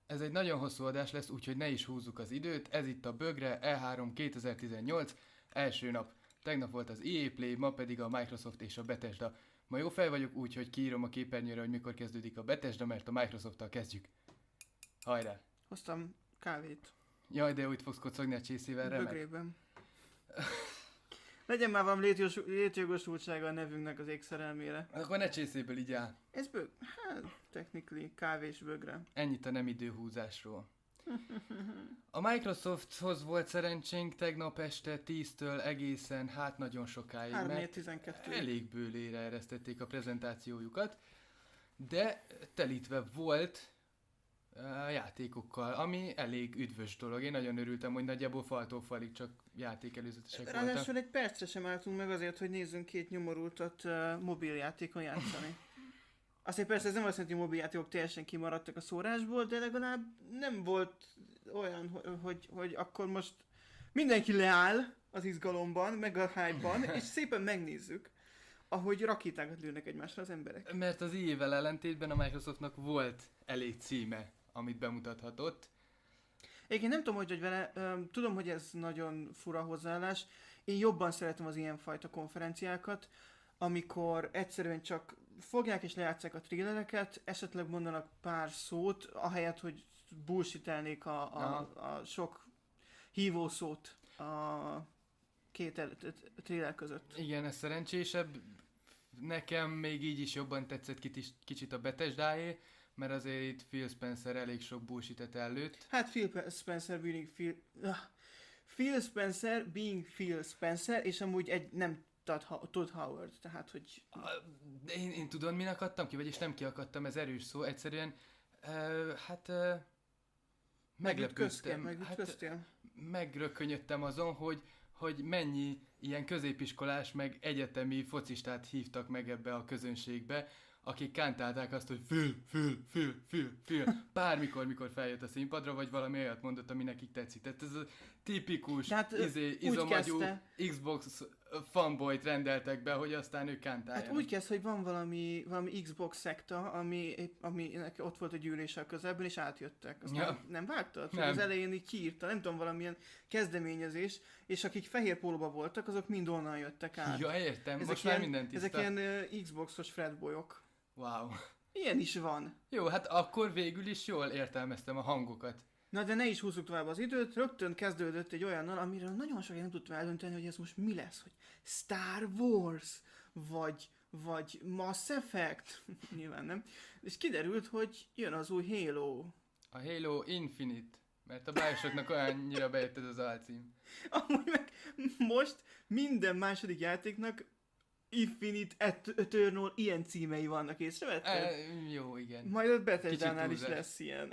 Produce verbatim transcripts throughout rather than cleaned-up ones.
Ez egy nagyon hosszú adás lesz, úgyhogy ne is húzzuk az időt. Ez itt a Bögre E három kétezer-tizennyolc első nap. Tegnap volt az í á Play, ma pedig a Microsoft és a Bethesda. Ma jó fej vagyok, úgyhogy kiírom a képernyőre, hogy mikor kezdődik a Bethesda, mert a Microsofttal kezdjük. Hajrá! Hoztam kávét. Jaj, de úgy fogsz kocogni a csészével, remek. Bögrében. Legyen már valami létjogos, létjogosultsága a nevünknek az égszerelmére. Akkor ne csészéből így áll. Ez bög... Hát, technically, kávés bögre. Ennyit a nem időhúzásról. A Microsofthoz volt szerencsénk tegnap este tíztől egészen, hát nagyon sokáig, mert tizenkettő elég bőlére eresztették a prezentációjukat, de telítve volt a játékokkal, ami elég üdvös dolog. Én nagyon örültem, hogy nagyjából faltól falig csak játékelőzetesek voltak. Ráadásul egy percre sem álltunk meg azért, hogy nézzünk két nyomorultat uh, mobiljátékon játszani. Azért persze ez nem azt jelenti, hogy mobiljátékok teljesen kimaradtak a szórásból, de legalább nem volt olyan, hogy, hogy, hogy akkor most mindenki leáll az izgalomban, meg a hype-ban, és szépen megnézzük, ahogy rakétákat lőnek egymásra az emberek. Mert az í á-vel ellentétben a Microsoftnak volt elég címe, amit bemutathatott. Én nem tudom, hogy, hogy vele, um, tudom, hogy ez nagyon fura hozzáállás. Én jobban szeretem az ilyenfajta konferenciákat, amikor egyszerűen csak fogják és lejátszák a thrillereket, esetleg mondanak pár szót, ahelyett, hogy bullshitelnék a, a, a sok hívószót a két thriller között. Igen, ez szerencsésebb. Nekem még így is jobban tetszett kicsit a Bethesdáé, mert azért itt Phil Spencer elég sok bullshitet előtt. Hát Phil Spencer being Phil... Phil Spencer being Phil Spencer, és amúgy egy nem Todd Howard, tehát hogy... Én, én tudom, min akadtam ki, vagyis nem kiakadtam, ez erős szó, egyszerűen, uh, hát uh, meglepődtem. Megütköztél? Hát, megrökönyödtem azon, hogy, hogy mennyi ilyen középiskolás, meg egyetemi focistát hívtak meg ebbe a közönségbe, akik kántálták azt, hogy Phil, Phil, Phil, Phil, Phil, bármikor, mikor feljött a színpadra, vagy valami olyat mondott, ami nekik tetszik. Tehát ez a tipikus, hát, izé, izomagyú Xbox fanboyt rendeltek be, hogy aztán ők kántáljanak. Hát úgy kezd, hogy van valami, valami Xbox szekta, ami, ami ott volt a gyűlése a közelben, és átjöttek. Azt ja. nem, nem vágtad? Nem. Az elején így kiírta, nem tudom, valamilyen kezdeményezés, és akik fehér pólóba voltak, azok mind onnan jöttek át. Ja, értem, ezek most ilyen, már minden tiszta. Ezek ilyen uh, Xboxos fredbolyok. Wow. Ilyen is van. Jó, hát akkor végül is jól értelmeztem a hangokat. Na de ne is húzzuk tovább az időt, rögtön kezdődött egy olyannal, amiről nagyon sokan nem tudtam eldönteni, hogy ez most mi lesz, hogy Star Wars, vagy, vagy Mass Effect, nyilván nem, és kiderült, hogy jön az új Halo. A Halo Infinite, mert a Bioshocknak olyannyira bejött ez az alcím. Amúgy meg most minden második játéknak Infinite Eternal ilyen címei vannak, észrevetted? E, jó, igen. Majd a Bethesdánál is lesz ilyen.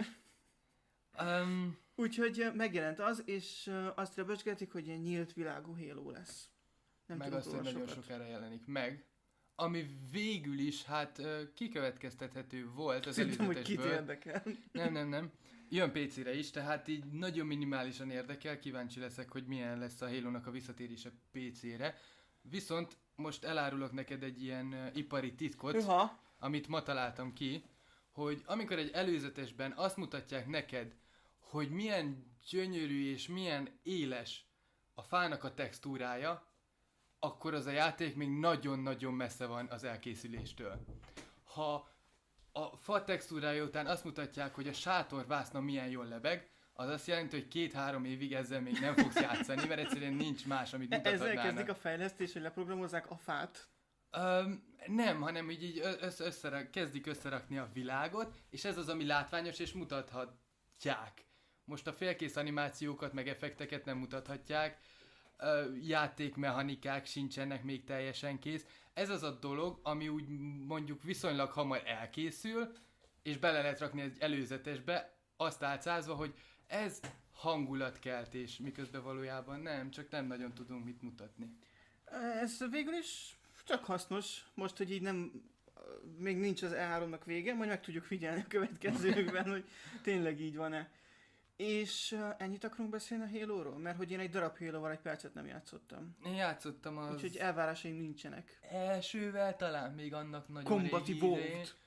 Um, Úgyhogy megjelent az, és azt rabosgatik, hogy egy nyílt világú Halo lesz. Nem meg azt, hogy nagyon sokára jelenik meg. Ami végül is, hát kikövetkeztethető volt az Szerintem, előzetesből. hogy kit érdekel. Nem, nem, nem. Jön pé cére is, tehát így nagyon minimálisan érdekel. Kíváncsi leszek, hogy milyen lesz a Halo-nak a visszatérése pé cére. Viszont most elárulok neked egy ilyen uh, ipari titkot, Uha. amit ma találtam ki, hogy amikor egy előzetesben azt mutatják neked, hogy milyen gyönyörű és milyen éles a fának a textúrája, akkor az a játék még nagyon-nagyon messze van az elkészüléstől. Ha a fa textúrája után azt mutatják, hogy a sátorvászna milyen jól lebeg, az azt jelenti, hogy két-három évig ezzel még nem fogsz játszani, mert egyszerűen nincs más, amit mutathatnának. Ezzel kezdik a fejlesztés, hogy leprogramozzák a fát? Um, nem, hanem így, így össze, összerak, kezdik összerakni a világot, és ez az, ami látványos, és mutathatják. Most a félkész animációkat, meg effekteket nem mutathatják, uh, játékmechanikák sincsenek még teljesen kész. Ez az a dolog, ami úgy mondjuk viszonylag hamar elkészül, és bele lehet rakni egy előzetesbe, azt álcázva, hogy ez hangulatkeltés, miközben valójában nem, csak nem nagyon tudunk mit mutatni. Ez végül is csak hasznos, most, hogy így nem, még nincs az E háromnak vége, majd meg tudjuk figyelni a következőkben, hogy tényleg így van-e. És ennyit akarunk beszélni a Halo-ról? Mert hogy én egy darab Halo-val egy percet nem játszottam. Én játszottam az... Úgyhogy elvárásaim nincsenek. Elsővel talán még annak nagyon Kombati régi volt.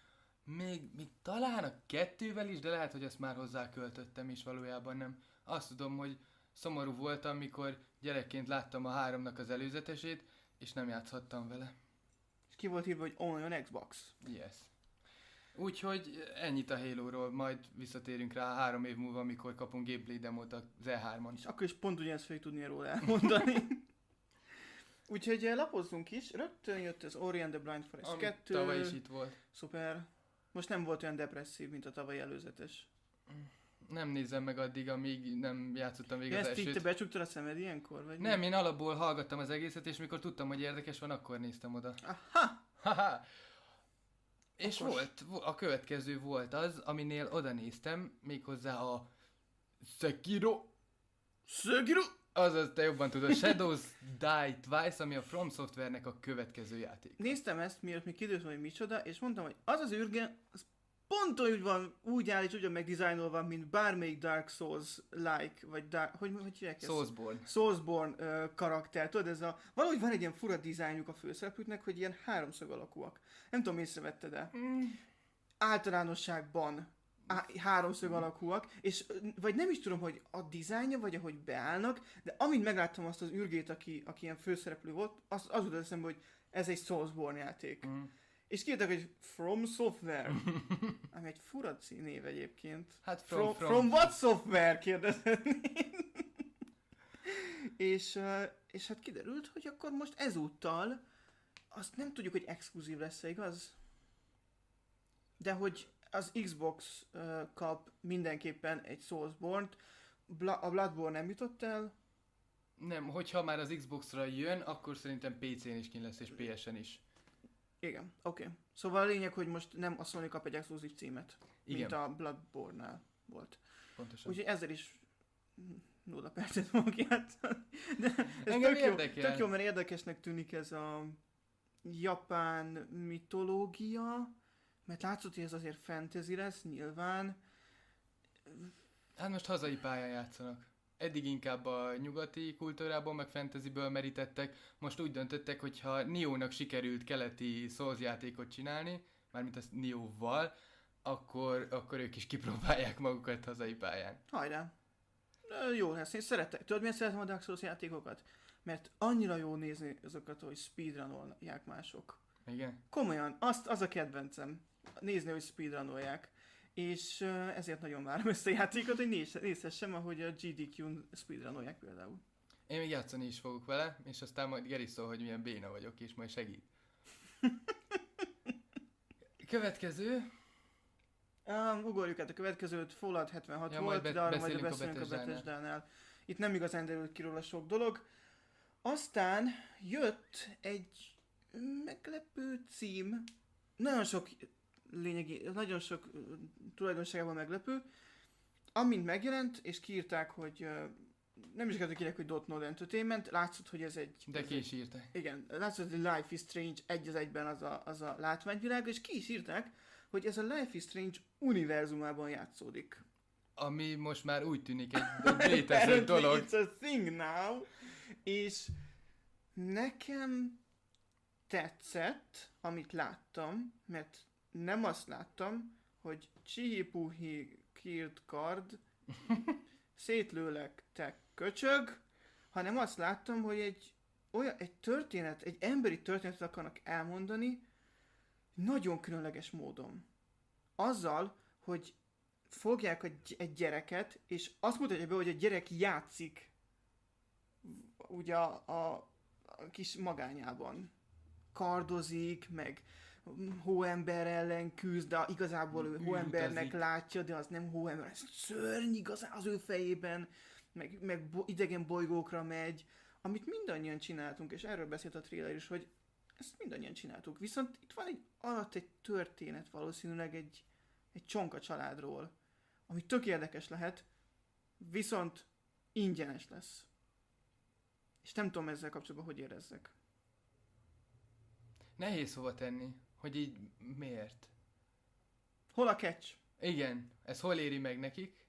Még, még talán a kettővel is, de lehet, hogy ezt már hozzá költöttem is, valójában nem. Azt tudom, hogy szomorú voltam, mikor gyerekként láttam a háromnak az előzetesét, és nem játszhattam vele. És ki volt írva, hogy only on Xbox. Yes. Úgyhogy ennyit a Halo-ról, majd visszatérünk rá három év múlva, amikor kapunk gameplay demót az E hármon. És akkor is pont ugyanezt fogjuk tudni róla elmondani. Úgyhogy eh, lapozzunk is. Rögtön jött az Ori and the Blind Forest Ami kettő. tavaly is itt volt. Szuper. Most nem volt olyan depresszív, mint a tavalyi előzetes. Nem nézem meg addig, amíg nem játszottam végig Ja, az ezt így te elsőt. becsuktad a szemed ilyenkor? Vagy Nem, én alapból hallgattam az egészet, és mikor tudtam, hogy érdekes van, akkor néztem oda. Aha! Haha! És Okos. volt, vo- a következő volt az, aminél oda néztem, méghozzá a Sekiro, Szögirú! azaz te jobban tudod, Shadows Die Twice, ami a From Software-nek a következő játék. Néztem ezt, mielőtt még kiderült, hogy micsoda, és mondtam, hogy az az űrge, az pont úgy van, úgy áll és ugyan megdizájnolva, mint bármelyik Dark Souls-like, vagy Dark, hogy, hogy hívják ezt? Soulsborne. Soulsborne uh, karakter, tudod, ez a, valahogy van egy ilyen fura dizájnjuk a főszereplőknek, hogy ilyen háromszög alakúak. Nem tudom, észrevetted de Mm. általánosságban á, háromszög alakúak, és ö, vagy nem is tudom, hogy a dizájnja, vagy ahogy beállnak, de amint megláttam azt az űrgét, aki, aki ilyen főszereplő volt, az, az jutott eszembe, hogy ez egy Soulsborne játék. Mm. És kiírtak, hogy From Software. Ami egy fura cí- név egyébként. Hát From, from, from, from, from what software? Kérdezhetném. és, uh, és hát kiderült, hogy akkor most ezúttal azt nem tudjuk, hogy exkluzív lesz-e, igaz? De hogy az Xbox uh, kap mindenképpen egy Soulsborne-t, Bla- a Bloodborne nem jutott el, Nem, hogyha már az Xbox-ra jön, akkor szerintem pé cén is kin lesz, és pé esen is. igen, oké. Okay. Szóval a lényeg, hogy most nem a Sony kap egy exkluzív címet, Igen, mint a Bloodborne-nál volt. pontosan. Úgyhogy ezzel is nulla percet fogok játszani. De ez Engem tök jó, érdekel. tök jó, mert érdekesnek tűnik ez a japán mitológia, mert látszott, hogy ez azért fantasy lesz, nyilván. Hát most hazai pályán játszanak. Eddig inkább a nyugati kultúrából, meg fantasyből merítettek. Most úgy döntöttek, hogy ha Nioh-nak sikerült keleti Souls játékot csinálni, mármint a Nioh-val, akkor, akkor ők is kipróbálják magukat hazai pályán. Hajrá! Ö, Jó lesz, én szeretek. Tudod, miért szeretem a Dark Souls játékokat? Mert annyira jó nézni azokat, hogy speedrunolják mások. Igen? Komolyan, azt, az a kedvencem. Nézni, hogy speedrunolják. És ö, ezért nagyon várom ezt a játékot, hogy néz, nézhessem, ahogy a gé dé kún speedrunolják például. Én még játszani is fogok vele, és aztán majd Geri szól, hogy milyen béna vagyok, és majd segít. Következő. Um, ugorjuk át a következőt, Fallout hetvenhat Ja, volt, majd be- de arra majd beszélünk a beszélünk a Bethesdánál. Bethesdánál. Itt nem igazán derült ki róla sok dolog. Aztán jött egy meglepő cím, nagyon sok lényegi, nagyon sok ö, tulajdonságában meglepő, amint megjelent, és kiírták, hogy ö, nem is akartak írják, hogy Dot Node Entertainment, látszott, hogy ez egy... De ez ki egy- is írta. Igen, látszott, hogy Life is Strange egy az egyben az a, az a látványvilág, és ki is írták, hogy ez a Life is Strange univerzumában játszódik. Ami most már úgy tűnik egy, egy létező dolog. It's a thing now. És nekem tetszett, amit láttam, mert nem azt láttam, hogy Csihipuhi Kirt Kard szétlőlek te köcsög, hanem azt láttam, hogy egy olyan, egy történet, egy emberi történetet akarnak elmondani, nagyon különleges módon. Azzal, hogy fogják a gy- egy gyereket, és azt mutatja be, hogy a gyerek játszik ugye a, a, a kis magányában. Kardozik, meg hóember ellen küzd, de igazából ő hóembernek Utazik. látja, de az nem hóember, ez szörny igazán az ő fejében, meg, meg bo- idegen bolygókra megy, amit mindannyian csináltunk, és erről beszélt a trailer is, hogy ezt mindannyian csináltuk. Viszont itt van egy alatt egy történet valószínűleg egy, egy csonka családról, ami tök érdekes lehet, viszont ingyenes lesz. És nem tudom ezzel kapcsolatban, hogy érezzek. Nehéz hova tenni, hogy így miért. Hol a catch? Igen, ez hol éri meg nekik?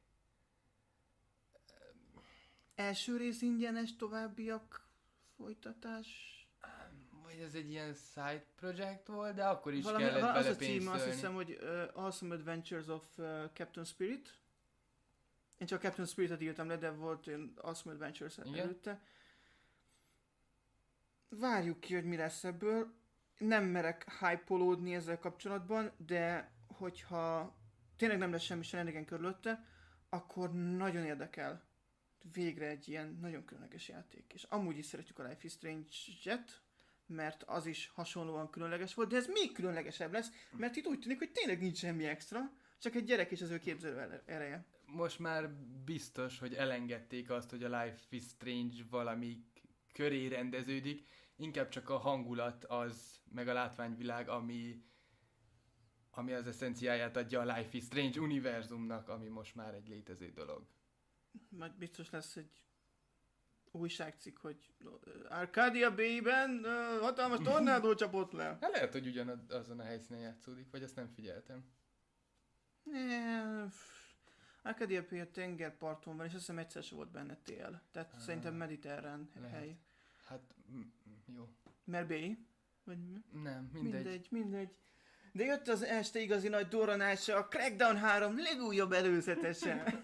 Első rész ingyenes, továbbiak, folytatás. vagy ez egy ilyen side project volt, de akkor is Valami, kellett az bele a címe, azt pénztölni. hiszem, hogy uh, Awesome Adventures of uh, Captain Spirit. Én csak Captain Spirit-et írtam le, de volt olyan Awesome Adventures Igen? előtte. Várjuk ki, hogy mi lesz ebből. Nem merek hype-olódni ezzel kapcsolatban, de hogyha tényleg nem lesz semmi shenanigan körülötte, akkor nagyon érdekel végre egy ilyen nagyon különleges játék. És amúgy is szeretjük a Life is Strange-et, mert az is hasonlóan különleges volt, de ez még különlegesebb lesz, mert itt úgy tűnik, hogy tényleg nincs semmi extra, csak egy gyerek és az ő képzelő ereje. Most már biztos, hogy elengedték azt, hogy a Life is Strange valami köré rendeződik, inkább csak a hangulat az, meg a látványvilág, ami, ami az eszenciáját adja a Life is Strange univerzumnak, ami most már egy létező dolog. Majd biztos lesz egy újságcikk, hogy Arcadia Bay-ben uh, hatalmas tornádó csapott le. Hát lehet, hogy ugyanazon a helyszínen játszódik, vagy ezt nem figyeltem. Ne, Arcadia Bay a tengerparton van, és azt hiszem egyszer se volt benne tél. Tehát Ah, szerintem mediterrán lehet. hely. Hát, mm, mm, jó. Mert Bay? Vagy mi? Nem, mindegy. Mindegy, mindegy. De jött az este igazi nagy durranása, a Crackdown három legújabb előzetese.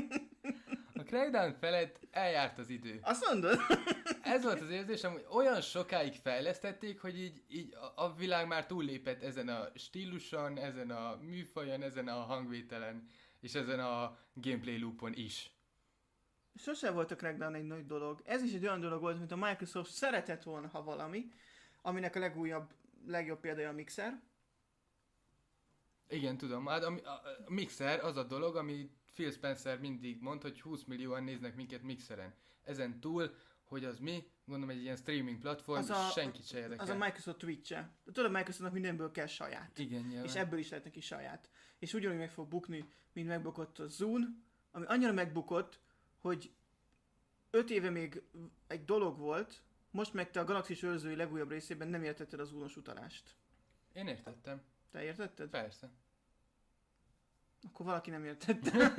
A Crackdown felett eljárt az idő. Azt mondod? Ez volt az érzésem, hogy olyan sokáig fejlesztették, hogy így, így a, a világ már túllépett ezen a stíluson, ezen a műfajon, ezen a hangvételen, és ezen a gameplay loopon is. Sose volt a Crackdown egy nagy dolog. Ez is egy olyan dolog volt, mint a Microsoft szeretett volna, ha valami, aminek a legújabb, legjobb példája a Mixer. Igen, tudom. Hát a, a, a Mixer az a dolog, ami Phil Spencer mindig mond, hogy húsz millióan néznek minket Mixeren. Ezen túl, hogy az mi, gondolom egy ilyen streaming platform, Az a- senkit se érdekel. Az a Microsoft Twitch-e. Tudod, a Microsoftnak mindenből kell saját. Igen, nyilván. És ebből is lehet neki saját. És ugyanúgy meg fog bukni, mint megbukott a Zune, ami annyira megbukott, hogy öt éve még egy dolog volt, most meg te a Galaxis őrzői legújabb részében nem értetted az Zune-os utalást. Én értettem. Te értetted? Persze. Akkor valaki nem értette.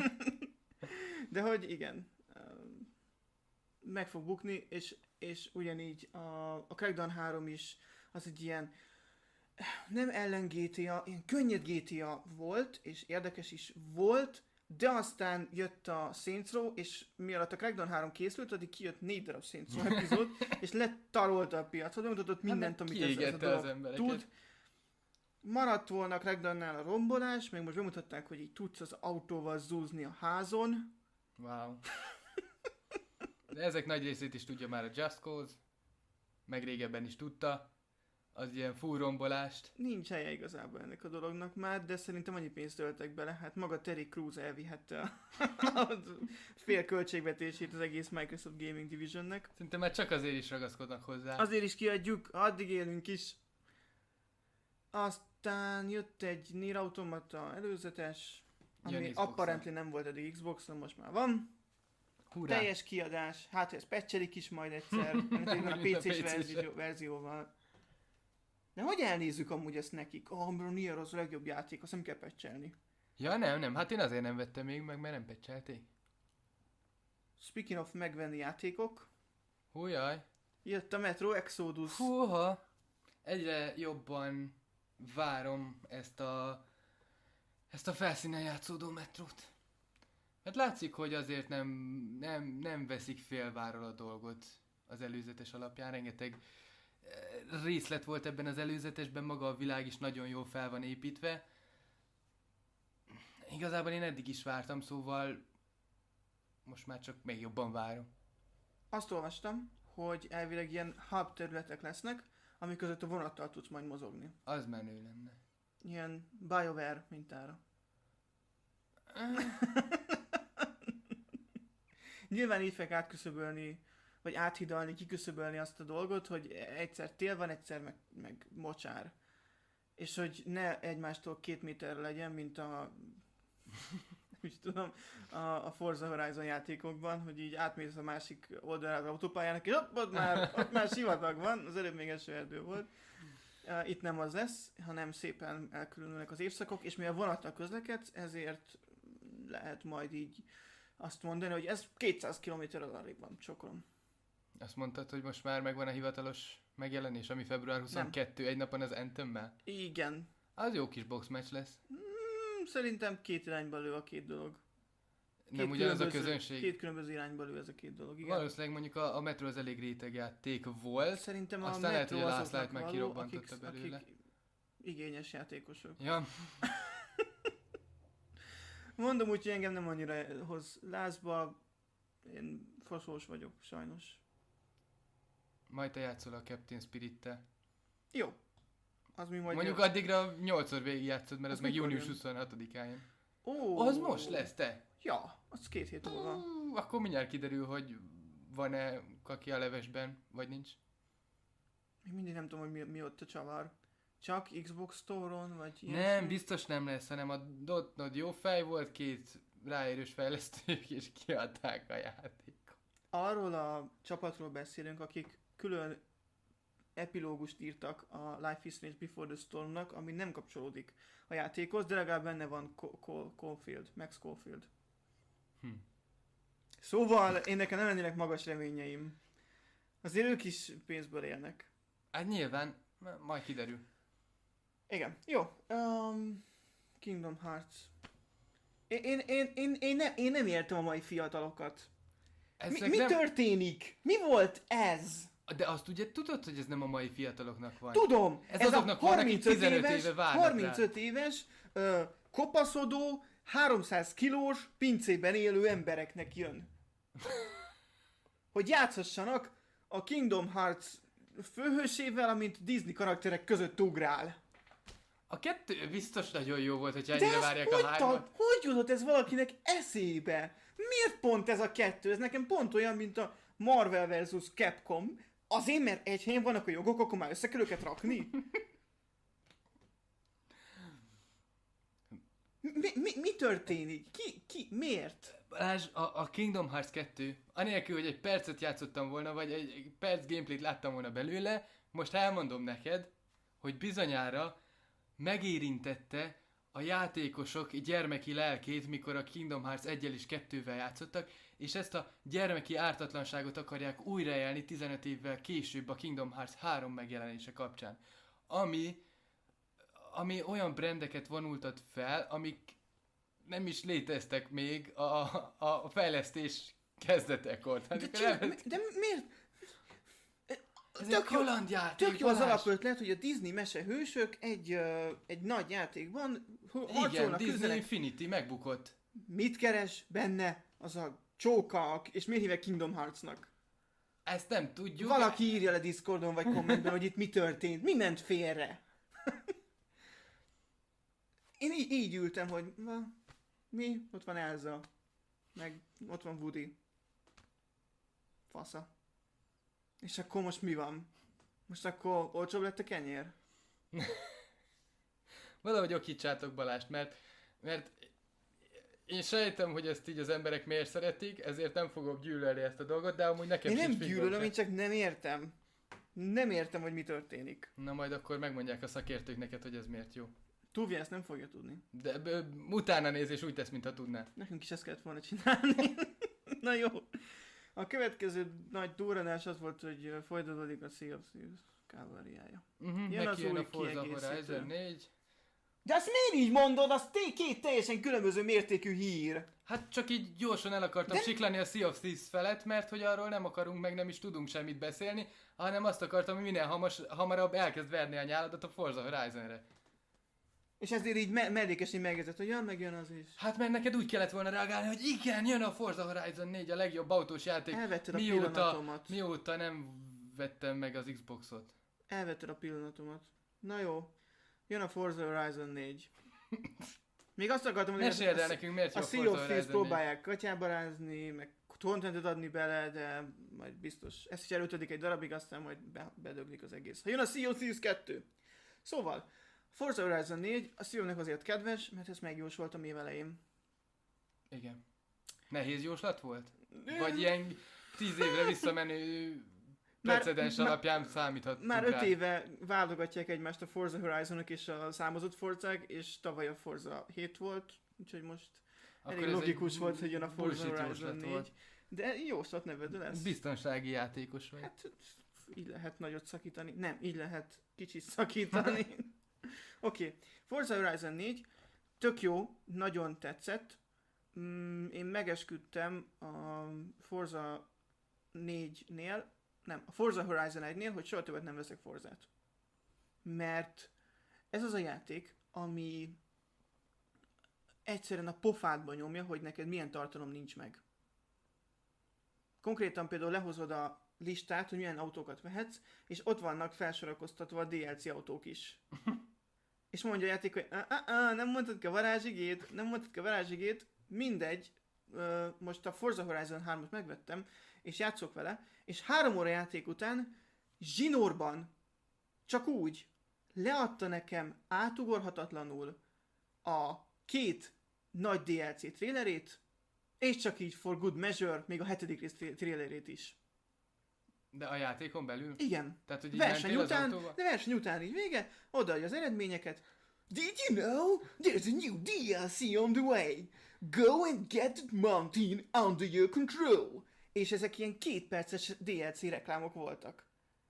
De hogy igen. um, Meg fog bukni, és, és ugyanígy a, a Crackdown három is az egy ilyen nem ellen gé té á, ilyen könnyed gé té á volt, és érdekes is volt, de aztán jött a Saints Row, és mi alatt a Crackdown három készült, addig kijött négy darab Saints Row epizód, és letarolta a piacot, bemutatott mindent, Hát, amit ez, ez a kiégette az dolog embereket. tud. Maradt volna a Crackdownnál a rombolás, meg most bemutatták, hogy így tudsz az autóval zúzni a házon. Wow. De ezek nagy részét is tudja már a Just Cause, meg régebben is tudta, az ilyen full rombolást. Nincs helye igazából ennek a dolognak már, de szerintem annyi pénzt töltek bele. Hát maga Terry Crews elvihette a, a fél költségvetését az egész Microsoft Gaming Divisionnek. Szerintem már csak azért is ragaszkodnak hozzá. Azért is kiadjuk, addig élünk is. Aztán jött egy Nier Automata előzetes, Jön ami Xboxon. apparently nem volt eddig Xboxon, most már van. Hurrá! Teljes kiadás, hát ezt patchelik is majd egyszer, mert a Mint a pé cés pé césre. verzió, verzióval. De hogy elnézzük amúgy ezt nekik? Ah, oh, a Nier az a legjobb játék, azt nem kell patchelni. Ja nem, nem, hát én azért nem vettem még meg, mert nem pecselték. Speaking of megvenni játékok, Hújaj! jött a Metro Exodus. Húha! Egyre jobban várom ezt a ezt a felszínen játszódó metrót. Hát látszik, hogy azért nem, nem, nem veszik félváról a dolgot az előzetes alapján. Rengeteg eh, részlet volt ebben az előzetesben, maga a világ is nagyon jól fel van építve. Igazából én eddig is vártam, szóval most már csak még jobban várom. Azt olvastam, hogy elvileg ilyen hub területek lesznek, amik között a vonattal tudsz majd mozogni. Az menő lenne. Ilyen BioWare mintára. Nyilván így fogják átküszöbölni, vagy áthidalni, kiküszöbölni azt a dolgot, hogy egyszer tél van, egyszer meg, meg mocsár. És hogy ne egymástól két méterre legyen, mint a úgy tudom, a, a Forza Horizon játékokban, hogy így átmész a másik oldalra az autópályának, és ott, ott, már, ott már sivatag van, az előbb még esőerdő volt. Uh, itt nem az lesz, hanem szépen elkülönülnek az évszakok, és mivel vonattal közlekedsz, ezért lehet majd így azt mondani, hogy ez kétszáz kilométerrel arrébb van, csokolom. Azt mondtad, hogy most már megvan a hivatalos megjelenés, ami február huszonkettő, egy napon az Anthem-mel? Igen. Az jó kis boxmatch lesz. Hmm, szerintem két irányba lő a két dolog. Két Nem ugyanaz a különböző- közönség. Két különböző irányba lő ez a két dolog, igen. Valószínűleg mondjuk a, a Metro az elég rétegjáték volt. Szerintem a Aztán lehet, Metro hogy a azoknak Last Light már való, kirobbantotta akik, belőle. akik igényes játékosok. Ja, Mondom úgy, hogy engem nem annyira hoz lázba. Én fosós vagyok, sajnos. majd te játszol a Captain Spirit-tel. Jó. Az mi majd Mondjuk jön. addigra nyolcszor végig játszod, mert Az az meg mikor június jön? huszonhatodikán jön. Ó, Az most lesz, te? Ja, az két hét múlva. Ú, akkor mindjárt kiderül, hogy van-e kaki a levesben, vagy nincs. Még mindig nem tudom, hogy mi, mi ott a csavar. Csak Xbox Store-on, vagy ilyesmi? Nem, biztos nem lesz, hanem a Dotnod jó fej volt, két ráérős fejlesztők, és kiadták a játékot. Arról a csapatról beszélünk, akik külön epilógust írtak a Life is Strange Before the Stormnak, ami nem kapcsolódik a játékhoz, de legalább benne van Co- Co- Caulfield, Max Caulfield. Hm. Szóval én nekem nem lennének magas reményeim. Azért ők is pénzből élnek. Hát nyilván, m- majd kiderül. Igen, jó. Um, Kingdom Hearts. Én, én, én, én, én, ne, én nem értem a mai fiatalokat. Mi, Ezek mi nem... történik? Mi volt ez? De azt ugye tudod, hogy ez nem a mai fiataloknak van? Tudom, Ez ez, azoknak a van, akik harmincöt tizenöt éves, éve várnak harmincöt éves, ö, kopaszodó, háromszáz kilós, pincében élő embereknek jön. Hogy játszhassanak a Kingdom Hearts főhősével, amint Disney karakterek között ugrál. A kettő biztos nagyon jó volt, hogyha De ennyire ez várják hogy, a tal- hármat. hogy jutott ez valakinek eszébe? Miért pont ez a kettő? Ez nekem pont olyan, mint a Marvel versus. Capcom. Azért, mert egy helyen vannak a jogok, akkor már össze kell őket rakni? Mi, mi, mi történik? Ki, ki, miért? Balázs, a, a Kingdom Hearts kettő, anélkül, hogy egy percet játszottam volna, vagy egy, egy perc gameplayt láttam volna belőle, most elmondom neked, hogy bizonyára megérintette a játékosok gyermeki lelkét, mikor a Kingdom Hearts egyel és kettővel játszottak, és ezt a gyermeki ártatlanságot akarják újraélni tizenöt évvel később a Kingdom Hearts három megjelenése kapcsán. Ami, ami olyan brandeket vonultat fel, amik nem is léteztek még a, a, a fejlesztés kezdetekor. Tehát De, amikor csinál, elvett- de miért? Ez tök egy jó- kalandjáték, Tök jó az Balázs. alapötlet, hogy a Disney mesehősök egy, ö, egy nagy játékban hu- Igen, harcolnak, Disney küzdenek. Infinity megbukott. Mit keres benne az a csóka, és miért hívják Kingdom Heartsnak? Ezt nem tudjuk. Valaki írja le Discordon vagy kommentben, hogy itt mi történt, mi ment félre. Én így, így ültem, hogy na, mi? Ott van Elza. Meg ott van Woody. Fasza. És akkor most mi van? Most akkor olcsóbb lett a kenyér? Valahogy okítsátok Balást, mert, mert én sejtem, hogy ezt így az emberek miért szeretik, ezért nem fogom gyűlölni ezt a dolgot, de amúgy nekem Én nem sincs fingom gyűlölöm, se. én csak nem értem. Nem értem, hogy mi történik. Na majd akkor megmondják a szakértők neked, hogy ez miért jó. Tuvi ezt nem fogja tudni. De b- utána néz és úgy tesz, mintha tudná. Nekünk is ezt kellett volna csinálni. Na jó. A következő nagy durranás az volt, hogy folytatódik a Sea of Thieves kávariája. Uh-huh, Jön az neki jön új a Forza kiegészítő. Horizon négy. De azt miért így mondod? Az té- két teljesen különböző mértékű hír. Hát csak így gyorsan el akartam De- siklani a Sea of Thieves felett, mert hogy arról nem akarunk, meg nem is tudunk semmit beszélni, hanem azt akartam, hogy minél hamas, hamarabb elkezd verni a nyáladat a Forza Horizonre. És ezért így me- mellékesen megjegyzett, hogy jön, meg jön az is. Hát mert neked úgy kellett volna reagálni, hogy igen, jön a Forza Horizon négy, a legjobb autós játék. Elvetted a Mióta, pillanatomat. mióta nem vettem meg az Xboxot. Elvetted a pillanatomat. Na jó. Jön a Forza Horizon négy. Még azt akartam, hogy Meséld el nekünk, miért jó a a Sea Forza of Thieves Horizon négy. próbálják katyába rázni, meg contentet adni bele, de majd biztos. Ez is előtödik egy darabig, aztán majd be- bedöglik az egész. Ha jön a Sea of Thieves kettő. Szóval, Forza Horizon négy a szívemnek azért kedves, mert ezt megjósoltam év elején. Igen. Nehéz jóslat volt? Vagy ilyen tíz évre visszamenő Már- precedens már- alapján számíthatunk Már rá. öt éve válogatják egymást a Forza Horizonok és a számozott Forzák, és tavaly a Forza hét volt, úgyhogy most Akkor elég ez logikus egy volt, hogy jön a Forza bullshit Horizon jóslat volt. négy. De jóslat nevedő lesz. Biztonsági játékos vagy. Hát így lehet nagyot szakítani. Nem, így lehet kicsit szakítani. Oké, okay. Forza Horizon négy, tök jó, nagyon tetszett. Mm, én megesküdtem a Forza négynél, nem, a Forza Horizon egynél, hogy soha többet nem veszek Forzát. Mert ez az a játék, ami egyszerűen a pofádba nyomja, hogy neked milyen tartalom nincs meg. Konkrétan például lehozod a listát, hogy milyen autókat vehetsz, és ott vannak felsorakoztatva a dé el cé autók is. És mondja a játék, hogy ah, ah, ah, nem mondtad ki a varázsigét, nem mondtad ki a varázsigét, mindegy, uh, most a Forza Horizon hármat megvettem, és játszok vele, és három óra játék után zsinórban, csak úgy, leadta nekem átugorhatatlanul a két nagy dé el cé trailerét, és csak így for good measure, még a hetedik rész trailerét is. De a játékon belül? Igen. Tehát, hogy így verseny mentél után, az autóba? de verseny után így vége, odaadja az eredményeket. Did you know there's a new dé el cé on the way? Go and get that mountain under your control. És ezek ilyen két perces dé el cé reklámok voltak.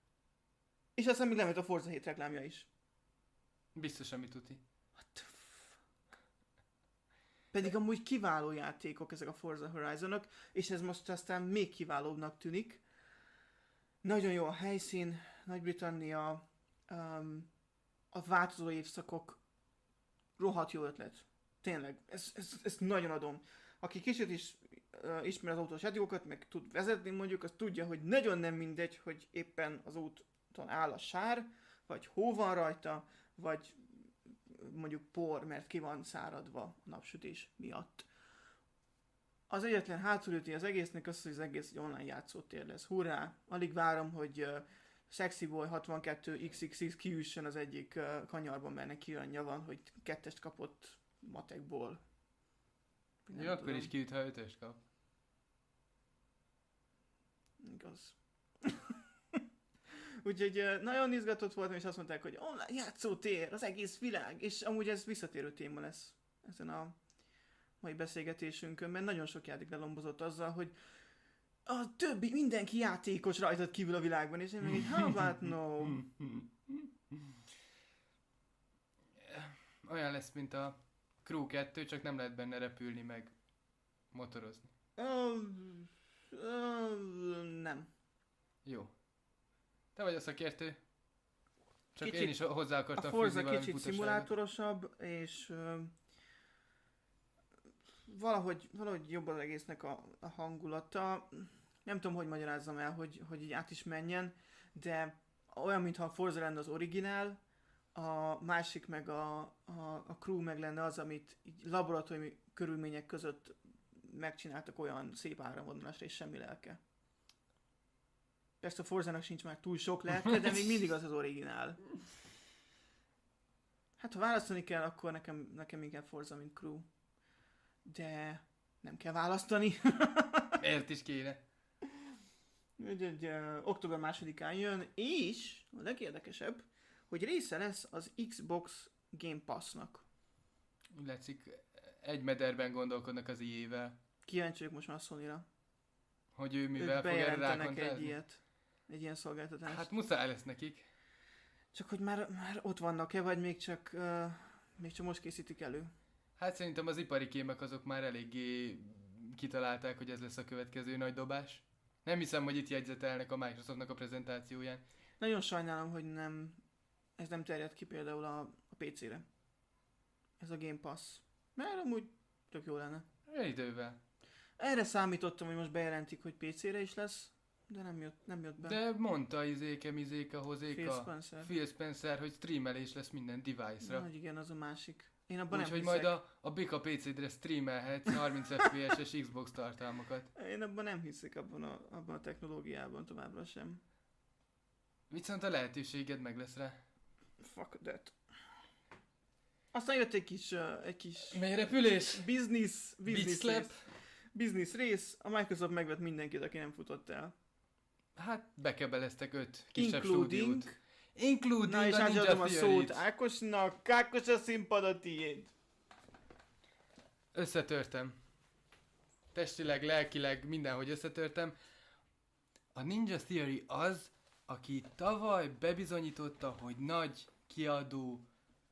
És aztán még lement a Forza hét reklámja is. Biztos, amit tuti. What the fuck? Pedig amúgy kiváló játékok ezek a Forza Horizonok, és ez most aztán még kiválóbbnak tűnik. Nagyon jó a helyszín, Nagy-Britannia, um, a változó évszakok, rohadt jó ötlet. Tényleg, ezt ez, ez nagyon adom. Aki kicsit is uh, ismer az autós játékokat, meg tud vezetni mondjuk, az tudja, hogy nagyon nem mindegy, hogy éppen az úton áll a sár, vagy hó van rajta, vagy mondjuk por, mert ki van száradva a napsütés miatt. Az egyetlen hátulüti az egésznek az, hogy az egész egy online játszótér lesz. Hurrá! Alig várom, hogy uh, Sexy Boy hatvankettő iksz iksz iksz kiüssön az egyik uh, kanyarban, mert neki olyanja van, hogy kettest kapott matekból. Jó, akkor is kiüt, ha ötöst kap. Igaz. Úgyhogy uh, nagyon izgatott voltam, és azt mondták, hogy online játszótér, az egész világ, és amúgy ez visszatérő téma lesz ezen a mai beszélgetésünkön, mert nagyon sok játék lelombozott azzal, hogy a többi, mindenki játékos rajtad kívül a világban, és én még így, how about no? Olyan lesz, mint a Crew kettő, csak nem lehet benne repülni, meg motorozni. Uh, uh, nem. Jó. Te vagy a szakértő. Csak Kicsit- én is hozzá akartam A Forza fűzni valami kicsit butaságot. szimulátorosabb, és uh, valahogy, valahogy jobb az egésznek a, a hangulata. Nem tudom, hogy magyarázzam el, hogy, hogy így át is menjen, de olyan, mintha a Forza lenne az originál, a másik meg a, a, a Crew meg lenne az, amit így laboratóriumi körülmények között megcsináltak olyan szép áramvonalasra, és semmi lelke. Persze a Forzának sincs már túl sok lelke, de még mindig az az originál. Hát ha választani kell, akkor nekem, nekem inkább Forza, mint Crew. De nem kell választani. Miért is kéne? Úgyhogy uh, október másodikán jön, és a legérdekesebb, hogy része lesz az Xbox Game Pass-nak. Úgy látszik, egy mederben gondolkodnak az í á-vel. Kíváncsi vagyok most már a Sony-ra. Hogy ő Ők mivel fog erre bejelentenek egy rákontázni. ilyet. Egy ilyen szolgáltatást. Hát muszáj lesz nekik. Csak hogy már, már ott vannak-e, vagy még csak, uh, még csak most készítik elő. Hát szerintem az ipari kémek azok már eléggé kitalálták, hogy ez lesz a következő nagy dobás. Nem hiszem, hogy itt jegyzetelnek a Microsoftnak a prezentációján. Nagyon sajnálom, hogy nem, ez nem terjed ki például a, a pé cére. Ez a Game Pass. Mert amúgy tök jó lenne. Olyan idővel. Erre számítottam, hogy most bejelentik, hogy pé cére is lesz, de nem jött, nem jött be. De mondta izéke, mizéka, Phil hozéka, Spencer. Phil Spencer, hogy streamelés lesz minden device-ra. Nagy igen, az a másik. Én abban nem Úgyhogy hiszek. majd a, a Bika pé cé-dre streamelhetsz harminc ef pé es-es Xbox tartalmakat. Én abban nem hiszek abban a, abban a technológiában továbbra sem. Viszont a lehetőséged meg lesz rá. Fuck that. Aztán jött egy kis, uh, egy kis Mély repülés! business, Big business slap! rész. Business rész. A Microsoft megvett mindenkit, aki nem futott el. Hát bekebeleztek öt kisebb Including... stúdiót. Including Na és a Ninja átadom a szót Theory-t. Ákosnak. Ákos, a színpad a tiéd. Összetörtem. Testileg, lelkileg, mindenhogy összetörtem. A Ninja Theory az, aki tavaly bebizonyította, hogy nagy kiadóval,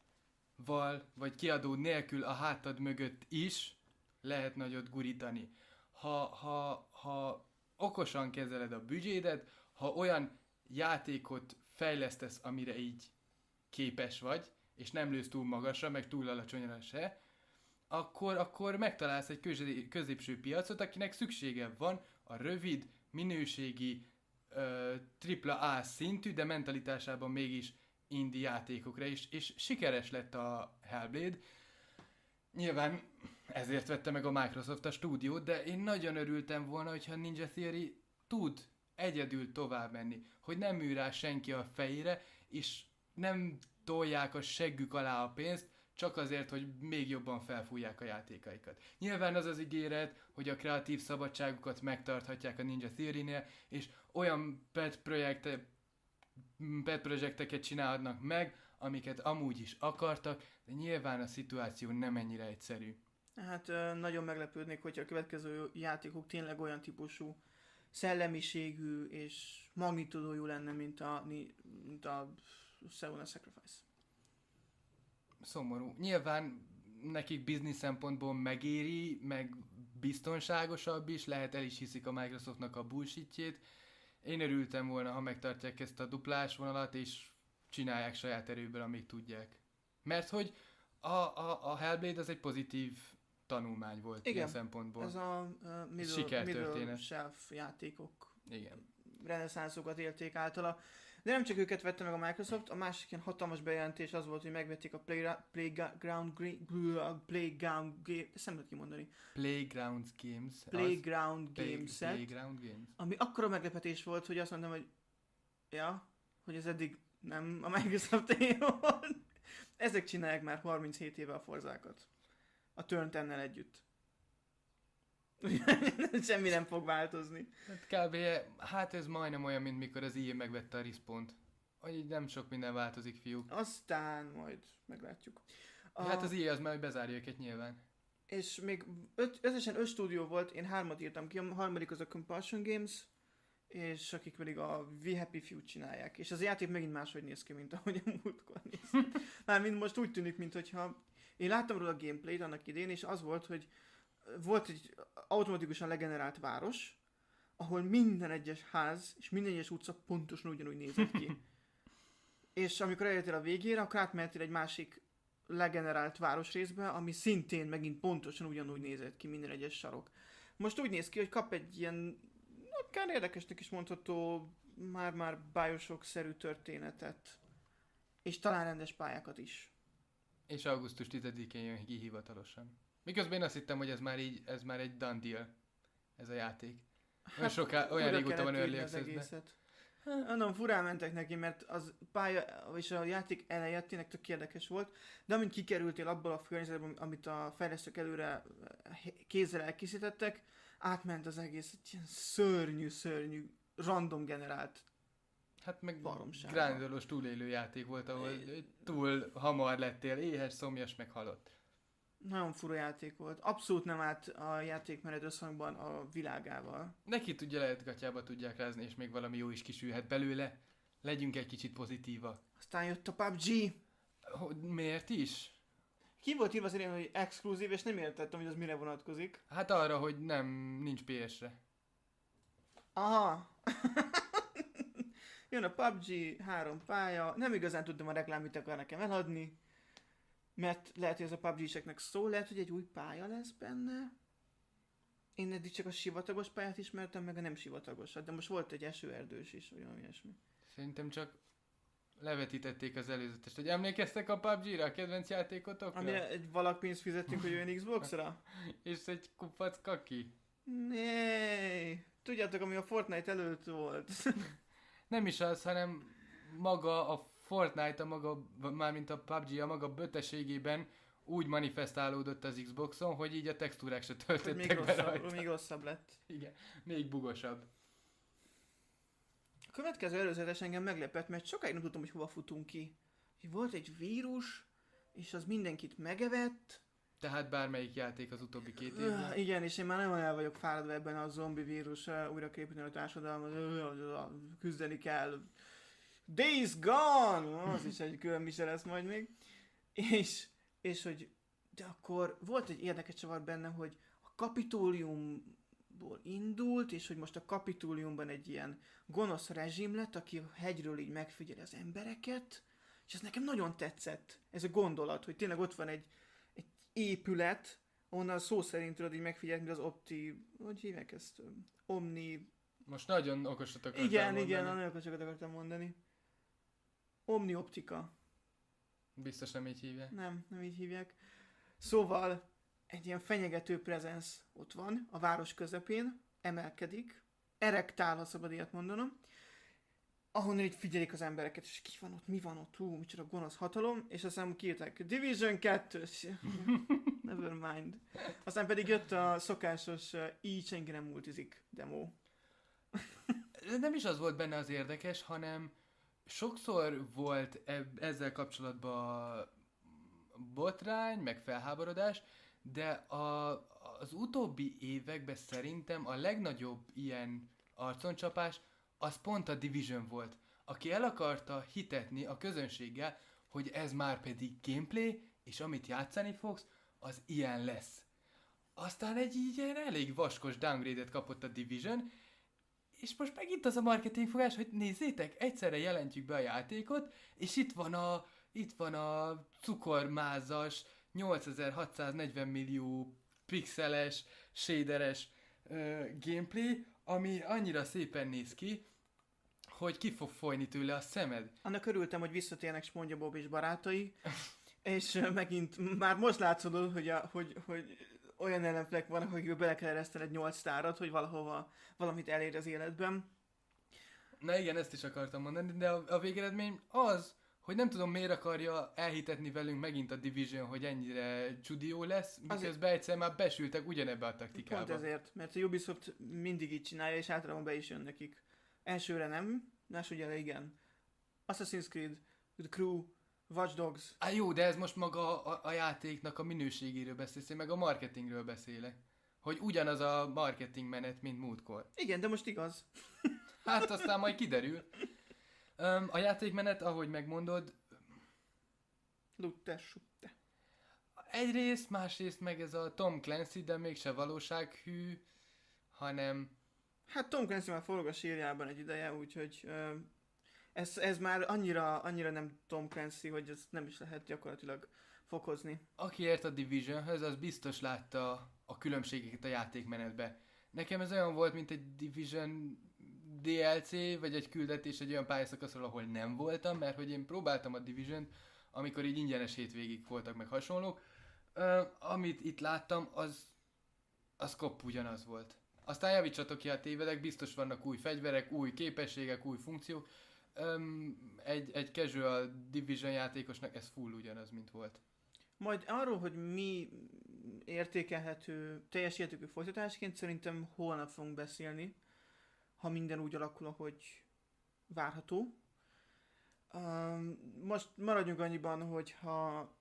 vagy kiadó nélkül a hátad mögött is lehet nagyot gurítani. Ha, ha, ha okosan kezeled a büdzsédet, ha olyan játékot fejlesztesz, amire így képes vagy, és nem lősz túl magasra, meg túl alacsonyra se, akkor, akkor megtalálsz egy közé, középső piacot, akinek szüksége van a rövid, minőségi, ö, tripla A szintű, de mentalitásában mégis indie játékokra is, és sikeres lett a Hellblade. Nyilván ezért vette meg a Microsoft a stúdiót, de én nagyon örültem volna, hogyha Ninja Theory tud egyedül tovább menni, hogy nem ül rá senki a fejére, és nem tolják a seggük alá a pénzt, csak azért, hogy még jobban felfújják a játékaikat. Nyilván az az ígéret, hogy a kreatív szabadságukat megtarthatják a Ninja Theory-nél, és olyan pet, projekte, pet projekteket csinálhatnak meg, amiket amúgy is akartak, de nyilván a szituáció nem ennyire egyszerű. Hát ö, nagyon meglepődnék, hogyha a következő játékok tényleg olyan típusú szellemiségű és magnitudójú lenne, mint a, mint a Seven Sacrifice. Szomorú. Nyilván nekik biznisz szempontból megéri, meg biztonságosabb is, lehet el is hiszik a Microsoftnak a bullshitjét. Én örültem volna, ha megtartják ezt a duplás vonalat, és csinálják saját erőből, amíg tudják. Mert hogy a, a, a Hellblade az egy pozitív tanulmány volt. Igen, ilyen szempontból. Ez a uh, middle, middle shelf játékok. Igen. Reneszánszokat élték általa. De nem csak őket vette meg a Microsoft, a másik ilyen hatalmas bejelentés az volt, hogy megvették a Playra- Playground Playground Game, ezt nem lehet kimondani. Playground Games. Playground Play, Games-et, Playground Games. ami akkora meglepetés volt, hogy azt mondtam, hogy ja, hogy ez eddig nem a Microsoft-é volt. Ezek csinálják már harminchét éve a Forzákat. A Turn tíz-nel együtt. Semmi nem fog változni. Hát kb. Hát ez majdnem olyan, mint mikor az i á megvette a Respawn-t. Hogy így nem sok minden változik, fiúk. Aztán majd meglátjuk. A... Hát az i á az már bezárja őket nyilván. És még öt, összesen öt stúdió volt, én hármat írtam ki, a harmadik az a Compulsion Games, és akik pedig a We Happy Few csinálják. És az játék megint máshogy néz ki, mint ahogy a múltkor néz. Mármint most úgy tűnik, mintha... Én láttam róla a gameplayt annak idén, és az volt, hogy volt egy automatikusan legenerált város, ahol minden egyes ház és minden egyes utca pontosan ugyanúgy nézett ki. És amikor elértél a végére, akkor átmehetél egy másik legenerált városrészbe, ami szintén megint pontosan ugyanúgy nézett ki minden egyes sarok. Most úgy néz ki, hogy kap egy ilyen, akár érdekesnek is mondható, már-már Bioshock-szerű történetet. És talán rendes pályákat is. És augusztus tizedikén jön ki hivatalosan. Miközben én azt hittem, hogy ez már így, ez már egy done deal, ez a játék. Olyan, hát, soká, olyan régóta van Early Access-ben. Mondom, furán mentek neki, mert az pálya, és a játék eleje tényleg tök érdekes volt, de amint kikerültél abból a környezetből, amit a fejlesztők előre kézzel elkészítettek, átment az egész egy ilyen szörnyű, szörnyű, random generált. Hát meg grindolós túlélő játék volt, ahol túl hamar lettél, éhes, szomjas, meg halott. Nagyon fura játék volt. Abszolút nem állt a játékmenet összhangban a világával. Neki tudja, lehet gatyába tudják rázni, és még valami jó is kisülhet belőle. Legyünk egy kicsit pozitíva. Aztán jött a pé u bé gé. Hogy miért is? Ki volt írva azért, hogy exkluzív, és nem értettem, hogy az mire vonatkozik. Hát arra, hogy nem, nincs pé es-re. Aha. Jön a pé u bé gé, három pálya. Nem igazán tudtam a reklám, mit akar nekem eladni. Mert lehet, hogy ez a pé u bé gé-seknek szól, lehet, hogy egy új pálya lesz benne. Én eddig csak a sivatagos pályát ismertem, meg a nem sivatagosat, de most volt egy esőerdős is, olyan ilyesmi. Szerintem csak levetítették az előzetest. Hogy emlékeztek a pé u bé gé-re, a kedvenc játékotokra? Amire egy valak pénzt fizettünk, hogy olyan Xbox-ra? És egy kupac kaki? Né. Tudjátok, ami a Fortnite előtt volt. Nem is az, hanem maga a Fortnite, a maga, mármint a pé u bé gé a maga böteségében úgy manifestálódott az Xboxon, hogy így a textúrák se töltöttek még be rosszabb, rajta. még rosszabb lett. Igen, még bugosabb. A következő előzetes engem meglepett, mert sokáig nem tudtam, hogy hova futunk ki. Volt egy vírus, és az mindenkit megevett. Tehát bármelyik játék az utóbbi két Öh, évben. igen, és én már nagyon el vagyok fáradva ebben a zombi vírus uh, újra képíteni a társadalmat, uh, küzdeni kell. Days Gone! Az is egy külön mise lesz majd még. És, és hogy, de akkor volt egy érdekes csavar benne, hogy a Kapitóliumból indult, és hogy most a Kapitóliumban egy ilyen gonosz rezsim lett, aki a hegyről így megfigyeli az embereket, és ez nekem nagyon tetszett, ez a gondolat, hogy tényleg ott van egy, egy épület, onnan szó szerint tudod így megfigyelni, mint az opti, hogy hívják ezt? Omni... Most nagyon okosat akartál Igen, mondani. igen, nagyon okosokat akartam mondani. Omni optika. Biztos nem így hívják. Nem, nem így hívják. Szóval egy ilyen fenyegető prezensz ott van, a város közepén, emelkedik, erektál, ha szabad ilyet mondanom, ahonnan így figyelik az embereket, és ki van ott, mi van ott, hú, micsoda gonosz hatalom, és aztán kiírták Division kettő, never mind. Aztán pedig jött a szokásos uh, így senki nem multizik demo. De nem is az volt benne az érdekes, hanem sokszor volt eb- ezzel kapcsolatban botrány, meg felháborodás, de a, az utóbbi években szerintem a legnagyobb ilyen arconcsapás az pont a Division volt, aki el akarta hitetni a közönséggel, hogy ez már pedig gameplay, és amit játszani fogsz, az ilyen lesz. Aztán egy ilyen elég vaskos downgrade-et kapott a Division, és most megint az a marketingfogás, hogy nézzétek, egyszerre jelentjük be a játékot, és itt van a, itt van a cukormázas, nyolcezer-hatszáznegyven millió pixeles, shaderes uh, gameplay, ami annyira szépen néz ki, hogy ki fog folyni tőle a szemed. Annak örültem, hogy visszatérnek SpongeBob és barátai, és uh, megint már most látszódott, hogy, a, hogy, hogy olyan ellenfelek vannak, akikből bele kell ereszteni egy nyolc sztárat, hogy valahova valamit elér az életben. Na igen, ezt is akartam mondani, de a, a végeredmény az, hogy nem tudom miért akarja elhitetni velünk megint a Division, hogy ennyire csudió lesz, miközben egyszer már besültek ugyanebbe a taktikába. Pont ezért, mert a Ubisoft mindig így csinálja, és általában be is jön nekik. Elsőre nem, másodjára igen. Assassin's Creed, The Crew, Watch Dogs. Á jó, de ez most maga a, a játéknak a minőségéről beszélsz, én meg a marketingről beszélek. Hogy ugyanaz a marketing menet, mint múltkor. Igen, de most igaz. Hát aztán majd kiderül. Um, a játékmenet, ahogy megmondod, Lutte, sutte. egyrészt, másrészt meg ez a Tom Clancy, de mégse valósághű, hanem... Hát Tom Clancy már forog a sírjában egy ideje, úgyhogy ö, ez, ez már annyira, annyira nem Tom Clancy, hogy ezt nem is lehet gyakorlatilag fokozni. Aki ért a Divisionhöz, az biztos látta a különbségeket a játékmenetbe. Nekem ez olyan volt, mint egy Division dé el cé, vagy egy küldetés egy olyan pályaszakaszról, ahol nem voltam, mert hogy én próbáltam a Division-t, amikor így ingyenes hétvégig voltak meg hasonlók. Ö, amit itt láttam, az, az kopp ugyanaz volt. Aztán javítsatok ki, ha tévedek, biztos vannak új fegyverek, új képességek, új funkciók. Öm, egy, egy casual Division játékosnak ez full ugyanaz, mint volt. Majd arról, hogy mi értékelhető, teljes értékű folytatásként szerintem holnap fogunk beszélni, ha minden úgy alakul, ahogy várható. Um, most maradjunk annyiban, hogy ha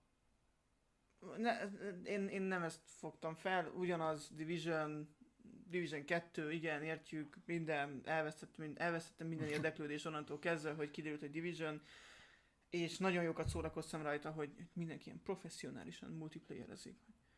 ne, én, én nem ezt fogtam fel, ugyanaz Division, Division kettő, igen, értjük, minden, elvesztettem, mind, elvesztettem minden érdeklődés onnantól kezdve, hogy kiderült, hogy Division, és nagyon jókat szórakoztam rajta, hogy mindenki ilyen professzionálisan multiplayerezik.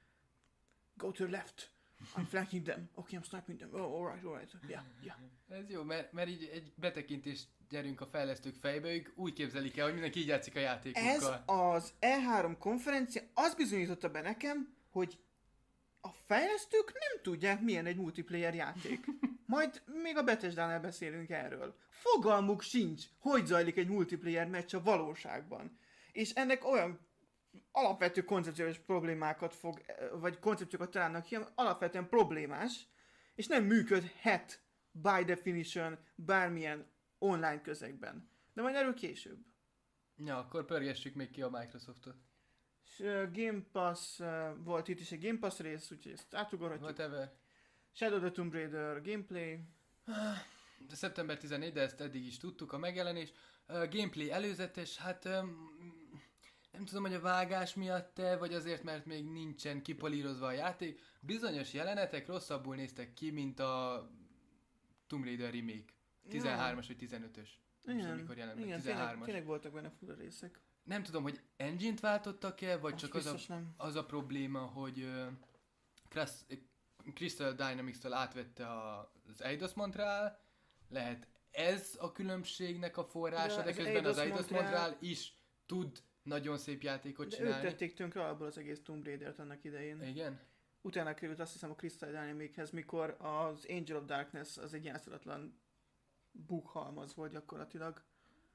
Go to the left, I'm flanking them, okay, I'm sniping them, oh, alright, alright, yeah, yeah. Ez jó, mert, mert így egy betekintést gyerünk a fejlesztők fejbe, ők úgy képzelik el, hogy mindenki így játszik a játékokkal. Ez az E három konferencia azt bizonyította be nekem, hogy a fejlesztők nem tudják, milyen egy multiplayer játék. Majd még a Bethesdánál beszélünk erről. Fogalmuk sincs, hogy zajlik egy multiplayer meccs a valóságban. És ennek olyan alapvető koncepciós problémákat fog, vagy koncepciókat találnak ki, ami alapvetően problémás, és nem működhet by definition bármilyen online közegben. De majd erről később. Ja, akkor pörgessük még ki a Microsoftot. És, uh, Game Pass, uh, volt itt is egy Game Pass rész, úgyhogy ezt átugorhatjuk. Whatever. Shadow the Tomb Raider gameplay. De szeptember tizenegyedike, de ezt eddig is tudtuk, a megjelenés. Uh, gameplay előzetes, hát um, nem tudom, hogy a vágás miatt-e, vagy azért, mert még nincsen kipolírozva a játék, bizonyos jelenetek rosszabbul néztek ki, mint a Tomb Raider remake. tizenhármas vagy tizenötös. Nem tudom, mikor jelent meg. Igen, tizenhármas. tényleg, tényleg voltak benne fura részek. Nem tudom, hogy engine-t váltottak-e, vagy Azt csak az a, nem. az a probléma, hogy uh, Cras- Crystal Dynamics-től átvette a, az Eidos Montreal, lehet ez a különbségnek a forrása, de, de közben Eidos az Eidos Montreal... Montreal is tud nagyon szép játékot de csinálni. ők tették tönkre abból az egész Tomb Raider-t annak idején. Igen? Utána került azt hiszem a Crystal Dynamics-hez, mikor az Angel of Darkness az egy játszalatlan bughalmaz volt gyakorlatilag.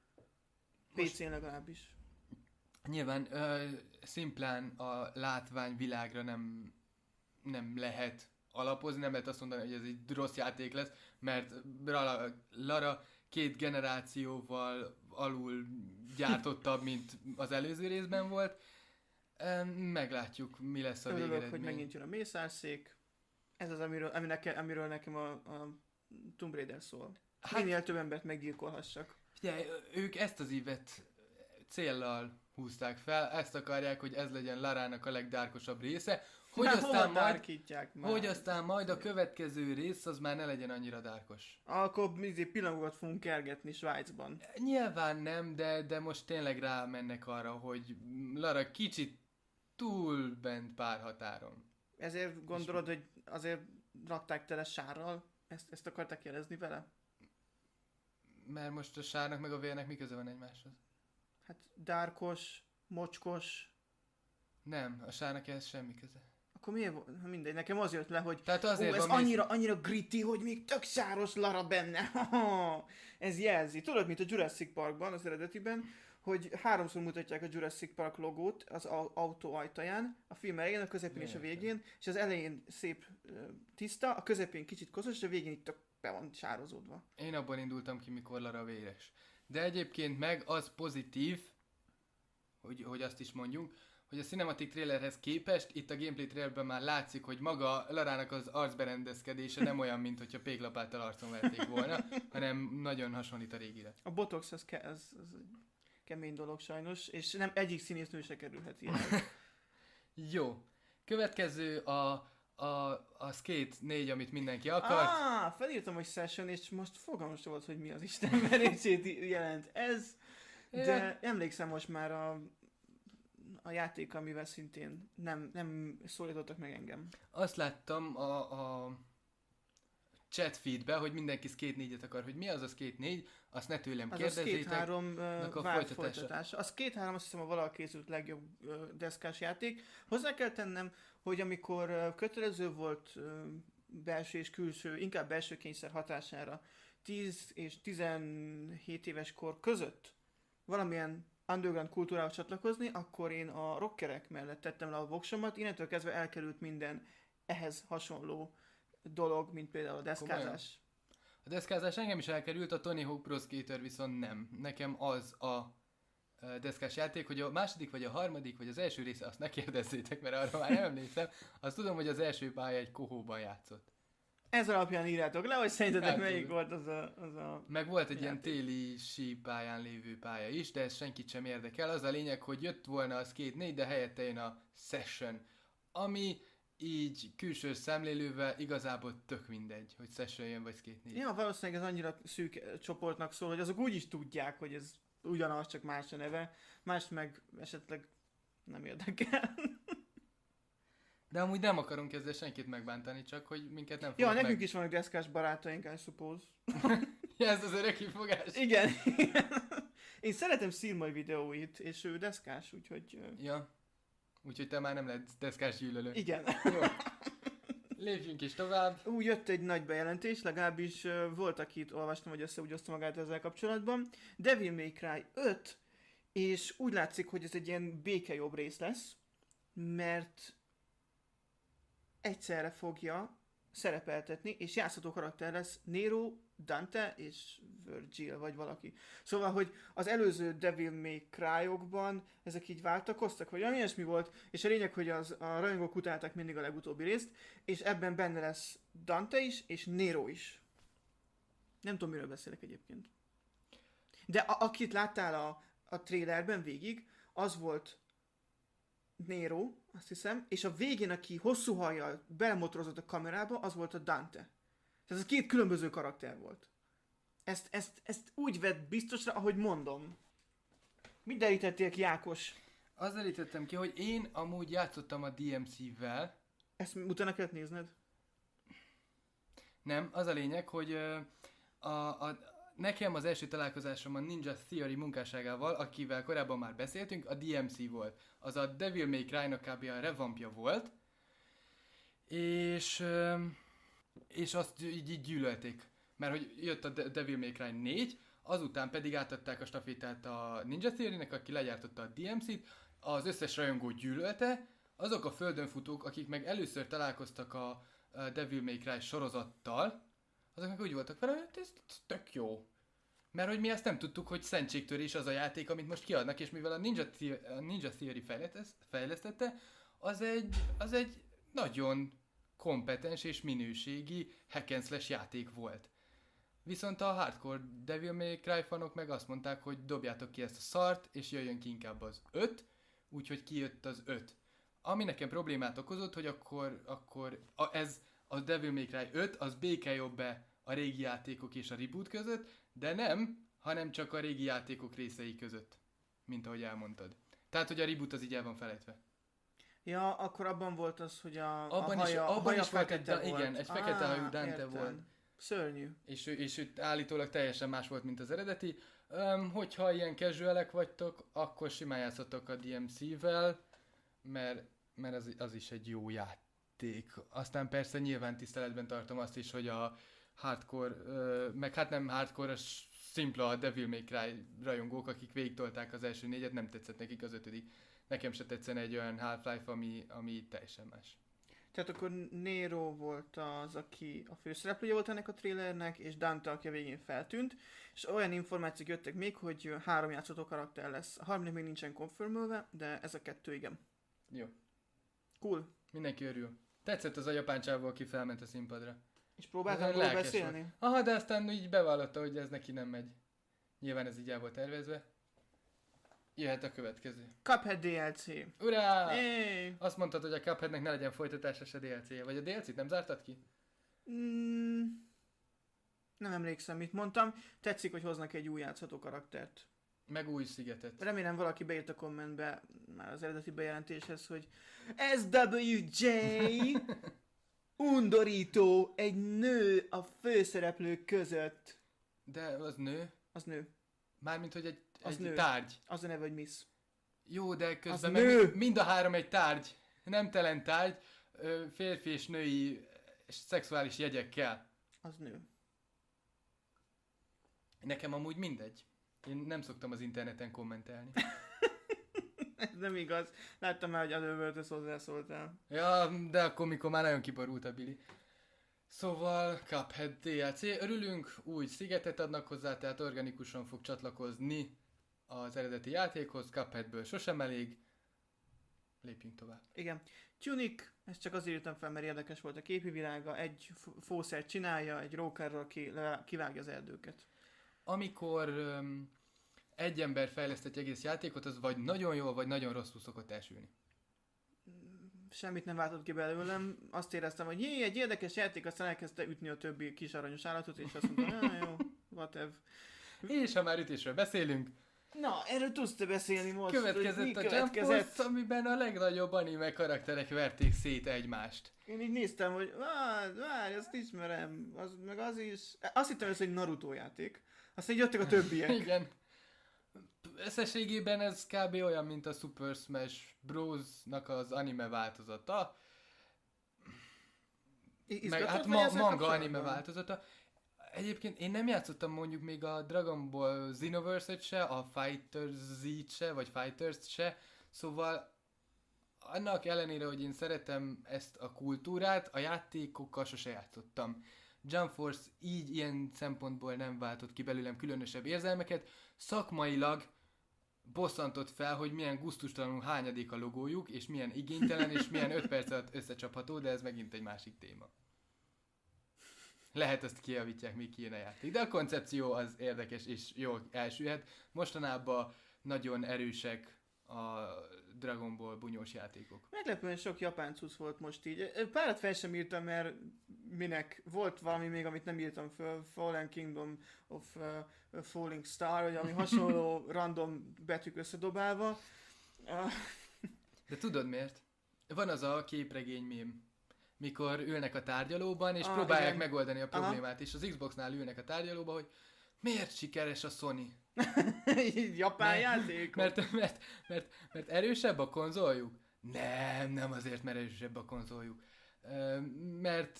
pé cén legalábbis. Nyilván ö, szimplán a látványvilágra nem, nem lehet alapozni, nem lehet azt mondani, hogy ez egy rossz játék lesz, mert Lara, Lara két generációval alul gyártottabb, mint az előző részben volt. Ö, meglátjuk, mi lesz a Örülök, végeredmény. hogy megint jön a mészárszék. Ez az, amiről, ami neke, amiről nekem a, a Tomb Raider szól. Hát- Minél több embert meggyilkolhassak. Figyelj, ők ezt az ívet céllal húzták fel, ezt akarják, hogy ez legyen Larának a legdárkosabb része, hogy Már aztán, hova majd, dárkítják már? hogy aztán majd a következő rész az már ne legyen annyira dárkos. Akkor izé pillanatokat fogunk kergetni Svájcban. Nyilván nem, de, de most tényleg rámennek arra, hogy Lara kicsit túl bent pár határon. Ezért gondolod, hogy azért rakták tele sárral? Ezt, ezt akarták jelezni vele? Mert most a sárnak meg a vérnek mi köze van egymáshoz? Hát dárkos, mocskos. Nem, a sárnak ehhez semmi köze. Akkor miért volt? Mindegy, nekem az jött le, hogy Tehát ó, azért ez van annyira, annyira gritty, hogy még tök sáros Lara benne. Ez jelzi. Tudod, mint a Jurassic Parkban, az eredetiben, hogy háromszor mutatják a Jurassic Park logót az au- autó ajtaján, a film elején, a közepén és a végén, és az elején szép ö, tiszta, a közepén kicsit koszos, és a végén itt tök be van sározódva. Én abból indultam ki, mikor Lara véres. De egyébként meg az pozitív, hogy, hogy azt is mondjunk, hogy a cinematic trailerhez képest itt a gameplay trailerben már látszik, hogy maga Larának az arcberendezkedése nem olyan, mint hogyha péklapáttal arcon verték volna, hanem nagyon hasonlít a régire. A botox az, ke- az, az egy kemény dolog sajnos, és nem egyik színésznő se kerülhet ilyen. Jó. Következő a, a, a Skate négy, amit mindenki akart. Ah, felírtam, hogy session, és most fogalmam sem volt, hogy mi az Isten merését jelent ez, de emlékszem most már a, a játék, amivel szintén nem, nem szólítottak meg engem. Azt láttam a, a chat feedbe, hogy mindenki Skate négyet akar, hogy mi az a Skate négy, azt ne tőlem Az a kérdezzétek. Skate három uh, a várt folytatása. folytatása. A Skate három azt hiszem a valaha készült legjobb uh, deszkás játék. Hozzá kell tennem, hogy amikor uh, kötelező volt uh, belső és külső, inkább belső kényszer hatására tíz és tizenhét éves kor között valamilyen underground kultúrához csatlakozni, akkor én a rockerek mellett tettem le a voksomat, innentől kezdve elkerült minden ehhez hasonló dolog, mint például a deszkázás. Komolyan? A deszkázás engem is elkerült, a Tony Hawk Pro Skater viszont nem. Nekem az a ö, deszkás játék, hogy a második, vagy a harmadik, vagy az első része, azt ne kérdezzétek, mert arra már nem emlékszem. Azt tudom, hogy az első pálya egy kohóban játszott. Ez alapján írjátok le, hogy szerintetek Hát, melyik tudom. volt az a, az a... Meg volt egy ilyen játék. téli sípályán lévő pálya is, de ez senkit sem érdekel. Az a lényeg, hogy jött volna a Skate négy, de helyette jön a Session, ami így külső szemlélővel igazából tök mindegy, hogy Session jön vagy Skate négy. Ja, valószínűleg ez annyira szűk eh, csoportnak szól, hogy azok úgy is tudják, hogy ez ugyanaz, csak más a neve. Más meg esetleg nem érdekel. De amúgy nem akarunk ezzel senkit megbántani, csak hogy minket nem Ja, fognak nekünk meg... is vannak deszkás barátaink, I suppose. Ja, ez az öreg kifogás. Igen. Én szeretem Szirmai videóit, és ő deszkás, úgyhogy... ö, Ja. Úgyhogy te már nem lett deszkás gyűlölő. Igen. Jó. Lépjünk is tovább. Úgy jött egy nagy bejelentés, legalábbis uh, volt, akit olvastam, hogy össze úgy oszta magát ezzel kapcsolatban. Devil May Cry öt, és úgy látszik, hogy ez egy ilyen békejobb rész lesz, mert egyszerre fogja szerepeltetni, és játszható karakter lesz Nero, Dante és Virgil, vagy valaki. Szóval, hogy az előző Devil May Cry-okban ezek így váltakoztak, vagy olyan ilyesmi volt, és a lényeg, hogy az, a rajongók utálták mindig a legutóbbi részt, és ebben benne lesz Dante is, és Nero is. Nem tudom, miről beszélek egyébként. De a, akit láttál a, a trailerben végig, az volt Nero, azt hiszem, és a végén, aki hosszú hajjal belemotorozott a kamerába, az volt a Dante. Tehát ez két különböző karakter volt. Ezt, ezt, ezt úgy vett biztosra, ahogy mondom. Mit derítettél ki, Ákos? Azzal derítettem ki, hogy én amúgy játszottam a dé em cé-vel. Ezt utána kellett nézned? Nem, az a lényeg, hogy ö, a, a, nekem az első találkozásom a Ninja Theory munkásságával, akivel korábban már beszéltünk, a dé em cé volt. Az a Devil May Cry-nak kb. A revampja volt. És, ö, és azt így, így gyűlölték. Mert hogy jött a De- Devil May Cry négy, azután pedig átadták a stafétát a Ninja Theory-nek, aki legyártotta a dé em cét, az összes rajongó gyűlölte, azok a földönfutók, akik meg először találkoztak a, a Devil May Cry sorozattal, azok meg úgy voltak vele, hogy ez, ez tök jó. Mert hogy mi ezt nem tudtuk, hogy szentségtörés az a játék, amit most kiadnak, és mivel a Ninja, The- a Ninja Theory fejlesztette, az egy, az egy nagyon kompetens és minőségi hack and slash játék volt. Viszont a hardcore Devil May Cry fanok meg azt mondták, hogy dobjátok ki ezt a szart, és jöjjön ki inkább az öt, úgyhogy kijött az öt. Ami nekem problémát okozott, hogy akkor, akkor a, ez a Devil May Cry öt, az békéljobb be a régi játékok és a reboot között, de nem, hanem csak a régi játékok részei között, mint ahogy elmondtad. Tehát, hogy a reboot az így el van felejtve. Ja, akkor abban volt az, hogy a, Abban a haja, is, a abban haja is volt egy, fekete da- volt. igen, egy fekete Á, hajú Dante értem. volt. Szörnyű. És ő, és ő állítólag teljesen más volt, mint az eredeti. Um, hogyha ilyen casualek vagytok, akkor simán játszottok a dé em cé-vel, mert, mert az, az is egy jó játék. Aztán persze nyilván tiszteletben tartom azt is, hogy a hardcore, uh, meg hát nem hardcore, a szimpla a Devil May Cry rajongók, akik végigtolták az első négyet, nem tetszett nekik az ötödik. Nekem se tetszene egy olyan Half-Life, ami, ami teljesen más. Tehát akkor Nero volt az, aki a főszereplője volt ennek a trailernek, és Dante, aki a végén feltűnt, és olyan információk jöttek még, hogy három játszható karakter lesz. A harmadik még nincsen confirmölve, de ez a kettő igen. Jó. Cool. Mindenki örül. Tetszett az a japán csávó, aki felment a színpadra. És próbáltam Ez róla lelkes beszélni? volt. Aha, de aztán így bevallotta, hogy ez neki nem megy. Nyilván ez így el volt tervezve. Jöhet a következő. Cuphead dé el cé. Urá! Hey. Azt mondtad, hogy a Cupheadnek ne legyen folytatása se dé el cé-je. Vagy a dé el cét nem zártad ki? Mm, nem emlékszem, mit mondtam. Tetszik, hogy hoznak egy új játszható karaktert. Meg új szigetet. Remélem valaki beírt a kommentbe már az eredeti bejelentéshez, hogy es dupla vé jé undorító, egy nő a főszereplők között. De az nő? Az nő. Mármint, hogy egy, Az egy nő. tárgy. Az a neve, hogy Miss. Jó, de közben Az meg nő. mind, mind a három egy tárgy. Nemtelen tárgy, ö, férfi és női szexuális jegyekkel. Az nő. Nekem amúgy mindegy. Én nem szoktam az interneten kommentelni. Ez nem igaz. Láttam már, hogy Otherworld-höz hozzászóltál. Ja, de akkor mikor már nagyon kiborult a Billy. Szóval Cuphead dé el cé, örülünk, új szigetet adnak hozzá, tehát organikusan fog csatlakozni az eredeti játékhoz, Cupheadből sosem elég. Lépjünk tovább. Igen. Tunic, ezt csak azért írtam fel, mert érdekes volt a képi világa. Egy f- fószert csinálja, egy rókárral, aki le- kivágja az erdőket. Amikor um, egy ember fejleszt egy egész játékot, az vagy nagyon jól, vagy nagyon rosszul szokott elsülni. Semmit nem váltott ki belőlem. Azt éreztem, hogy jé, egy érdekes játék, aztán elkezdte ütni a többi kis aranyos állatot, és azt mondta, ah, jó, whatever. És ha már ütésről beszélünk, Na, erről tudsz te beszélni most, következett hogy mi a Jump következett. Force, amiben a legnagyobb anime karakterek verték szét egymást. Én így néztem, hogy várj, várj, azt ismerem, az, meg az is. Azt hittem, ez egy Naruto játék. Aztán így jöttek a többiek. Igen. Összességében ez kb. Olyan, mint a Super Smash Bros.-nak az anime változata. I- Meg izgatott hát vagy ma, ezzel manga kapcsolatban? anime változata. Egyébként én nem játszottam mondjuk még a Dragon Ball Xenoverse-et se, a Fighters Z-t se, vagy Fighters-t se, szóval annak ellenére, hogy én szeretem ezt a kultúrát, a játékokkal sose játszottam. Jump Force így ilyen szempontból nem váltott ki belőlem különösebb érzelmeket, szakmailag bosszantott fel, hogy milyen gusztustalanul hányadik a logójuk, és milyen igénytelen, és milyen öt perc alatt összecsapható, de ez megint egy másik téma. Lehet ezt kijavítják, még ki a játék. De a koncepció az érdekes és jól elsülhet. Mostanában nagyon erősek a Dragon Ball bunyós játékok. Meglepően sok japán cucc volt most így. Párat fel sem írtam, mert minek volt valami még, amit nem írtam föl, Fallen Kingdom of uh, Falling Star, vagy ami hasonló random betűk összedobálva. Uh, De tudod miért? Van az a képregény mém, mikor ülnek a tárgyalóban, és Ah, próbálják igen. megoldani a Aha. problémát, és az Xboxnál ülnek a tárgyalóban, hogy miért sikeres a Sony? japán Ne- játék. Mert, mert, mert, mert erősebb a konzoljuk? Nem, nem azért, mert erősebb a konzoljuk. Ö, Mert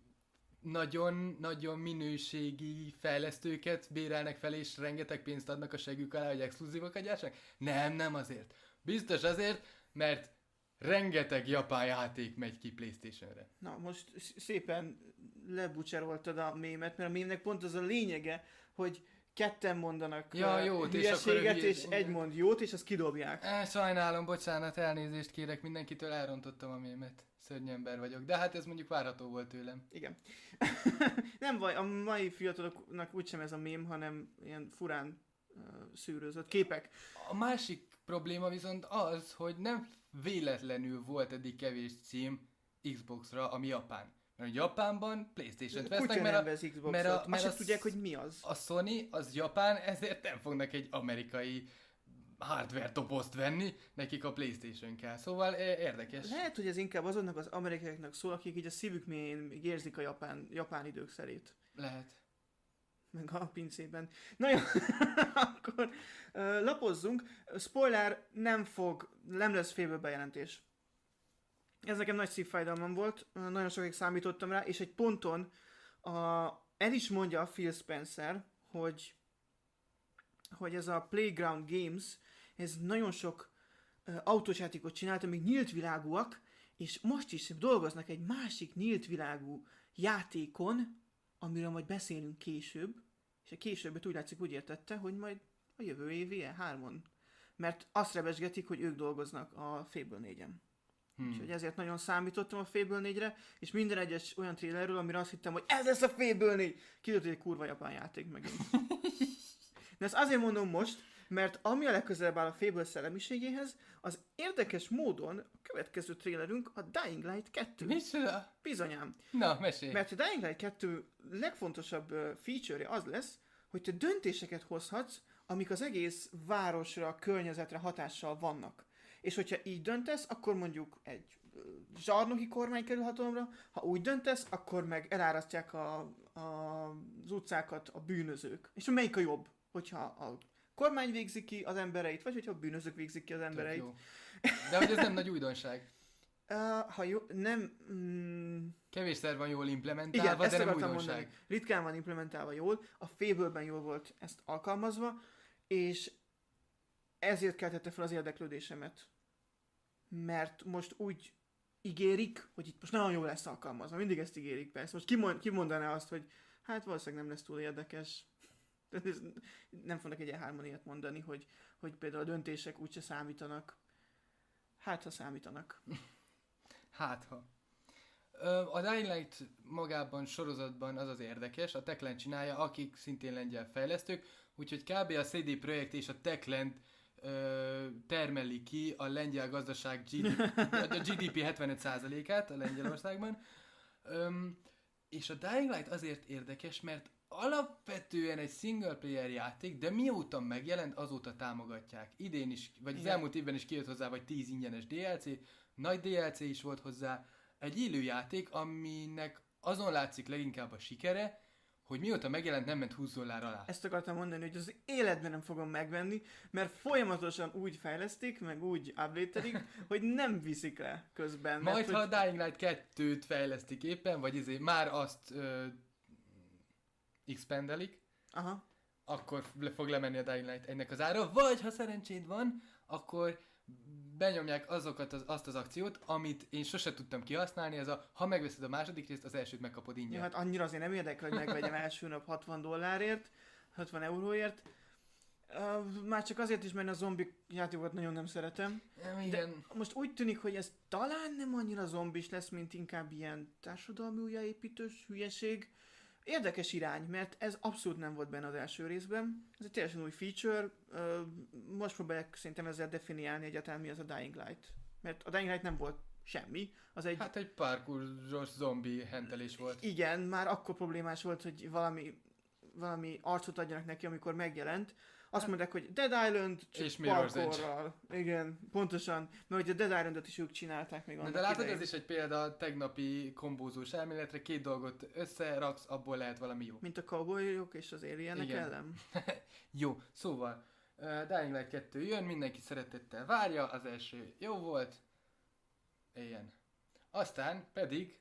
nagyon-nagyon minőségi fejlesztőket bérelnek fel, és rengeteg pénzt adnak a segük alá, hogy exkluzívokat gyártsanak? Nem, nem azért. Biztos azért, mert rengeteg japán játék megy ki PlayStation-re. Na, most sz- szépen lebucseroltad a mémet, mert a mémnek pont az a lényege, hogy ketten mondanak Ja, uh, jót, és akkor hülyeséget, hülye- és egy mond jót, és azt kidobják. Eh, sajnálom, bocsánat, elnézést kérek mindenkitől, elrontottam a mémet. Szörny ember vagyok, de hát ez mondjuk várható volt tőlem. Igen. Nem baj, a mai fiataloknak úgysem ez a mém, hanem ilyen furán uh, szűrőzött képek. A másik probléma viszont az, hogy nem véletlenül volt eddig kevés cím Xbox-ra, ami japán. Mert a Japánban PlayStation-t vesznek, Kutya mert nem a, vesz Xboxot, mert a- azt mert sem a- tudják, hogy mi az. a Sony az japán, ezért nem fognak egy amerikai hardware dobozt venni, nekik a PlayStation kell. Szóval eh, érdekes. Lehet, hogy ez inkább azoknak az amerikaiaknak szól, akik így a szívük mélyén még érzik a japán, japán idők szerét. Lehet. Meg a pincében. Na jó, akkor uh, lapozzunk. Spoiler, nem fog, nem lesz félből bejelentés. Ez nekem nagy szívfájdalmam volt, uh, nagyon sokáig számítottam rá, és egy ponton a, el is mondja a Phil Spencer, hogy, hogy ez a Playground Games, ez nagyon sok uh, autós játékot csinált, amik nyílt világúak, és most is dolgoznak egy másik nyílt világú játékon, amiről majd beszélünk később, és a későbbet úgy látszik, úgy értette, hogy majd a jövő évi E hármon. Mert azt rebesgetik, hogy ők dolgoznak a Fable négyen. Hmm. Úgyhogy ezért nagyon számítottam a Fable négyre, és minden egyes olyan trailerről, amire azt hittem, hogy ez lesz a Fable négy, kiderült, hogy egy kurva japán játék megint. De ezt azért mondom most, mert ami a legközelebb áll a Fable szellemiségéhez, az érdekes módon a következő trailerünk a Dying Light kettő. Micsoda? Bizonyám. Na, mesélj. Mert a Dying Light kettő legfontosabb uh, feature-je az lesz, hogy te döntéseket hozhatsz, amik az egész városra, környezetre hatással vannak. És hogyha így döntesz, akkor mondjuk egy uh, zsarnoki kormány kerül hatalomra, ha úgy döntesz, akkor meg elárasztják a, a, az utcákat a bűnözők. És melyik a jobb? Hogyha a kormány végzi ki az embereit, vagy hogyha a bűnözők végzik ki az Tök embereit. jó. De hogy ez nem nagy újdonság. Uh, ha jó, nem... Mm, Kevésszer van jól igen, implementálva, ezt de nem akartam újdonság. mondani. Ritkán van implementálva jól, a Fable-ben jól volt ezt alkalmazva, és ezért keltette fel az érdeklődésemet. Mert most úgy ígérik, hogy itt most nagyon jól lesz alkalmazva. Mindig ezt ígérik persze. Most ki, mond, ki mondaná azt, hogy hát valószínűleg nem lesz túl érdekes. Ez- Nem fognak egy E hármon ilyet mondani, hogy, hogy például a döntések úgyse számítanak. Hát, ha számítanak. Hát ha. Ö, A Dying Light magában, sorozatban az az érdekes, a Techland csinálja, akik szintén lengyel fejlesztők, úgyhogy kb. A cé dé Projekt és a Techland ö, termeli ki a lengyel gazdaság gé dé pé, a gé dé pé hetvenöt százalékát a Lengyelországban. Öm, és a Dying Light azért érdekes, mert alapvetően egy single player játék, de mióta megjelent, azóta támogatják. Idén is, vagy az Igen. elmúlt évben is kijött hozzá, vagy tíz ingyenes dé el cé, nagy dé el cé is volt hozzá. Egy élő játék, aminek azon látszik leginkább a sikere, hogy mióta megjelent, nem ment húsz dollár alá. Ezt akartam mondani, hogy az életben nem fogom megvenni, mert folyamatosan úgy fejlesztik, meg úgy update-elik, hogy nem viszik le közben. Majd, mert, ha a hogy... Dying Light kettőt fejlesztik éppen, vagy izé, már azt ö, expandelik, Aha. akkor le fog lemenni a Dying Light egynek az ára, vagy ha szerencséd van, akkor benyomják azokat az, azt az akciót, amit én sose tudtam kihasználni, ez a, ha megveszed a második részt, az elsőt megkapod ingyen. Ja, hát annyira azért nem érdekel, hogy megvegyem első nap hatvan dollárért, hatvan euróért. Uh, már csak azért is, mert a zombi játékokat nagyon nem szeretem. Nem, igen. Most úgy tűnik, hogy ez talán nem annyira zombis lesz, mint inkább ilyen társadalmi újjáépítős hülyeség. érdekes irány, mert ez abszolút nem volt benne az első részben. Ez egy teljesen új feature. Ö, most próbálják szerintem ezzel definiálni egyáltalán mi az a Dying Light. Mert a Dying Light nem volt semmi. Az egy... Hát egy parkouros zombi hentelés volt. Igen, már akkor problémás volt, hogy valami, valami arcot adjanak neki, amikor megjelent. Azt hát, mondják, hogy Dead Island, csak és Mirror's parkourral. Igen, pontosan. Mert ugye a Dead Islandot is ők csinálták még annak de látod, idején. ez is egy példa a tegnapi kombózós elméletre, két dolgot összeraksz, abból lehet valami jó. Mint a cowboyok és az alienek Igen. ellen. Jó, szóval uh, Dying Light kettő jön, mindenki szeretettel várja, az első jó volt, ilyen. Aztán pedig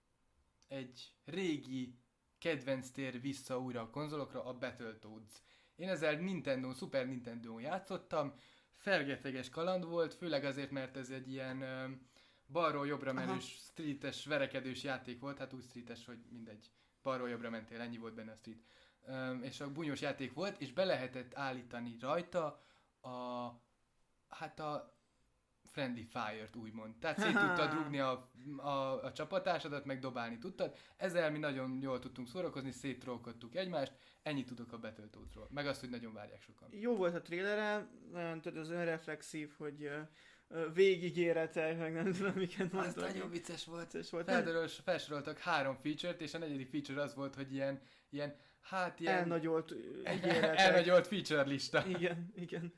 egy régi kedvenc tér vissza újra a konzolokra, a Battletoads. Én ezzel Nintendo, Super Nintendo-n játszottam, fergeteges kaland volt, főleg azért, mert ez egy ilyen uh, balról jobbra menős, streetes, verekedős játék volt, hát úgy streetes, hogy mindegy, balról jobbra mentél, ennyi volt benne a street. Um, és a bunyós játék volt, és be lehetett állítani rajta a, hát a friendly fire-t úgymond. Tehát szét tudtad rúgni a, a, a csapattársadat, meg dobálni tudtad. Ezzel mi nagyon jól tudtunk szórakozni, széttrollkodtuk egymást, ennyit tudok a Battletoadsról. Meg azt, hogy nagyon várják sokan. Jó volt a trélere, olyan tudod, az önreflexív, hogy uh, uh, végigéretek, meg nem tudom, miket Az mondtam. nagyon vicces volt. Vicces volt. Feldarols, felsoroltak három feature-t, és a negyedik feature az volt, hogy ilyen, ilyen hát ilyen... Elnagyolt uh, ígéretek. elnagyolt feature lista. Igen, igen.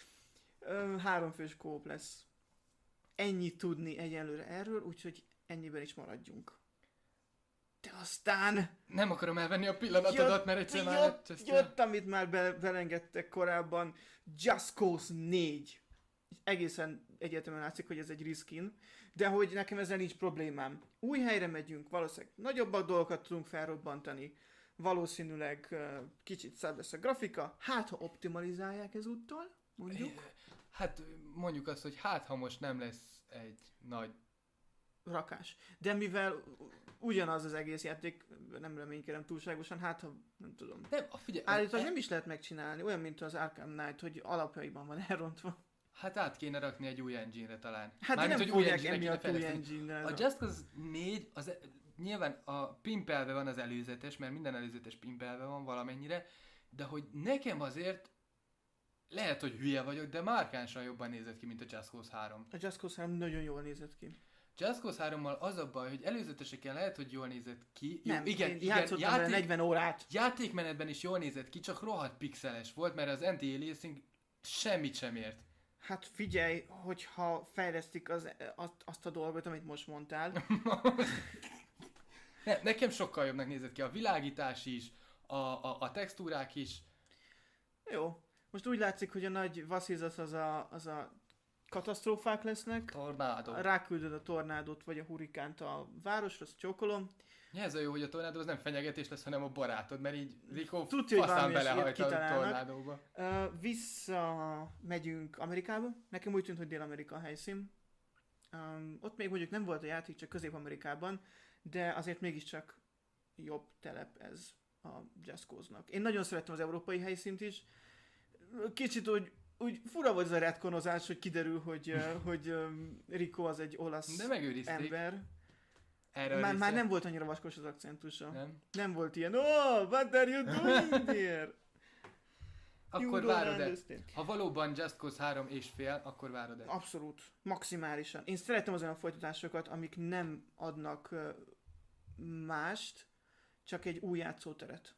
Uh, háromfős kóp lesz. Ennyit tudni egyelőre erről, úgyhogy ennyiben is maradjunk. De aztán... Nem akarom elvenni a pillanatodat, mert egyszerűen már jött, jött, jött, amit már be, belengedtek korábban, Just Cause négy. Egészen egyértelműen látszik, hogy ez egy reskin, de hogy nekem ezzel nincs problémám. Új helyre megyünk, valószínűleg nagyobb dolgokat tudunk felrobbantani, valószínűleg uh, kicsit szebb lesz a grafika, hát ha optimalizálják ezúttal, mondjuk. Hát mondjuk azt, hogy hát ha most nem lesz egy nagy rakás. De mivel ugyanaz az egész játék, nem reménykedem túlságosan, hát ha nem tudom. Nem, figyelj, Állítólag e- nem is lehet megcsinálni, olyan, mint az Arkham Knight, hogy alapjaiban van elrontva. Hát át kéne rakni egy új engine-re talán. Hát de Mármint, nem hogy új fogják engine-re emiatt kéne új fejleszteni. engine-re. A Just Cause négy, az, e- nyilván a pimpelve van az előzetes, mert minden előzetes pimpelve van valamennyire, de hogy nekem azért lehet, hogy hülye vagyok, de márkánsan jobban nézett ki, mint a Just Cause három. A Just Cause három nagyon jól nézett ki. Just Cause hárommal az a baj, hogy előzeteseken lehet, hogy jól nézett ki. Jó, Nem, igen, én igen, játszottam játék... vele negyven órát. Játékmenetben is jól nézett ki, csak rohadt pixeles volt, mert az en té Aliasing semmit sem ért. Hát figyelj, hogyha fejlesztik az, azt, azt a dolgot, amit most mondtál. ne, nekem sokkal jobbnak nézett ki a világítás is, a, a, a textúrák is. Jó. Most úgy látszik, hogy a nagy vasszizat az a, az a katasztrófák lesznek. Tornádó. Ráküldöd a tornádót vagy a hurikánt a városra, azt csókolom. Ja, ez a jó, hogy a tornádó az nem fenyegetés lesz, hanem a barátod, mert így Rico Tudja, hogy faszán valami ilyet belehajt a kitalálnak. tornádóba. Uh, vissza megyünk Amerikába. Nekem úgy tűnt, hogy Dél-Amerika a helyszín. Um, ott még mondjuk nem volt a játék, csak Közép-Amerikában, de azért mégiscsak jobb telep ez a Just Cause-nak. Én nagyon szerettem az európai helyszínt is. Kicsit úgy, úgy fura volt ez a retkonozás, hogy kiderül, hogy, uh, hogy um, Rico az egy olasz De megőrizték. ember. Erre a Már, részre. már nem volt annyira vaskos az akcentusa. Nem? Nem volt ilyen, oh, what are you doing there? You Akkor don't várod el. understand. Ha valóban Just Cause három és fél, akkor várod el. Abszolút. Maximálisan. Én szeretem az olyan folytatásokat, amik nem adnak uh, mást, csak egy új játszóteret.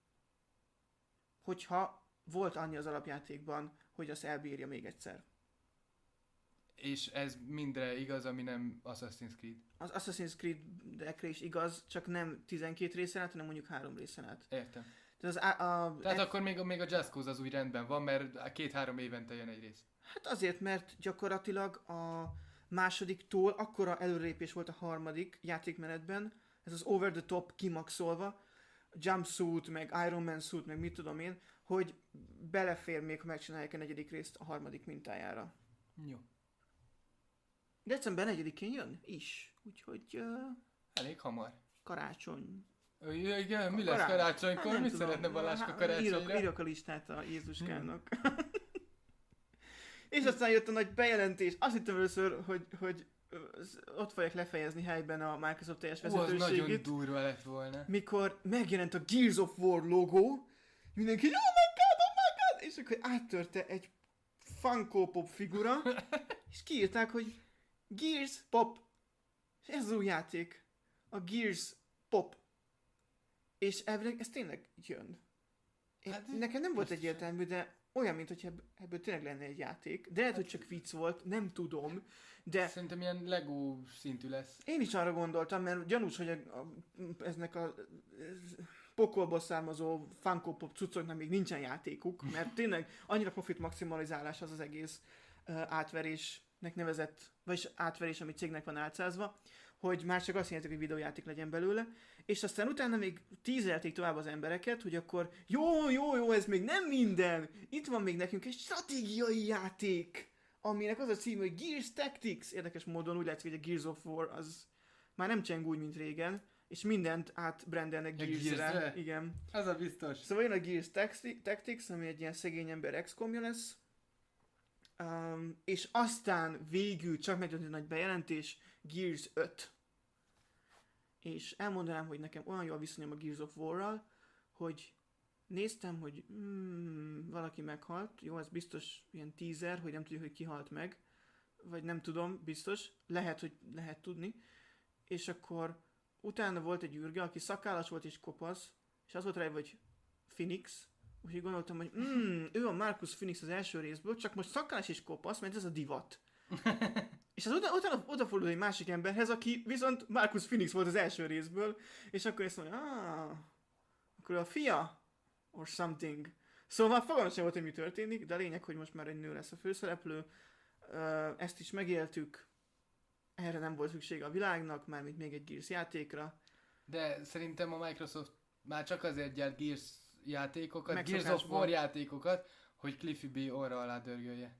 Hogyha volt annyi az alapjátékban, hogy azt elbírja még egyszer. És ez mindre igaz, ami nem Assassin's Creed. Az Assassin's Creed-ekre is igaz, csak nem tizenkét részen át, hanem mondjuk három részen át. Értem. Tehát, az, a, a, Tehát e- akkor még, még a Just Cause az úgy rendben van, mert két-három évente jön egy rész. Hát azért, mert gyakorlatilag a másodiktól akkora előrelépés volt a harmadik játékmenetben, ez az over the top kimaxolva, jumpsuit, meg Iron Man suit, meg mit tudom én, hogy belefér még, ha megcsinálják a negyedik részt a harmadik mintájára. Jó. December negyedikén jön is, úgyhogy uh, Elég hamar. karácsony. Ö, igen, mi lesz Kará- karácsonykor? Hát nem Mit tudom. szeretne Baláska Hát, karácsonyra? Írok, írok a listát a Jézuskának. És aztán jött a nagy bejelentés. Azt hittem először, hogy, hogy ott fogják lefejezni helyben a Microsoft teljes Ó, az vezetőségét. nagyon durva lett volna. Mikor megjelent a Gears of War logó, mindenki, oh my god, oh my god, és akkor áttörte egy Funko Pop figura, és kiírták, hogy Gears Pop. És ez az új játék. A Gears Pop. És elvileg ez tényleg jön. Én, Hát, nekem nem volt biztos. egyértelmű, de olyan, mintha ebb, ebből tényleg lenne egy játék. De lehet, hogy csak vicc volt, nem tudom. De Szerintem ilyen Lego szintű lesz. én is arra gondoltam, mert gyanús, hogy a, a, eznek a ez pokolból származó Funko Pop cuccoknak még nincsen játékuk, mert tényleg annyira profit maximalizálás az az egész uh, átverésnek nevezett, vagyis átverés, ami cégnek van álcázva, hogy már csak azt hihetik, hogy videójáték legyen belőle, és aztán utána még tízelték tovább az embereket, hogy akkor jó, jó, jó, ez még nem minden, itt van még nekünk egy stratégiai játék, aminek az a cím, hogy Gears Tactics. Érdekes módon úgy látszik, hogy a Gears of War az már nem cseng úgy, mint régen, és mindent átbrendelnek Ja, Gears-re. Gears-re? Igen. Az a biztos. Szóval jön a Gears Tacti- Tactics, ami egy ilyen szegény ember ex comja lesz. Um, és aztán végül csak megjött egy nagy bejelentés, Gears öt. És elmondanám, hogy nekem olyan jól viszonyom a Gears of War-ral, hogy néztem, hogy hmm, valaki meghalt. Jó, ez biztos ilyen teaser, hogy nem tudjuk, hogy ki halt meg. Vagy nem tudom, biztos. Lehet, hogy lehet tudni. És akkor utána volt egy űrge, aki szakállas volt és kopasz, és az volt rá, hogy Phoenix. Úgyhogy gondoltam, hogy hmm, ő a Marcus Phoenix az első részből, csak most szakállas és kopasz, mert ez a divat. És az utána, utána odafordul egy másik emberhez, aki viszont Marcus Phoenix volt az első részből, és akkor ezt mondja, ah, akkor a fia, or something. Szóval fogalmam sem volt, hogy mi történik, de a lényeg, hogy most már egy nő lesz a főszereplő. Ezt is megéltük, erre nem volt szüksége a világnak, mármint még egy Gears játékra. De szerintem a Microsoft már csak azért gyárt Gears játékokat, Gears of Megszokásból. War játékokat, hogy Cliffy B orra alá dörgölje.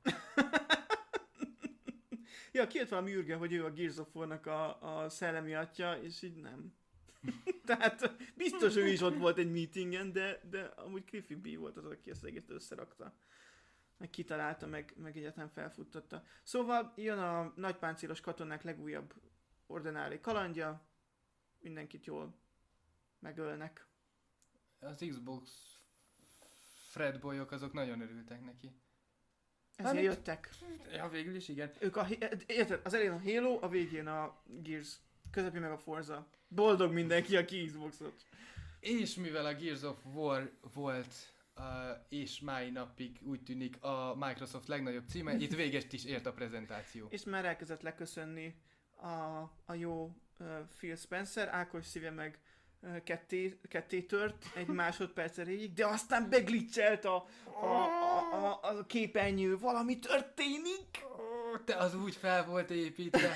Ja, kijött valami űrge, hogy ő a Gears of War-nak a, a szellemi atya, és így nem. Tehát biztos ő is ott volt egy meetingen, de, de amúgy Cliffy B volt az, aki ezt egész összerakta. Meg kitalálta, meg, meg egyáltalán felfuttatta. Szóval jön a nagypáncélos katonák legújabb ordinári kalandja, mindenkit jól megölnek. Az Xbox Fredboyok azok nagyon örültek neki. Ezért Mármint- jöttek. Ja, végül is igen. Ők a, érted, az elején a Halo, a végén a Gears, közepén meg a Forza. Boldog mindenki, aki Xboxot. És mivel a Gears of War volt, uh, és mai napig úgy tűnik a Microsoft legnagyobb címe, itt véget is ért a prezentáció. És már elkezdett leköszönni a, a jó uh, Phil Spencer, Ákos szíve meg uh, ketté, ketté tört egy másodperc erejéig, de aztán beglitchelt a, a, a, a, a képernyő, valami történik! Ó, te az úgy fel volt építve.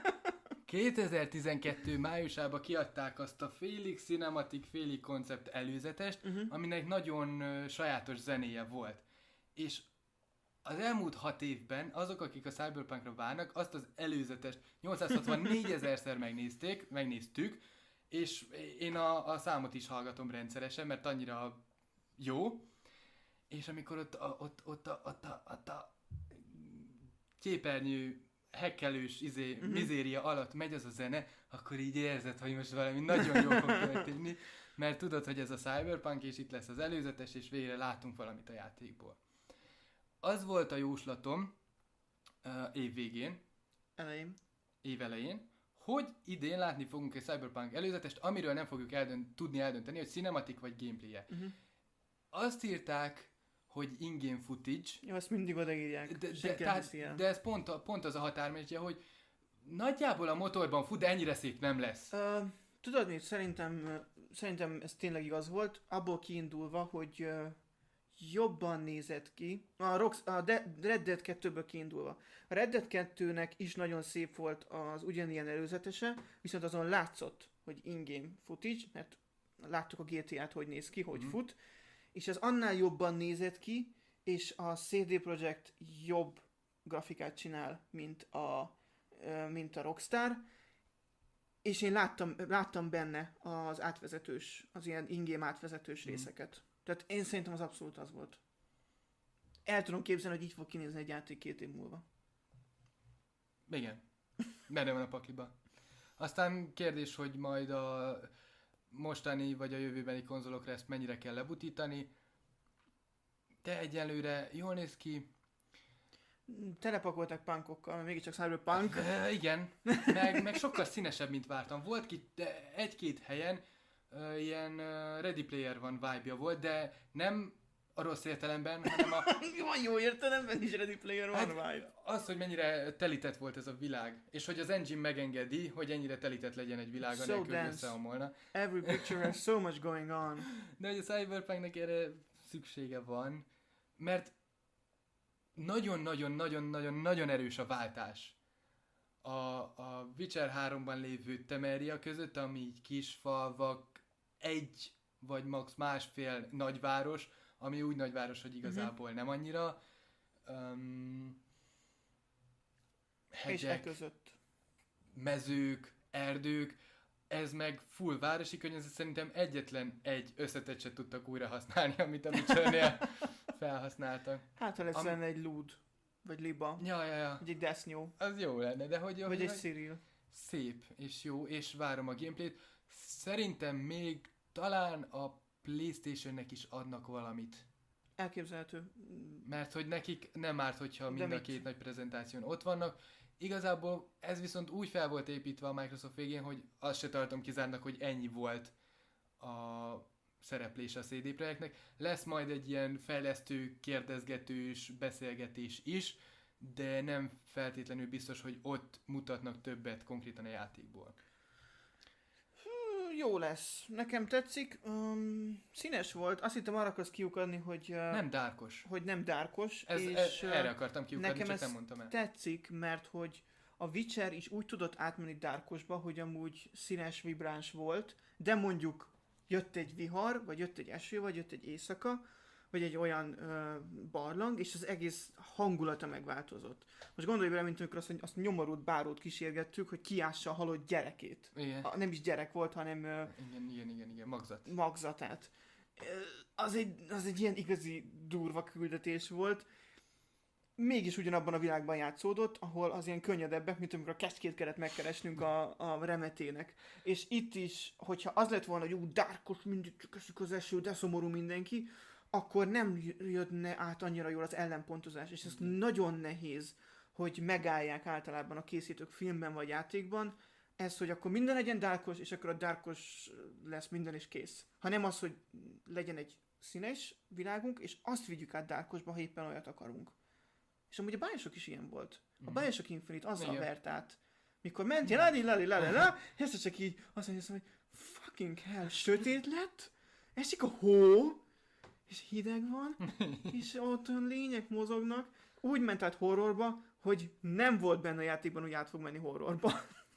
kétezer-tizenkettő májusában kiadták azt a félig cinematic, félig koncept előzetest, Uh-huh. aminek nagyon uh, sajátos zenéje volt. És az elmúlt hat évben azok, akik a Cyberpunkra várnak, azt az előzetest nyolcszázhatvannégy-ezerszer megnézték, megnéztük, és én a, a számot is hallgatom rendszeresen, mert annyira jó. És amikor ott a, ott, ott a, ott a, ott a képernyő hekkelős izé, Mhm. uh-huh. mizéria alatt megy az a zene, akkor így érzed, hogy most valami nagyon jó fog történni, mert tudod, hogy ez a Cyberpunk, és itt lesz az előzetes, és végre látunk valamit a játékból. Az volt a jóslatom uh, év végén, Elején. év elején, hogy idén látni fogunk egy Cyberpunk előzetest, amiről nem fogjuk eldönt, tudni eldönteni, hogy cinematic vagy gameplay-e. Uh-huh. Azt írták, hogy in-game footage, Jó, ezt mindig odaírják. de, de, Senki nem tehát, hiszi el. de ez pont, a, pont az a határmértje, hogy nagyjából a motorban fut, de ennyire szép nem lesz. Uh, tudod mit, szerintem, ö, szerintem ez tényleg igaz volt, abból kiindulva, hogy uh, jobban nézett ki, a, Rox, a De- Red Dead kettőből kiindulva. A Red Dead kettőnek is nagyon szép volt az ugyanilyen előzetese, viszont azon látszott, hogy in-game footage, mert láttuk a gé té á-t, hogy néz ki, hogy Mhm. fut, és ez annál jobban nézett ki, és a cé dé Projekt jobb grafikát csinál, mint a, ö, mint a Rockstar, és én láttam, láttam benne az átvezetős, az ilyen in-game átvezetős Mhm. részeket. Tehát én szerintem az abszolút az volt. El tudom képzelni, hogy így fog kinézni egy játék két év múlva. Igen. benne van a pakliba. Aztán kérdés, hogy majd a mostani vagy a jövőbeni konzolokra ezt mennyire kell lebutítani. De egyelőre jól néz ki. Telepakolták punkokkal, mert mégiscsak Cyberpunk. E, igen, meg, meg sokkal színesebb, mint vártam. Volt ki de egy-két helyen uh, ilyen uh, Ready Player One vibe-ja volt, de nem a rossz értelemben, hanem a... Van jó értelemben is Ready Player One hát, vibe. az, hogy mennyire telített volt ez a világ, és hogy az engine megengedi, hogy ennyire telített legyen egy világ, So anélkül, hogy dense. összeomolna. Every picture has so much going on. De hogy a Cyberpunknek erre szüksége van, mert nagyon-nagyon-nagyon-nagyon-nagyon erős a váltás. A, a Witcher háromban lévő Temeria között, ami így kis falvak, egy vagy max másfél nagyváros, ami úgy nagyváros, hogy igazából uh-huh. nem annyira. Um, hegyek, És e között. mezők, erdők, ez meg full városi környezet, szerintem egyetlen egy összetett se tudtak újra használni, amit a Witchernél felhasználtak. Hát, ha lesz Am- lenne egy Lud, vagy Liba, Ja, ja, ja. vagy egy Deathnew, Az jó lenne, de hogy... vagy hogy egy Cyril. szép és jó, és várom a gameplayt. Szerintem még talán a PlayStationnek is adnak valamit. Elképzelhető. Mert hogy nekik nem árt, hogyha mind a mit? két nagy prezentáción ott vannak. Igazából ez viszont úgy fel volt építve a Microsoft végén, hogy azt se tartom kizárnak, hogy ennyi volt a szereplés a cé dé Projektnek. Lesz majd egy ilyen fejlesztő, kérdezgetős beszélgetés is, de nem feltétlenül biztos, hogy ott mutatnak többet konkrétan a játékból. Hú, jó lesz. Nekem tetszik. Um, színes volt. Azt hittem arra akarsz kiukadni, hogy... Uh, Nem dárkos. Hogy nem dárkos. Ez, és, e, erre akartam kiukadni, nekem csak ez nem mondtam el. tetszik, mert hogy a Witcher is úgy tudott átmenni dárkosba, hogy amúgy színes, vibráns volt, de mondjuk jött egy vihar, vagy jött egy eső, vagy jött egy éjszaka, vagy egy olyan ö, barlang, és az egész hangulata megváltozott. Most gondolj bele, mint amikor azt, azt nyomorult bárót kísérgettük, hogy kiássa a halott gyerekét. Igen. A, nem is gyerek volt, hanem ö, igen, igen, igen, igen, magzat. magzatát. Ö, Az egy, az egy ilyen igazi durva küldetés volt. Mégis ugyanabban a világban játszódott, ahol az ilyen könnyedebbek, mint amikor a kecskét kellett megkeresnünk a, a remetének. És itt is, hogyha az lett volna, hogy ú, dárkos, mindig csak esik az eső, de szomorú mindenki, akkor nem jönne át annyira jól az ellenpontozás. És ez nagyon nehéz, hogy megállják általában a készítők filmben vagy játékban, ez, hogy akkor minden legyen dárkos, és akkor a dárkos lesz minden is kész. Ha nem az, hogy legyen egy színes világunk, és azt vigyük át dárkosba, ha éppen olyat akarunk. És amúgy a Bioshock is ilyen volt. A Bioshock Infinite azzal Igen. vert át. Mikor mentél, lali, lali, lali, lali, és csak így azt mondja, hogy fucking hell, sötét lett, esik a hó, és hideg van, és ott olyan lények mozognak. Úgy ment át horrorba, hogy nem volt benne a játékban, hogy át fog menni horrorba.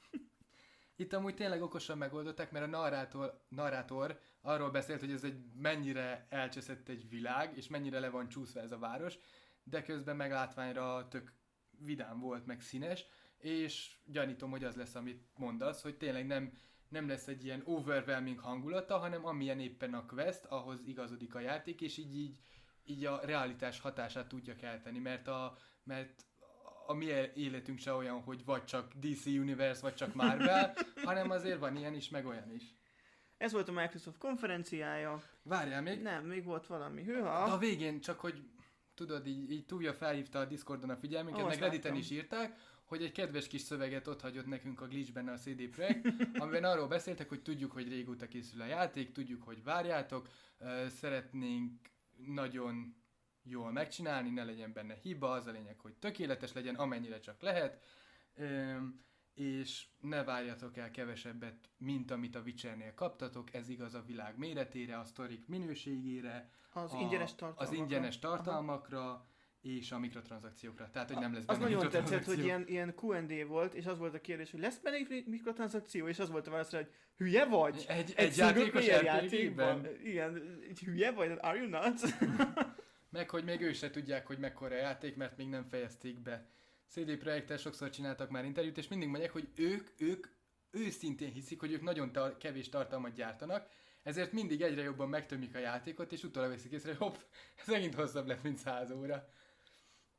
Itt amúgy tényleg okosan megoldották, mert a narrátor, narrátor arról beszélt, hogy ez egy mennyire elcseszett egy világ, és mennyire le van csúszva ez a város, de közben meglátványra tök vidám volt, meg színes, és gyanítom, hogy az lesz, amit mondasz, hogy tényleg nem, nem lesz egy ilyen overwhelming hangulata, hanem amilyen éppen a quest, ahhoz igazodik a játék, és így, így, így a realitás hatását tudja kelteni, mert a, mert a mi életünk se olyan, hogy vagy csak dé cé Universe, vagy csak Marvel, hanem azért van ilyen is, meg olyan is. Ez volt a Microsoft konferenciája. Várjál még. Nem, még volt valami. Hűha. De a végén csak, hogy tudod, így, így túlja felhívta a Discordon a figyelmünket, Ó, meg azt Redditen láttam. is írták, hogy egy kedves kis szöveget ott hagyott nekünk a Glitchben a cé dé Projekt, amiben arról beszéltek, hogy tudjuk, hogy régóta készül a játék, tudjuk, hogy várjátok, ö, szeretnénk nagyon jól megcsinálni, ne legyen benne hiba, az a lényeg, hogy tökéletes legyen, amennyire csak lehet, ö, és ne várjatok el kevesebbet, mint amit a Witchernél kaptatok, ez igaz a világ méretére, a sztorik minőségére, Az a, ingyenes tartalmakra. az ingyenes tartalmakra, és a mikrotranszakciókra. Tehát, hogy nem lesz Az benne nagyon tetszett, mikrotranszakció. hogy ilyen, ilyen kú end á volt, és az volt a kérdés, hogy lesz benne egy mikrotranszakció, és az volt a válasz, hogy hülye vagy? Egy, egy, Egy játékos single player er pé gében. játékban? Igen, egy hülye vagy? Are you nuts? Meg, hogy még ők se tudják, hogy mekkora a játék, mert még nem fejezték be. cé dé Projekttel sokszor csináltak már interjút, és mindig mondják, hogy ők, ők őszintén hiszik, hogy ők nagyon ta- kevés tartalmat gyártanak, ezért mindig egyre jobban megtömik a játékot, és utólag veszik észre, hogy hopp, ez megint hosszabb lett, mint száz óra.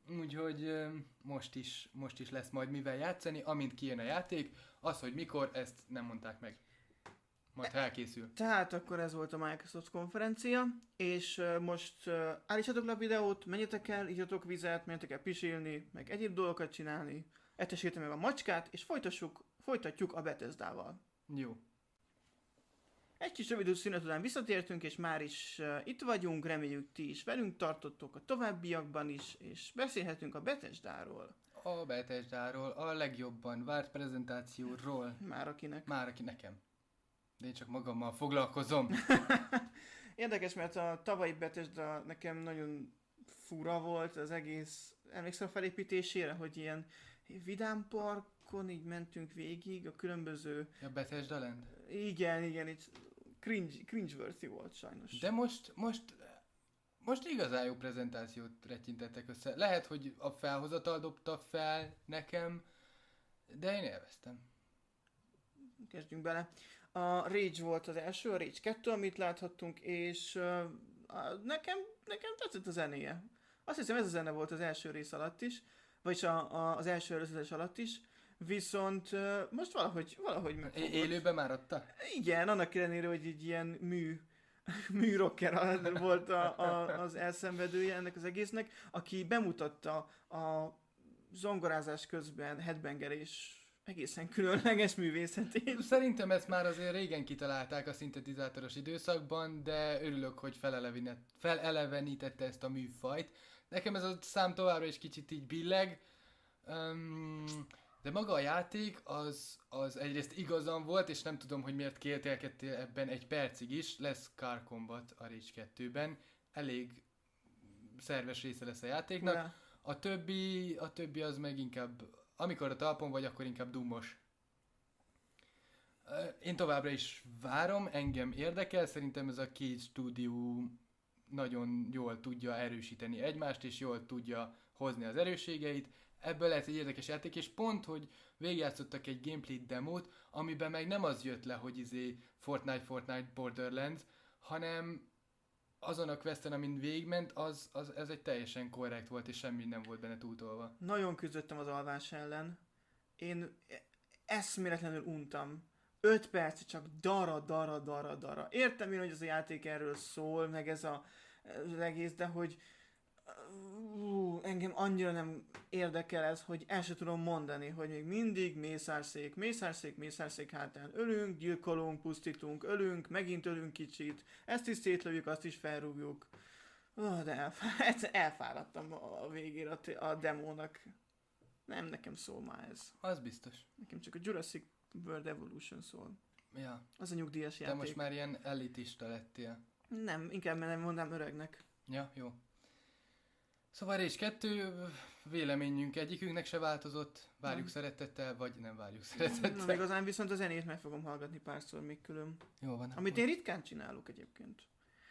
Úgyhogy ö, most is, most is lesz majd mivel játszani, amint kijön a játék. Az, hogy mikor, ezt nem mondták meg. Majd ha elkészül. Tehát akkor ez volt a Microsoft konferencia, és uh, most uh, állítsatok le a videót, menjetek el, igyatok vizet, menjetek el pisilni, meg egyéb dolgokat csinálni, etessétek meg a macskát, és folytassuk, folytatjuk a Bethesdával. Jó. Egy kis rövid szünet után visszatértünk, és már is uh, itt vagyunk, reméljük ti is velünk tartottok a továbbiakban is, és beszélhetünk a Bethesdáról. A Bethesdáról, a legjobban várt prezentációról. Már akinek. Már aki nekem. De én csak magammal foglalkozom. Érdekes, mert a tavalyi Bethesda nekem nagyon fura volt az egész, emlékszel a felépítésére, hogy ilyen vidám parkon így mentünk végig a különböző... A Bethesda Land? Igen, igen, így cringe, cringe-worthy volt sajnos. De most, most, most igazán jó prezentációt retyintettek össze. Lehet, hogy a felhozatal dobta fel nekem, de én élveztem. Kezdjünk bele. A Rage volt az első, a Rage kettő, amit láthattunk, és uh, a, nekem, nekem tetszett a zenéje. Azt hiszem ez a zene volt az első rész alatt is, vagyis a, a, az első előzetes alatt is, viszont uh, most valahogy, valahogy megfogott. É- élőben már adta? Igen, annak ellenére, hogy egy ilyen mű, műrocker volt a, a, az elszenvedője ennek az egésznek, aki bemutatta a zongorázás közben headbangerés egészen különleges művészetét. Szerintem ezt már azért régen kitalálták a szintetizátoros időszakban, de örülök, hogy felelevenítette ezt a műfajt. Nekem ez a szám továbbra is kicsit így billeg, um, de maga a játék az, az egyrészt igazam volt, és nem tudom, hogy miért kételkedtél ebben egy percig is. Lesz Car Combat a Rage kettőben, elég szerves része lesz a játéknak. De. A többi, a többi az meg inkább, amikor a talpon vagy, akkor inkább dumos. Én továbbra is várom, engem érdekel, szerintem ez a két stúdió nagyon jól tudja erősíteni egymást, és jól tudja hozni az erősségeit. Ebből lehet egy érdekes játék, és pont, hogy végigjátszottak egy gameplay demót, amiben meg nem az jött le, hogy izé Fortnite, Fortnite, Borderlands, hanem azon a questen, amin végigment, az, az, ez egy teljesen korrekt volt, és semmi nem volt benne túltolva. Nagyon küzdöttem az alvás ellen. Én eszméletlenül untam. Öt perc csak dara, dara, dara, dara. Értem én, hogy ez a játék erről szól, meg ez a, az egész, de hogy uh, engem annyira nem érdekel ez, hogy el sem tudom mondani, hogy még mindig mészárszék, mészárszék, mészárszék hátán ölünk, gyilkolunk, pusztítunk, ölünk, megint ölünk kicsit, ezt is szétlövjük, azt is felrúgjuk. Oh, de elf- elfáradtam a végére a, a demónak. Nem, nekem szól már ez. Az biztos. Nekem csak a Jurassic World Evolution szól. Ja. Az a nyugdíjas Te játék. most már ilyen elitista lettél. Nem, inkább mert nem mondám öregnek. Ja, jó. Szóval Rage kettő, véleményünk egyikünknek se változott, várjuk Nem. szeretettel, vagy nem várjuk Nem szeretettel. igazán, viszont a zenét meg fogom hallgatni párszor még külön. Jó van. Amit én ritkán csinálok egyébként.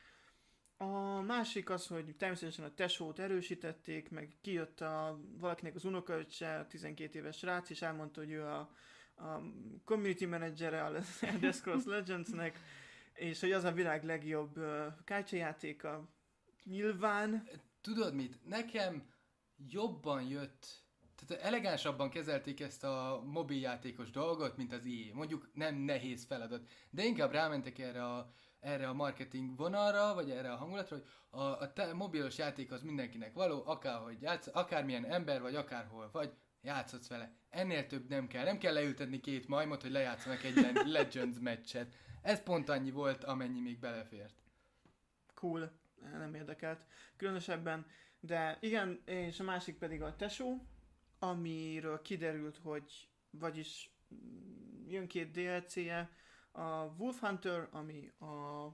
A másik az, hogy természetesen a tesót erősítették, meg kijött a valakinek az unokaöccse, a tizenkét éves srác, és elmondta, hogy ő a, a community menedzsere a Elder Scrolls Legendsnek, és hogy az a világ legjobb uh, kártyajátéka. Nyilván. Tudod mit? Nekem jobban jött, tehát elegánsabban kezelték ezt a mobiljátékos dolgot, mint az i á. Mondjuk nem nehéz feladat, de inkább rámentek erre a, erre a marketing vonalra, vagy erre a hangulatra, hogy a, a te, mobilos játék az mindenkinek való, akárhogy játsz, akármilyen ember vagy, akárhol vagy, játszhatsz vele. Ennél több nem kell. Nem kell leültetni két majmot, hogy lejátszanak egy ilyen Legends meccset. Ez pont annyi volt, amennyi még belefért. Cool. Nem érdekelt különösebben, de igen, és a másik pedig a tesó, amiről kiderült, hogy vagyis mm, jön két dé el cé-je, a Wolf Hunter, ami a, a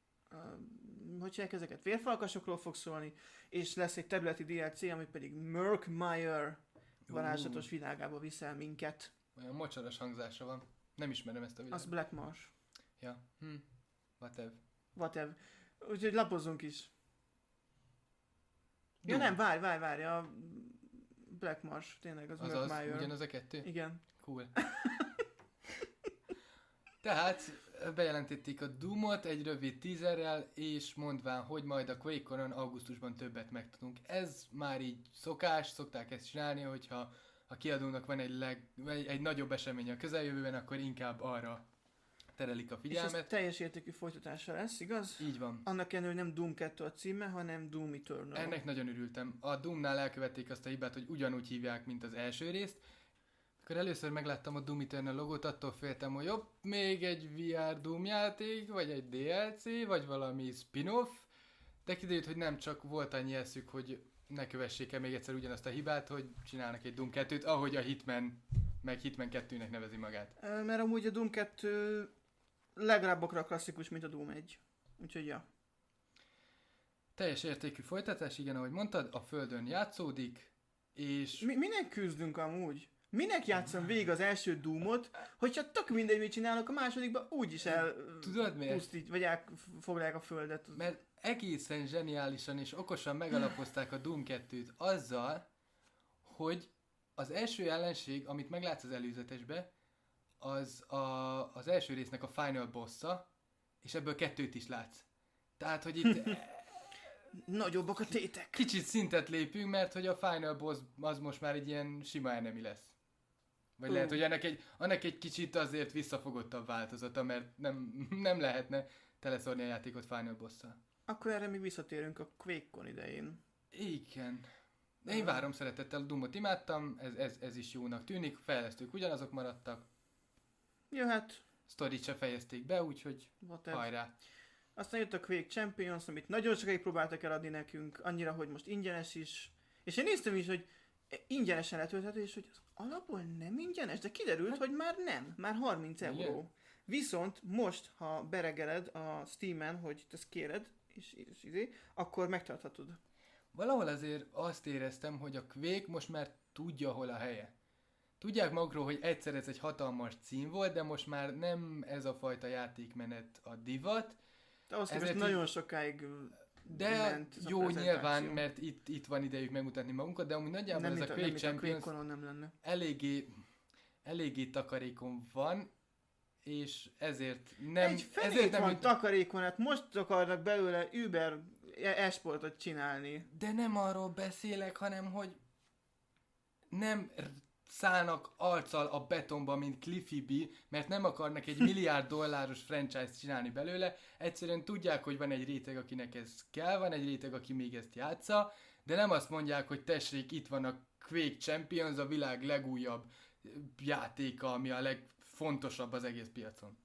hogy hívják ezeket, vérfalkasokról fog szólni, és lesz egy területi dé el cé, ami pedig Murkmire varázslatos világába viszel minket. Olyan mocsaras hangzása van. Nem ismerem ezt a világot. Az Black Marsh. Ja. Hm. Whatever. Whatever. Úgyhogy lapozzunk is. Ja Doom. nem, várj, várj, várj, a Black Marsh, tényleg az, Azaz, Murkmire. ugyanaz a kettő? Igen. Cool. Tehát bejelentették a Doomot egy rövid teaserrel, és mondván, hogy majd a QuakeConon augusztusban többet megtudunk. Ez már így szokás, szokták ezt csinálni, hogyha a kiadónak van egy, leg, egy, egy nagyobb esemény a közeljövőben, akkor inkább arra terelik a figyelmet. És ez teljes értékű folytatása lesz, igaz? Így van. Annak ellenére, hogy nem Doom kettő a címe, hanem Doom Eternal. Ennek nagyon örültem. A Doomnál elkövették azt a hibát, hogy ugyanúgy hívják, mint az első részt. Akkor először megláttam a Doom Eternal logót, attól féltem, hogy jobb, még egy vé er Doom játék, vagy egy dé el cé, vagy valami spin-off. De kiderült, hogy nem csak volt annyi eszük, hogy ne kövessék el még egyszer ugyanazt a hibát, hogy csinálnak egy Doom kettőt, ahogy a Hitman, meg Hitman kettőnek nevezi magát. Ö, Mert amúgy a Doom kettő legalább akkora klasszikus, mint a Doom egy. Úgyhogy ja. Teljes értékű folytatás, igen, ahogy mondtad, a Földön játszódik, és... Mi, minek küzdünk amúgy? Minek játszom végig az első Doomot, hogyha tök mindegy, mit csinálok, a másodikban úgyis el... Tudod miért? Pusztít, vagy elfoglalják a földet. Mert egészen zseniálisan és okosan megalapozták a Doom kettőt azzal, hogy az első ellenség, amit meglátsz az előzetesbe, az a, az első résznek a final bossa, és ebből kettőt is látsz. Tehát, hogy itt Nagyobbak a tétek. kicsit szintet lépünk, mert hogy a final boss az most már egy ilyen sima enemy lesz. Vagy Ó. lehet, hogy ennek egy, annak egy kicsit azért visszafogottabb változata, mert nem, nem lehetne teleszórni a játékot final bosszal. Akkor erre még visszatérünk a QuakeCon idején. Igen. De én várom szeretettel, a Doomot imádtam, ez, ez, ez is jónak tűnik, fejlesztők ugyanazok maradtak, Jöhet, sztorit se fejezték be, úgyhogy whatever. hajrá. Aztán jött a Quake Champions, amit nagyon sokáig próbáltak eladni nekünk, annyira, hogy most ingyenes is. És én néztem is, hogy ingyenesen letölthető, és hogy az alapból nem ingyenes, de kiderült, hogy már nem, már harminc Igen. euró. Viszont most, ha beregeled a Steamen, hogy te ezt kéred, és, és izé, akkor megtarthatod. Valahol azért azt éreztem, hogy a Quake most már tudja, hol a helye. Tudják magukról, hogy egyszer ez egy hatalmas cím volt, de most már nem ez a fajta játékmenet a divat. De ahhoz Ezért képest így- nagyon sokáig De ment ez a jó, prezentáció. nyilván, mert itt, itt van idejük megmutatni magunkat, de amúgy nagyjából nem, ez mint a a, nem, Quake mint a Champions QuakeConon nem lenne. eléggé, eléggé takarékon van, és ezért nem... Nem, egy ezért fenét nem van jut- takarékon, hát most akarnak belőle Uber esportot csinálni. De nem arról beszélek, hanem hogy nem r- szállnak arccal a betonba, mint Cliffy B, mert nem akarnak egy milliárd dolláros franchise-t csinálni belőle. Egyszerűen tudják, hogy van egy réteg, akinek ez kell, van egy réteg, aki még ezt játsza, de nem azt mondják, hogy tessék, itt van a Quake Champions, a világ legújabb játéka, ami a legfontosabb az egész piacon.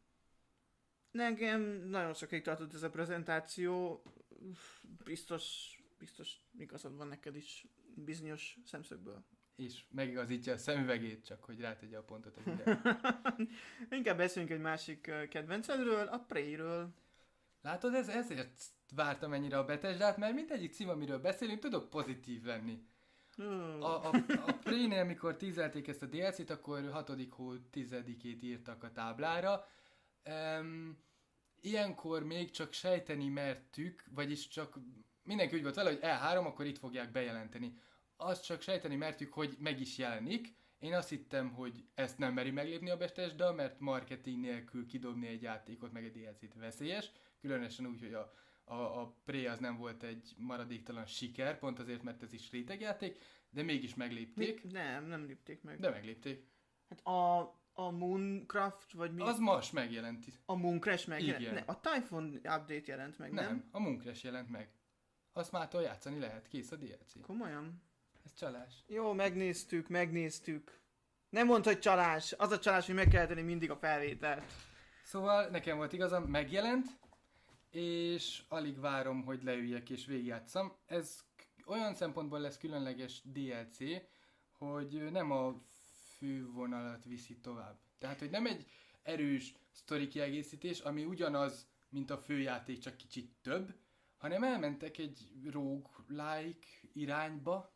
Nekem nagyon sokáig tartott ez a prezentáció, biztos, biztos igazad van neked is bizonyos szemszögből. És megigazítja a szemüvegét, csak hogy rátegye a pontot a videó. Inkább beszéljünk egy másik ö, kedvencedről, a Prey-ről. Látod, ez, ezért vártam ennyire a Bethesdát, mert mindegyik cím, amiről beszélünk, tudok pozitív lenni. Ö, A, a, a Prey-nél, mikor tízelték ezt a dé el cét, akkor hatodik hó tizedikét írtak a táblára. Um, ilyenkor még csak sejteni mertük, vagyis csak mindenki úgy volt vele, hogy E három, akkor itt fogják bejelenteni. Azt csak sejteni mertük, hogy meg is jelenik. Én azt hittem, hogy ezt nem meri meglépni a Bethesda, mert marketing nélkül kidobni egy játékot, meg egy dé el cét veszélyes. Különösen úgy, hogy a, a, a Prey az nem volt egy maradéktalan siker, pont azért, mert ez is rétegjáték, de mégis meglépték. mi? Nem, nem lépték meg. De meglépték. Hát a, a Mooncraft, vagy mi? Az most megjelent. A Mooncrash megjelent. Igen. Ne, a Typhon update jelent meg, nem? Nem, a Mooncrash jelent meg. Azt mától játszani lehet, kész a dé el cé. Komolyan? Ez csalás. Jó, megnéztük, megnéztük. Nem mondd, hogy csalás. Az a csalás, hogy meg kell tenni mindig a felvételt. Szóval nekem volt igazam, megjelent, és alig várom, hogy leüljek és végigjátszam. Ez k- olyan szempontból lesz különleges dé el cé, hogy nem a fővonalat viszi tovább. Tehát, hogy nem egy erős sztori kiegészítés, ami ugyanaz, mint a főjáték, csak kicsit több, hanem elmentek egy roguelike irányba,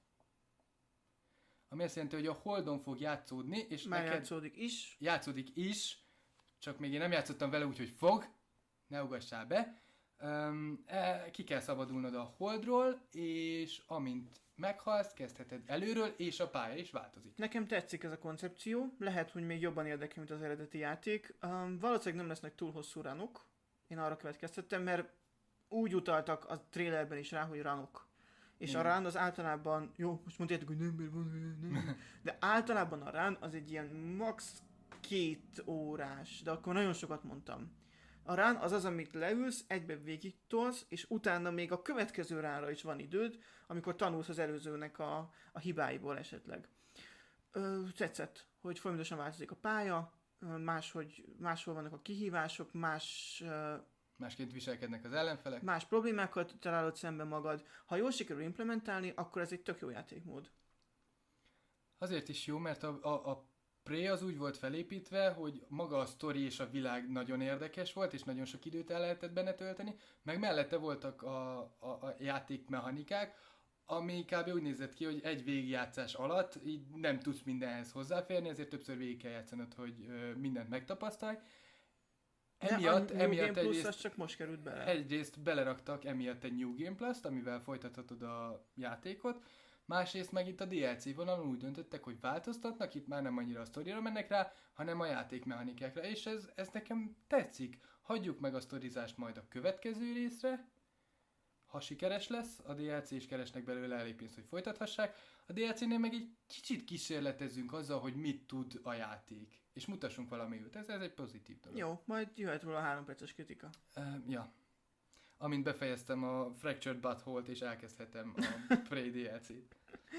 ami azt jelenti, hogy a Holdon fog játszódni, és Már neked játszódik is. játszódik is, csak még én nem játszottam vele, úgyhogy fog, ne ugassál be. Um, e, ki kell szabadulnod a holdról, és amint meghalsz, kezdheted előről, és a pálya is változik. Nekem tetszik ez a koncepció, lehet, hogy még jobban érdekel, mint az eredeti játék. Um, valószínűleg nem lesznek túl hosszú ranok, én arra következtettem, mert úgy utaltak a trailerben is rá, hogy ranok. És mm. a run az általában, jó, most mondjátok, hogy nem, mert van, nem, de általában a run az egy ilyen max. Két órás, de akkor nagyon sokat mondtam. A run az az, amit leülsz, egybe végig tolsz, és utána még a következő ránra is van időd, amikor tanulsz az előzőnek a, a hibáiból esetleg. Ö, tetszett, hogy folyamatosan változik a pálya, máshogy, máshol vannak a kihívások, más... Ö, másként viselkednek az ellenfelek. Más problémákat találod szembe magad. Ha jól sikerül implementálni, akkor ez egy tök jó játékmód. Azért is jó, mert a, a, a Prey az úgy volt felépítve, hogy maga a sztori és a világ nagyon érdekes volt, és nagyon sok időt el lehetett benne tölteni, meg mellette voltak a, a, a játékmechanikák, ami kb. Úgy nézett ki, hogy egy végigjátszás alatt így nem tudsz mindenhez hozzáférni, ezért többször végig kell játszanod, hogy ö, mindent megtapasztalj. Emiatt, a emiatt egyrészt, csak most került bele. Egyrészt beleraktak emiatt egy New Game Plus-t, amivel folytathatod a játékot, másrészt meg itt a dé el cé vonalon úgy döntöttek, hogy változtatnak, itt már nem annyira a sztorira mennek rá, hanem a játékmechanikákra, és ez, ez nekem tetszik. Hagyjuk meg a sztorizást majd a következő részre, ha sikeres lesz, a dé el cé is keresnek belőle elég pénzt, hogy folytathassák, a dé el cé-nél meg egy kicsit kísérletezünk azzal, hogy mit tud a játék, és mutassunk valami jót. Ez, ez egy pozitív dolog. Jó, majd jöhet róla a három perces kritika. Uh, ja. Amint befejeztem a Fractured Butthole-t, és elkezdhetem a Prey dé el cét.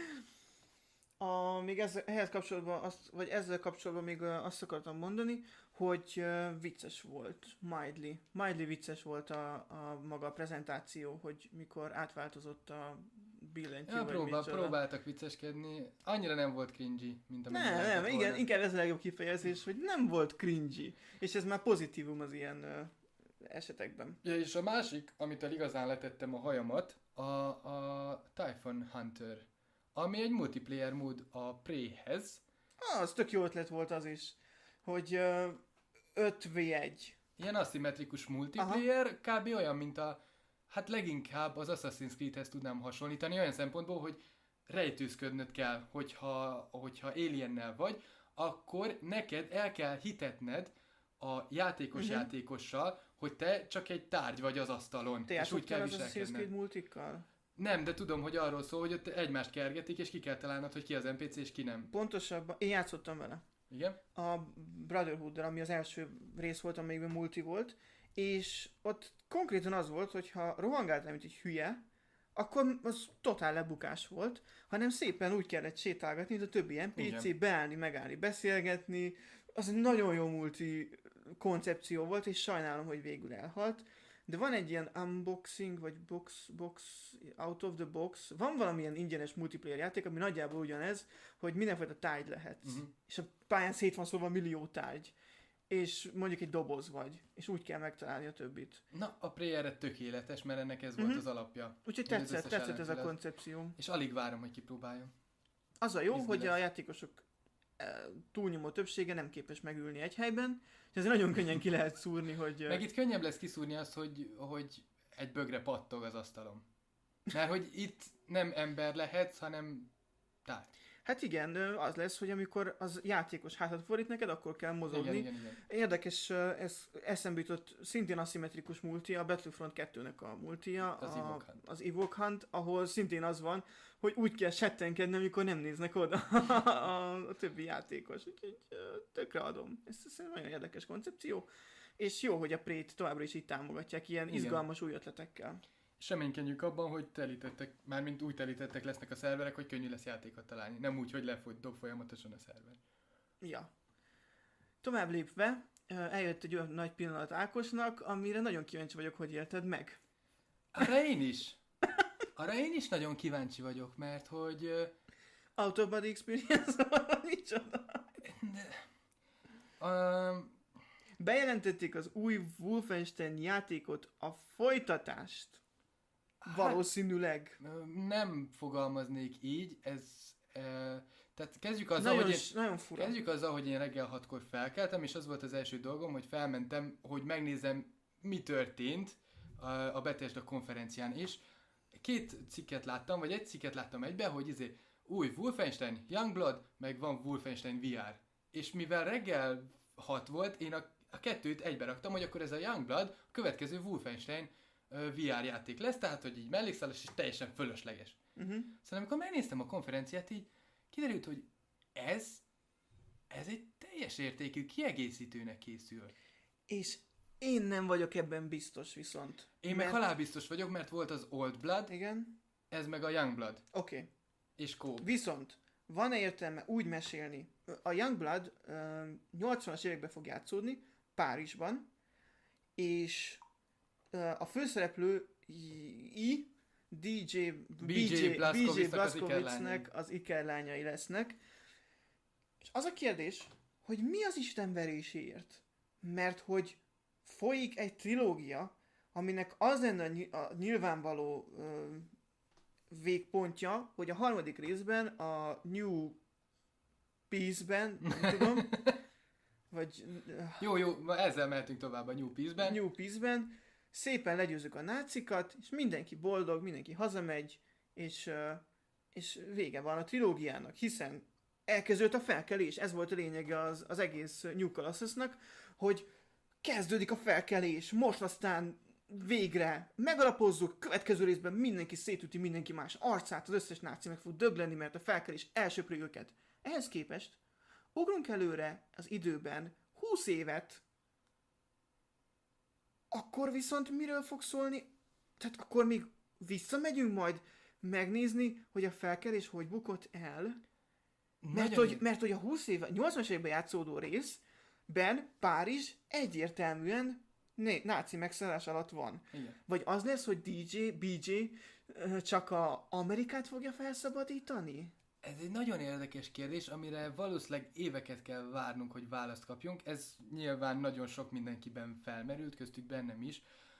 A, még ezzel, ehhez kapcsolatban, azt, vagy ezzel kapcsolatban még uh, azt akartam mondani, hogy uh, vicces volt, mildly. Mildly vicces volt a, a maga a prezentáció, hogy mikor átváltozott a billentyű. Ja, próbál, próbáltak vicceskedni. Annyira nem volt cringy, mint amit Nem, nem, igen, volna. Inkább ez a legjobb kifejezés, hogy nem volt cringy. És ez már pozitívum az ilyen uh, esetekben. Ja, és a másik, amitől igazán letettem a hajamat, a, a Typhon Hunter, ami egy multiplayer mód a Preyhez. Ah, az tök jó ötlet volt az is, hogy uh, öt vé egy. Ilyen aszimmetrikus multiplayer, aha. Kb. Olyan, mint a, hát leginkább az Assassin's Creedhez tudnám hasonlítani, olyan szempontból, hogy rejtőzködnöd kell, hogyha, hogyha aliennel vagy, akkor neked el kell hitetned a játékos uh-huh. játékossal, hogy te csak egy tárgy vagy az asztalon. Te és úgy kell az Assassin's Creed multikkal? Nem, de tudom, hogy arról szól, hogy ott egymást kergetik, és ki kell találnod, hogy ki az en pé cé, és ki nem. Pontosabban, én játszottam vele. Igen? A Brotherhood-dal, ami az első rész volt, amelyikben multi volt, és ott konkrétan az volt, hogy ha rohangáltál, mint egy hülye, akkor az totál lebukás volt, hanem szépen úgy kellett sétálgatni, mint a többi en pé cé, igen. Beállni, megállni, beszélgetni. Az egy nagyon jó multi koncepció volt, és sajnálom, hogy végül elhalt. De van egy ilyen unboxing, vagy box, box, out of the box, van valamilyen ingyenes multiplayer játék, ami nagyjából ugyanez, hogy mindenfajta tárgy lehetsz. Uh-huh. És a pályán szét van szóval millió tárgy. És mondjuk egy doboz vagy, és úgy kell megtalálni a többit. Na, a Prey erre tökéletes, mert ennek ez uh-huh. volt az alapja. Úgyhogy tetszett, tetszett ez a koncepció. És alig várom, hogy kipróbáljam. Az a jó, Bizony hogy lesz. A játékosok e, túlnyomó többsége nem képes megülni egy helyben, és ez nagyon könnyen ki lehet szúrni, hogy... Meg itt könnyebb lesz kiszúrni azt, hogy, hogy egy bögre pattog az asztalon. Mert hogy itt nem ember lehetsz, hanem tárgy. Hát igen, az lesz, hogy amikor az játékos hátat fordít neked, akkor kell mozogni. Igen, igen, igen. Érdekes, ez eszembe jutott szintén aszimmetrikus multi, a Battlefront kettőnek a multia, az, a, az Evoke Hunt, ahol szintén az van, hogy úgy kell settenkedni, amikor nem néznek oda a, a többi játékos. Úgyhogy tökre adom. Ez, ez nagyon érdekes koncepció. És jó, hogy a Prey-t továbbra is így támogatják ilyen igen. izgalmas új ötletekkel. És reménykedjük abban, hogy telítettek, mármint úgy telítettek lesznek a szerverek, hogy könnyű lesz játékot találni. Nem úgy, hogy lefogy, dob folyamatosan a szerver. Ja. Tovább lépve, eljött egy olyan nagy pillanat Ákosnak, amire nagyon kíváncsi vagyok, hogy élted meg. Arra én is. Arra én is nagyon kíváncsi vagyok, mert hogy... Uh... Out of body experience? Micsoda? Um... Bejelentették az új Wolfenstein játékot, a folytatást. Valószínűleg. Hát, nem fogalmaznék így, ez... E, tehát kezdjük azzal, nagyon, hogy én, nagyon fura. kezdjük azzal, hogy én reggel hatkor felkeltem, és az volt az első dolgom, hogy felmentem, hogy megnézem, mi történt a, a Bethesda konferencián is. Két cikket láttam, vagy egy cikket láttam egyben, hogy izé új Wolfenstein Youngblood, meg van Wolfenstein vé er. És mivel reggel hat volt, én a, a kettőt egybe raktam, hogy akkor ez a Youngblood a következő Wolfenstein uh, vé er játék lesz, tehát hogy így mellékszálas és teljesen fölösleges. Uh-huh. Szóval amikor megnéztem a konferenciát, így kiderült, hogy ez, ez egy teljes értékű kiegészítőnek készül. És én nem vagyok ebben biztos viszont. Én meg halálbiztos vagyok, mert volt az Old Blood, Igen. ez meg a Youngblood. Oké. Okay. És Cope. Viszont van-e értelme úgy mesélni? A Youngblood uh, nyolcvanas években fog játszódni, Párizsban, és uh, a főszereplő I, dé dzsé bé dzsé Blazkowicznek az ikerlányai lesznek. És az a kérdés, hogy mi az istenveréséért? Mert hogy folyik egy trilógia, aminek az lenne a, ny- a nyilvánvaló uh, végpontja, hogy a harmadik részben a New Peace-ben, nem tudom, vagy... Uh, jó, jó, ezzel mehetünk tovább a New Peace-ben. New Peace-ben szépen legyőzzük a nácikat, és mindenki boldog, mindenki hazamegy, és, uh, és vége van a trilógiának, hiszen elkezdődött a felkelés, ez volt a lényege az, az egész New Colossusnak, hogy kezdődik a felkelés, most aztán végre megalapozzuk, következő részben mindenki szétüti mindenki más arcát, az összes náci meg fog dögleni, mert a felkelés elsöpri őket. Ehhez képest ugrunk előre az időben húsz évet, akkor viszont miről fog szólni? Tehát akkor még visszamegyünk majd megnézni, hogy a felkelés hogy bukott el? Mert hogy, mert hogy a húsz éve, nyolcvanas években játszódó részben Párizs egyértelműen né, náci megszállás alatt van. Igen. Vagy az lesz, hogy dé dzsé, bé dzsé csak a Amerikát fogja felszabadítani? Ez egy nagyon érdekes kérdés, amire valószínűleg éveket kell várnunk, hogy választ kapjunk. Ez nyilván nagyon sok mindenkiben felmerült, köztük bennem is.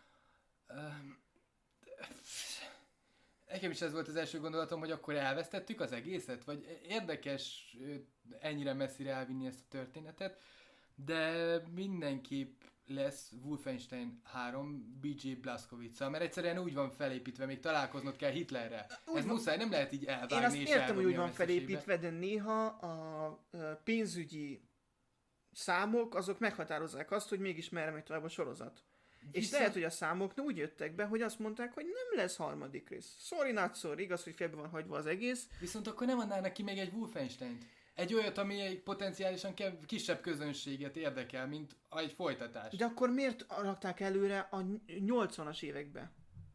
Nekem is ez volt az első gondolatom, hogy akkor elvesztettük az egészet, vagy érdekes ennyire messzire elvinni ezt a történetet, de mindenképp lesz Wolfenstein három bé dzsé Blazkowicz-szal, mert egyszerűen úgy van felépítve, még találkoznod kell Hitlerre. Úgy ez van. Muszáj, nem lehet így elvágni. Én azt és értem, hogy úgy van vesztesébe. felépítve, de néha a pénzügyi számok, azok meghatározzák azt, hogy mégis merre megy tovább a sorozat. És Viszont... lehet, hogy a számok úgy jöttek be, hogy azt mondták, hogy nem lesz harmadik rész. Sorry, not sorry, igaz, hogy félbe van hagyva az egész. Viszont akkor nem adnának ki még egy Wolfensteint. Egy olyat, ami egy potenciálisan kev- kisebb közönséget érdekel, mint egy folytatás. De akkor miért rakták előre a nyolcvanas évekbe?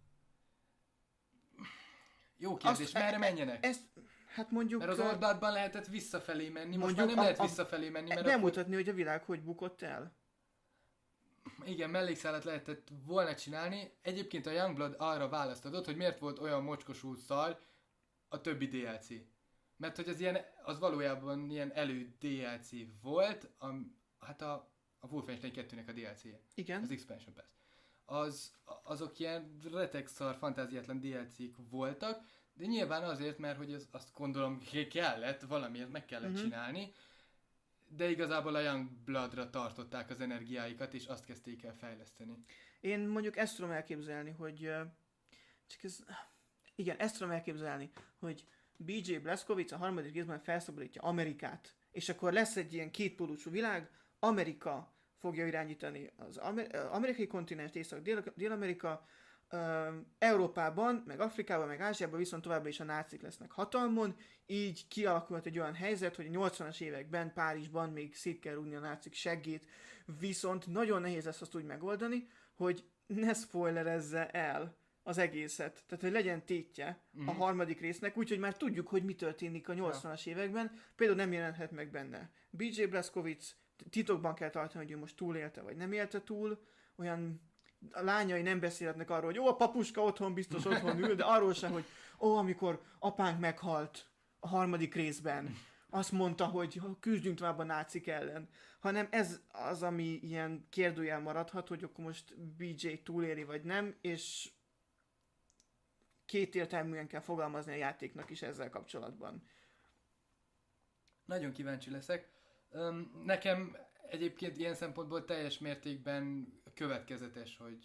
Jó kérdés, Azt- merre e- menjenek? Ezt, hát mondjuk... Mert az ö, Oldbloodban lehetett visszafelé menni, most mondjuk már nem a- lehet a- visszafelé menni, mert bemutatni, hogy a világ hogy bukott el. akkor, igen, mellékszálat lehetett volna csinálni. Egyébként a Youngblood arra választ adott, hogy miért volt olyan mocskosul szar a többi dé el cé. Mert hogy az, ilyen, az valójában ilyen elő dé el cé volt, a, hát a, a Wolfenstein kettőnek a dé el cé-je. Igen. Az Expansion Pass. Az, azok ilyen retegszar, fantáziátlan dé el cé-k voltak, de nyilván azért, mert hogy az, azt gondolom kellett, valamiért meg kellett Mhm. csinálni, de igazából a Youngbloodra tartották az energiáikat, és azt kezdték el fejleszteni. Én mondjuk ezt tudom elképzelni, hogy... ö, Csak ez... Igen, ezt tudom elképzelni, hogy bé dzsé Blazkowicz a harmadik részben felszabadítja Amerikát, és akkor lesz egy ilyen kétpólusú világ, Amerika fogja irányítani az amer- ö, amerikai kontinens, Észak-Dél- Dél-Amerika, ö, Európában, meg Afrikában, meg Ázsiában viszont továbbra is a nácik lesznek hatalmon, így kialakult egy olyan helyzet, hogy a nyolcvanas években Párizsban még szét kell rúgni a nácik seggét, viszont nagyon nehéz lesz azt úgy megoldani, hogy ne spoilerezze el az egészet. Tehát, hogy legyen tétje Mhm. a harmadik résznek, úgyhogy már tudjuk, hogy mi történik a nyolcvanas években. Például nem jelenhet meg benne bé dzsé Blazkowicz, titokban kell tartani, hogy ő most túlélte, vagy nem élte túl. Olyan a lányai nem beszélhetnek arról, hogy ó, a papuska otthon biztos otthon ül, de arról sem, hogy ó, amikor apánk meghalt a harmadik részben, azt mondta, hogy küzdjünk tovább a nácik ellen. Hanem ez az, ami ilyen kérdőjel maradhat, hogy akkor most bé dzsé túléli, vagy nem, és kétértelműen kell fogalmazni a játéknak is ezzel kapcsolatban. Nagyon kíváncsi leszek. Öm, nekem egyébként ilyen szempontból teljes mértékben következetes, hogy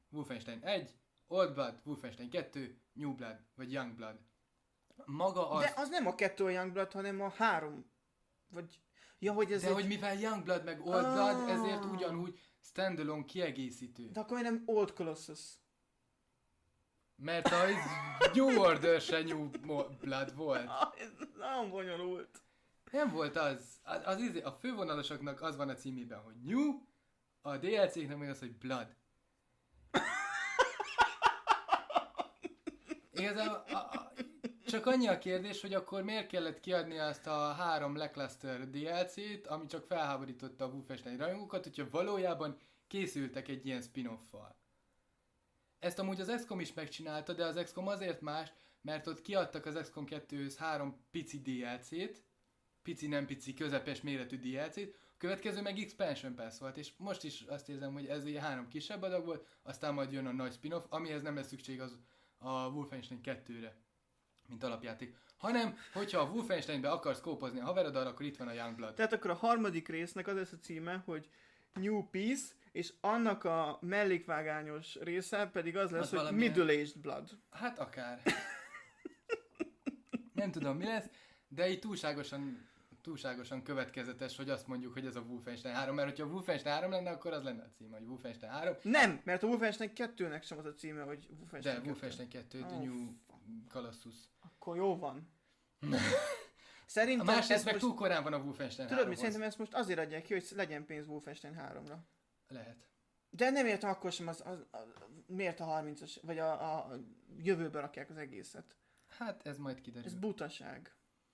Wolfenstein egy, Old Blood, Wolfenstein kettő, New Blood, vagy Young Blood. Maga az... De az nem a kettő a Youngblood, hanem a három. Vagy... Ja, hogy ez De egy... hogy mivel Young Blood meg Old Ah. Blood, ezért ugyanúgy standalone kiegészítő. De akkor nem Old Colossus. Mert a New Order se New Mo- Blood volt. Ah, ez nagyon bonyolult. Nem volt az. Az, az izé, a fővonalasoknak az van a címében, hogy New, a dé el cé-knek meg az, hogy Blood. Igazából a, a, csak annyi a kérdés, hogy akkor miért kellett kiadni azt a három Lackluster dé el cé-t, ami csak felháborította a Wolfenstein rajongókat, hogyha valójában készültek egy ilyen spin-off-val. Ezt amúgy az excom is megcsinálta, de az excom azért más, mert ott kiadtak az excom kettőhöz három pici dé el cé-t, pici nem pici, közepes méretű dé el cé-t, a következő meg Expansion Pass volt, és most is azt érzem, hogy ez ilyen három kisebb adag volt, aztán majd jön a nagy spin-off, amihez nem lesz szükség az a Wolfenstein kettőre, mint alapjáték. Hanem, hogyha a Wolfensteinbe akarsz kópozni a haveroddal, akkor itt van a Youngblood. Tehát akkor a harmadik résznek az lesz a címe, hogy New Peace, és annak a mellékvágányos része pedig az lesz, Az hogy valamilyen- Middle-aged Blood. Hát akár. Nem tudom mi lesz, de így túlságosan, túlságosan következetes, hogy azt mondjuk, hogy ez a Wolfenstein három, mert hogyha a Wolfenstein három lenne, akkor az lenne a címe, hogy Wolfenstein három, Nem, mert a Wolfenstein kettőnek sem az a címe, hogy Wolfenstein de kettő. Wolfenstein kettő, The Oh, New Colossus. Akkor jó van. A Szerintem másrészt ez meg most... túl korán van a Wolfenstein Tudod, mi háromhoz. szerintem ezt most azért adják ki, hogy legyen pénz Wolfenstein háromra. Lehet. De nem értem akkor sem, az, az, az, miért a harmincas, vagy a, a jövőbe rakják az egészet. Hát ez majd kiderül. Ez butaság.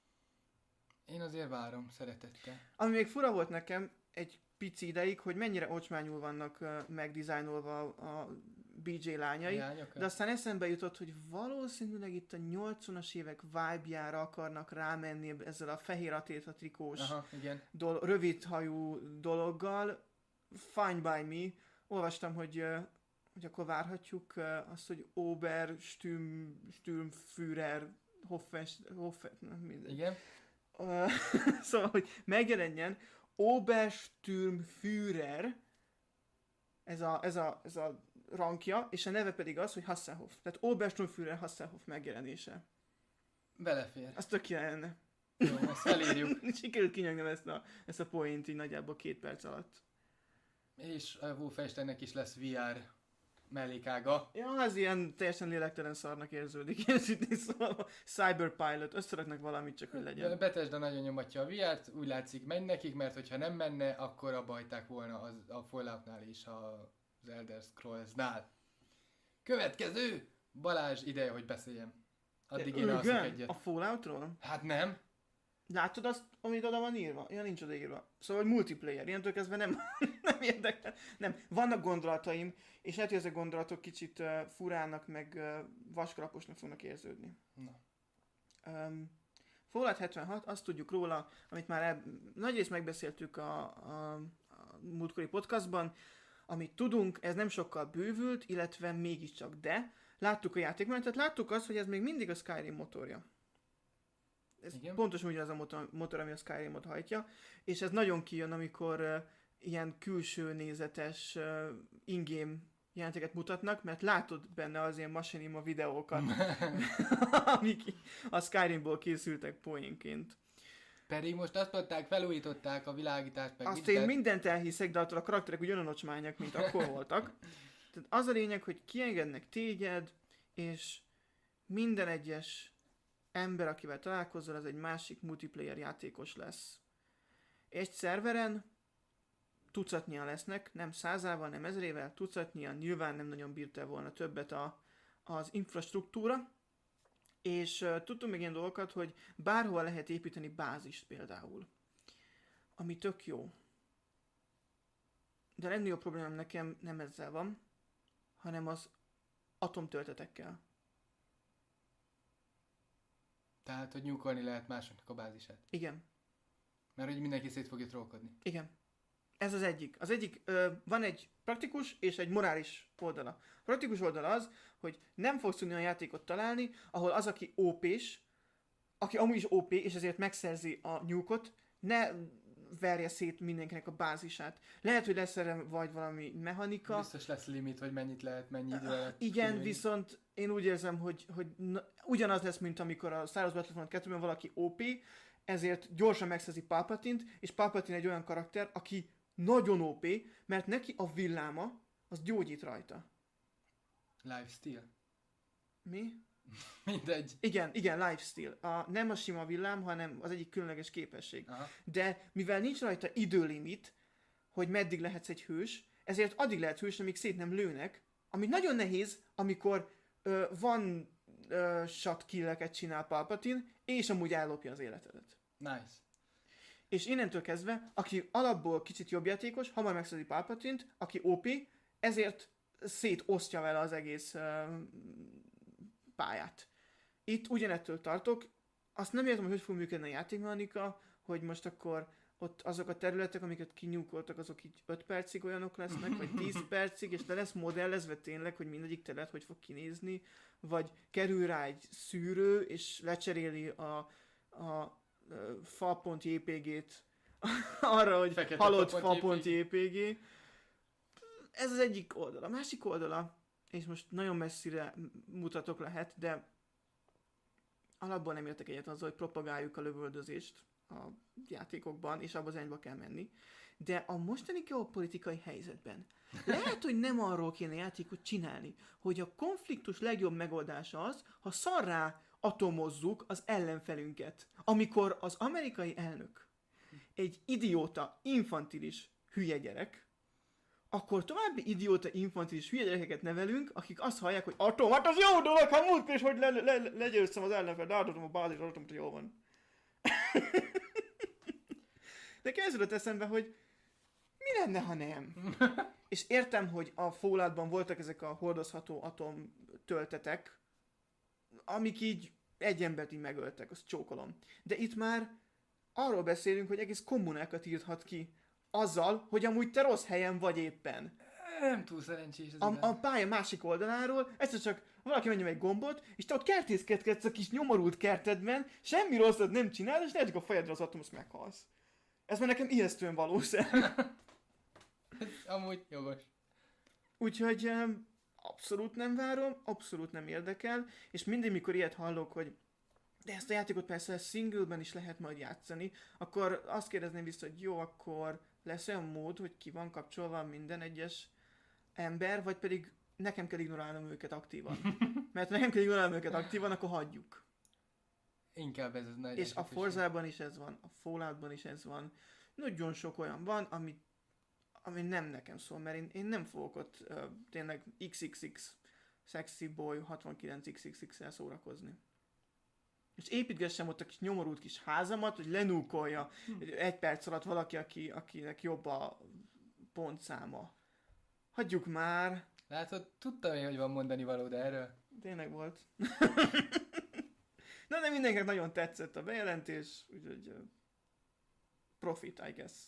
Én azért várom szeretettel. Ami még fura volt nekem egy pici ideig, hogy mennyire ocsmányul vannak uh, megdizájnolva a, a bé jé lányai. Hiányokat? De aztán eszembe jutott, hogy valószínűleg itt a nyolcvanas évek vibe-jára akarnak rámenni ezzel a fehér atéta trikós, Aha, igen. dol- rövidhajú dologgal. Fine by me. Olvastam, hogy, uh, hogy akkor várhatjuk uh, azt, hogy Ober, Stürm, Sturmführer, Hoffes, Hoffes, nem mindegy. Igen. Uh, szóval, hogy megjelenjen Obersturmführer, ez a, ez, a, ez a rankja, és a neve pedig az, hogy Hasselhoff. Tehát Obersturmführer Hasselhoff megjelenése. Belefér. Az tök jó lenne. Jó, ezt felírjuk. Sikerült kinyögnem ezt a, ezt a poént így nagyjából két perc alatt. És a Wolfensteinnek is lesz vé er mellékága. Ja, az ilyen teljesen lélektelen szarnak érződik. Ilyen szóval Cyberpilot, összeraknak valamit csak, hogy legyen. Bethesda nagyon nyomatja a vé er-t, úgy látszik megy nekik, mert hogyha nem menne, akkor abba hagyták volna az, a Falloutnál és az Elder Scrolls-nál. Következő! Balázs, ideje, hogy beszéljem. Addig én alszok Igen? egyet. A Falloutról? Hát nem. Látod azt, amit oda van írva? Ja, nincs odaírva. Szóval, hogy multiplayer. Ilyentől kezdve nem, nem érdekel. Nem. Vannak gondolataim, és lehet, hogy ezek gondolatok kicsit uh, furának, meg uh, vaskalaposnak fognak érződni. Na. Um, Fallout hetvenhat, azt tudjuk róla, amit már el, nagyrészt megbeszéltük a, a, a múltkori podcastban, amit tudunk, ez nem sokkal bővült, illetve mégiscsak, de láttuk a játékmenetet, láttuk azt, hogy ez még mindig a Skyrim motorja. Ez Igen. pontosan ugyanaz a motor, motor, ami a Skyrimot hajtja, és ez nagyon kijön, amikor uh, ilyen külső nézetes uh, in-game jelenteket mutatnak, mert látod benne az ilyen machinima videókat, amik a Skyrimból készültek poénként. Pedig most azt mondták, felújították a világítást, meg Azt én mindent. mindent elhiszek, de attól a karakterek ugyanolyan ocsmányak, mint akkor voltak. Tehát az a lényeg, hogy kiengednek téged, és minden egyes ember, akivel találkozol, az egy másik multiplayer játékos lesz. Egy szerveren tucatnyian lesznek, nem százával, nem ezrével, tucatnyian, nyilván nem nagyon bírta volna többet a, az infrastruktúra, és uh, tudtunk még ilyen dolgokat, hogy bárhol lehet építeni bázist például, ami tök jó. De a legnagyobb problémám nekem nem ezzel van, hanem az atomtöltetekkel. Tehát, hogy nyukolni lehet másoknak a bázisát. Igen. Mert hogy mindenki szét fogja trollkodni. Igen. Ez az egyik. Az egyik, ö, van egy praktikus és egy morális oldala. A praktikus oldala az, hogy nem fogsz tudni olyan játékot találni, ahol az, aki ó pés, aki amúgy is ó pé, és ezért megszerzi a nyúkot, ne verje szét mindenkinek a bázisát. Lehet, hogy lesz erre vagy valami mechanika. Biztos lesz limit, hogy mennyit lehet, mennyi idő alatt. Igen, kinőni. viszont én úgy érzem, hogy, hogy na, ugyanaz lesz, mint amikor a Star Wars Battlefront kettőben valaki ó pé, ezért gyorsan megszerzi Palpatine-t, és Palpatine egy olyan karakter, aki nagyon ó pé, mert neki a villáma, az gyógyít rajta. Lifesteal. Mi? Mindegy. Igen, igen, lifesteal. A, nem a sima villám, hanem az egyik különleges képesség. Aha. De mivel nincs rajta időlimit, hogy meddig lehetsz egy hős, ezért addig lehet hős, amíg szét nem lőnek, ami nagyon nehéz, amikor ö, van ö, shot killeket csinál Palpatine, és amúgy ellopja az életedet. Nice. És innentől kezdve, aki alapból kicsit jobb játékos, hamar megszerzi Palpatine-t, aki ó pé, ezért szétosztja vele az egész ö, pályát. Itt ugyanettől tartok, azt nem értem, hogy hogy fog működni a játékmechanika, hogy most akkor ott azok a területek, amiket kinyúkoltak, azok így öt percig olyanok lesznek, vagy tíz percig, és le lesz modellezve tényleg, hogy mindegyik terület hogy fog kinézni, vagy kerül rá egy szűrő, és lecseréli a, a, a fa.jpg-t arra, hogy Fekete halott fa.jpg. fa.jpg. Ez az egyik oldala. A másik oldala, és most nagyon messzire mutatok lehet, de alapból nem értek egyet azzal, hogy propagáljuk a lövöldözést a játékokban, és abba az irányba kell menni. De a mostani geopolitikai helyzetben lehet, hogy nem arról kéne játékot csinálni, hogy a konfliktus legjobb megoldása az, ha szarrá atomozzuk az ellenfelünket. Amikor az amerikai elnök egy idióta, infantilis hülye gyerek, akkor további idióta, infantilis hülye gyerekeket nevelünk, akik azt hallják, hogy atom, hát az jó dolog, hát múlt is, hogy le, le, le, legyőztem az ellenfelt, de átadom a bázis, atom, hogy jó van. De kezdődött eszembe, hogy mi lenne, ha nem? És értem, hogy a Falloutban voltak ezek a hordozható atom töltetek, amik így egy embert így megöltek, azt csókolom. De itt már arról beszélünk, hogy egész kommunákat írhat ki azzal, hogy amúgy te rossz helyen vagy éppen. Nem túl szerencsés ez A, a pálya másik oldaláról egyszer csak valaki menjen egy gombot, és te ott kertészkedkedsz a kis nyomorult kertedben, semmi rosszat nem csinál, és lehet, hogy a fejedre az atom, azt meghalsz. Ez már nekem ijesztően valószínű. Amúgy jogos. Úgyhogy um, abszolút nem várom, abszolút nem érdekel, és mindig, mikor ilyet hallok, hogy de ezt a játékot persze singleben is lehet majd játszani, akkor azt kérdezném vissza, hogy jó, akkor lesz olyan mód, hogy ki van kapcsolva minden egyes ember, vagy pedig nekem kell ignorálnom őket aktívan. Mert ha nekem kell ignorálnom őket aktívan, akkor hagyjuk. Inkább ez az nagy És a esetőség. Forzában is ez van, a Falloutban is ez van. Nagyon sok olyan van, ami, ami nem nekem szól, mert én, én nem fogok ott uh, tényleg iksz iksz iksz Sexy Boy hatvankilenc iksz iksz iksz-el szórakozni. És építgessem ott a kis nyomorult kis házamat, hogy lenúkolja hm. egy perc alatt valaki, aki, akinek jobb a pontszáma. Hagyjuk már. Látod, tudtam én, hogy van mondani valód erről. Tényleg volt. Na, de mindenkinek nagyon tetszett a bejelentés, úgyhogy uh, profit, I guess.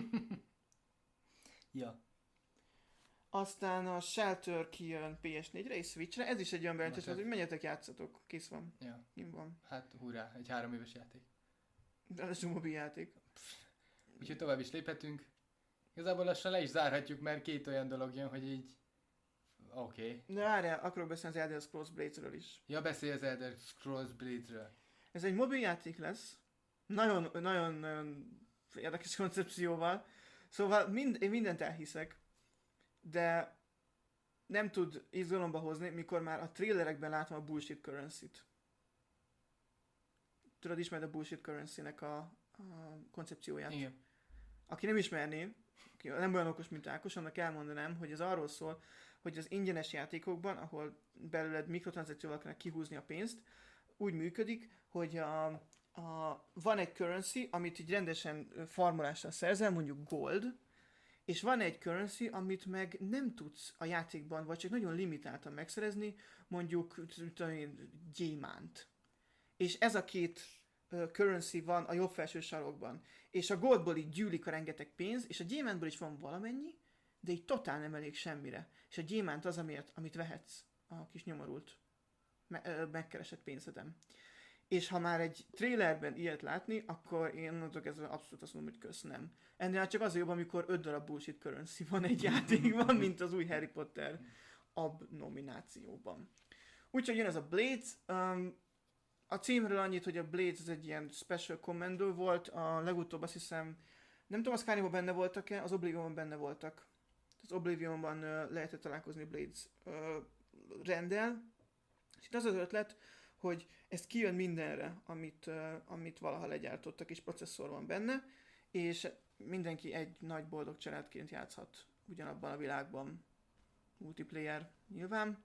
Ja. Aztán a Shelter kijön pé es négyre és Switchre, ez is egy olyan bejelentés, Na, hogy menjetek, játszatok, kész van, Ja. kim van. Hát hurrá, egy három éves játék. De ez a mobil játék. Úgyhogy tovább is léphetünk. Igazából lassan le is zárhatjuk, mert két olyan dolog jön, hogy így... Oké. Okay. De várjál, akarok beszélni az Elder Scrolls Blades-ről is. Ja, beszélj az Elder Scrolls Blades-ről. Ez egy mobil játék lesz, nagyon, nagyon, nagyon érdekes koncepcióval. Szóval mind, én mindent elhiszek, de nem tud izgalomba hozni, mikor már a trailerekben látom a bullshit currency-t. Tudod, ismered a bullshit currency-nek a, a koncepcióját? Igen. Aki nem ismerné, aki nem olyan okos, mint Ákos, annak elmondanám, hogy ez arról szól, hogy az ingyenes játékokban, ahol belőled mikrotranszakcióval kell kihúzni a pénzt, úgy működik, hogy a, a, van egy currency, amit így rendesen farmolással szerzel, mondjuk gold, és van egy currency, amit meg nem tudsz a játékban, vagy csak nagyon limitáltan megszerezni, mondjuk tudom én, gyémánt. És ez a két uh, currency van a jobb felső sarokban. És a goldból így gyűlik a rengeteg pénz, és a gyémántból is van valamennyi, de így totál nem elég semmire. És a gyémánt az, amiért, amit vehetsz a kis nyomorult me- uh, megkeresett pénzedem. És ha már egy trailerben ilyet látni, akkor én onnantól kezdve abszolút azt mondom, hogy köszönöm. Ennél csak az jobb, amikor öt darab bullshit currency van egy játékban, mint az új Harry Potter abnominációban. Úgyhogy jön ez a Blades. Um, a címről annyit, hogy a Blades ez egy ilyen special commando volt. A legutóbb azt hiszem, nem tudom, a Skyrimban benne voltak-e, az Oblivionban benne voltak. Az Oblivionban uh, lehetett találkozni Blades uh, rendel. És itt az az ötlet, hogy ez kijön mindenre, amit, uh, amit valaha legyártottak, és processzor van benne, és mindenki egy nagy boldog családként játszhat ugyanabban a világban. Multiplayer nyilván.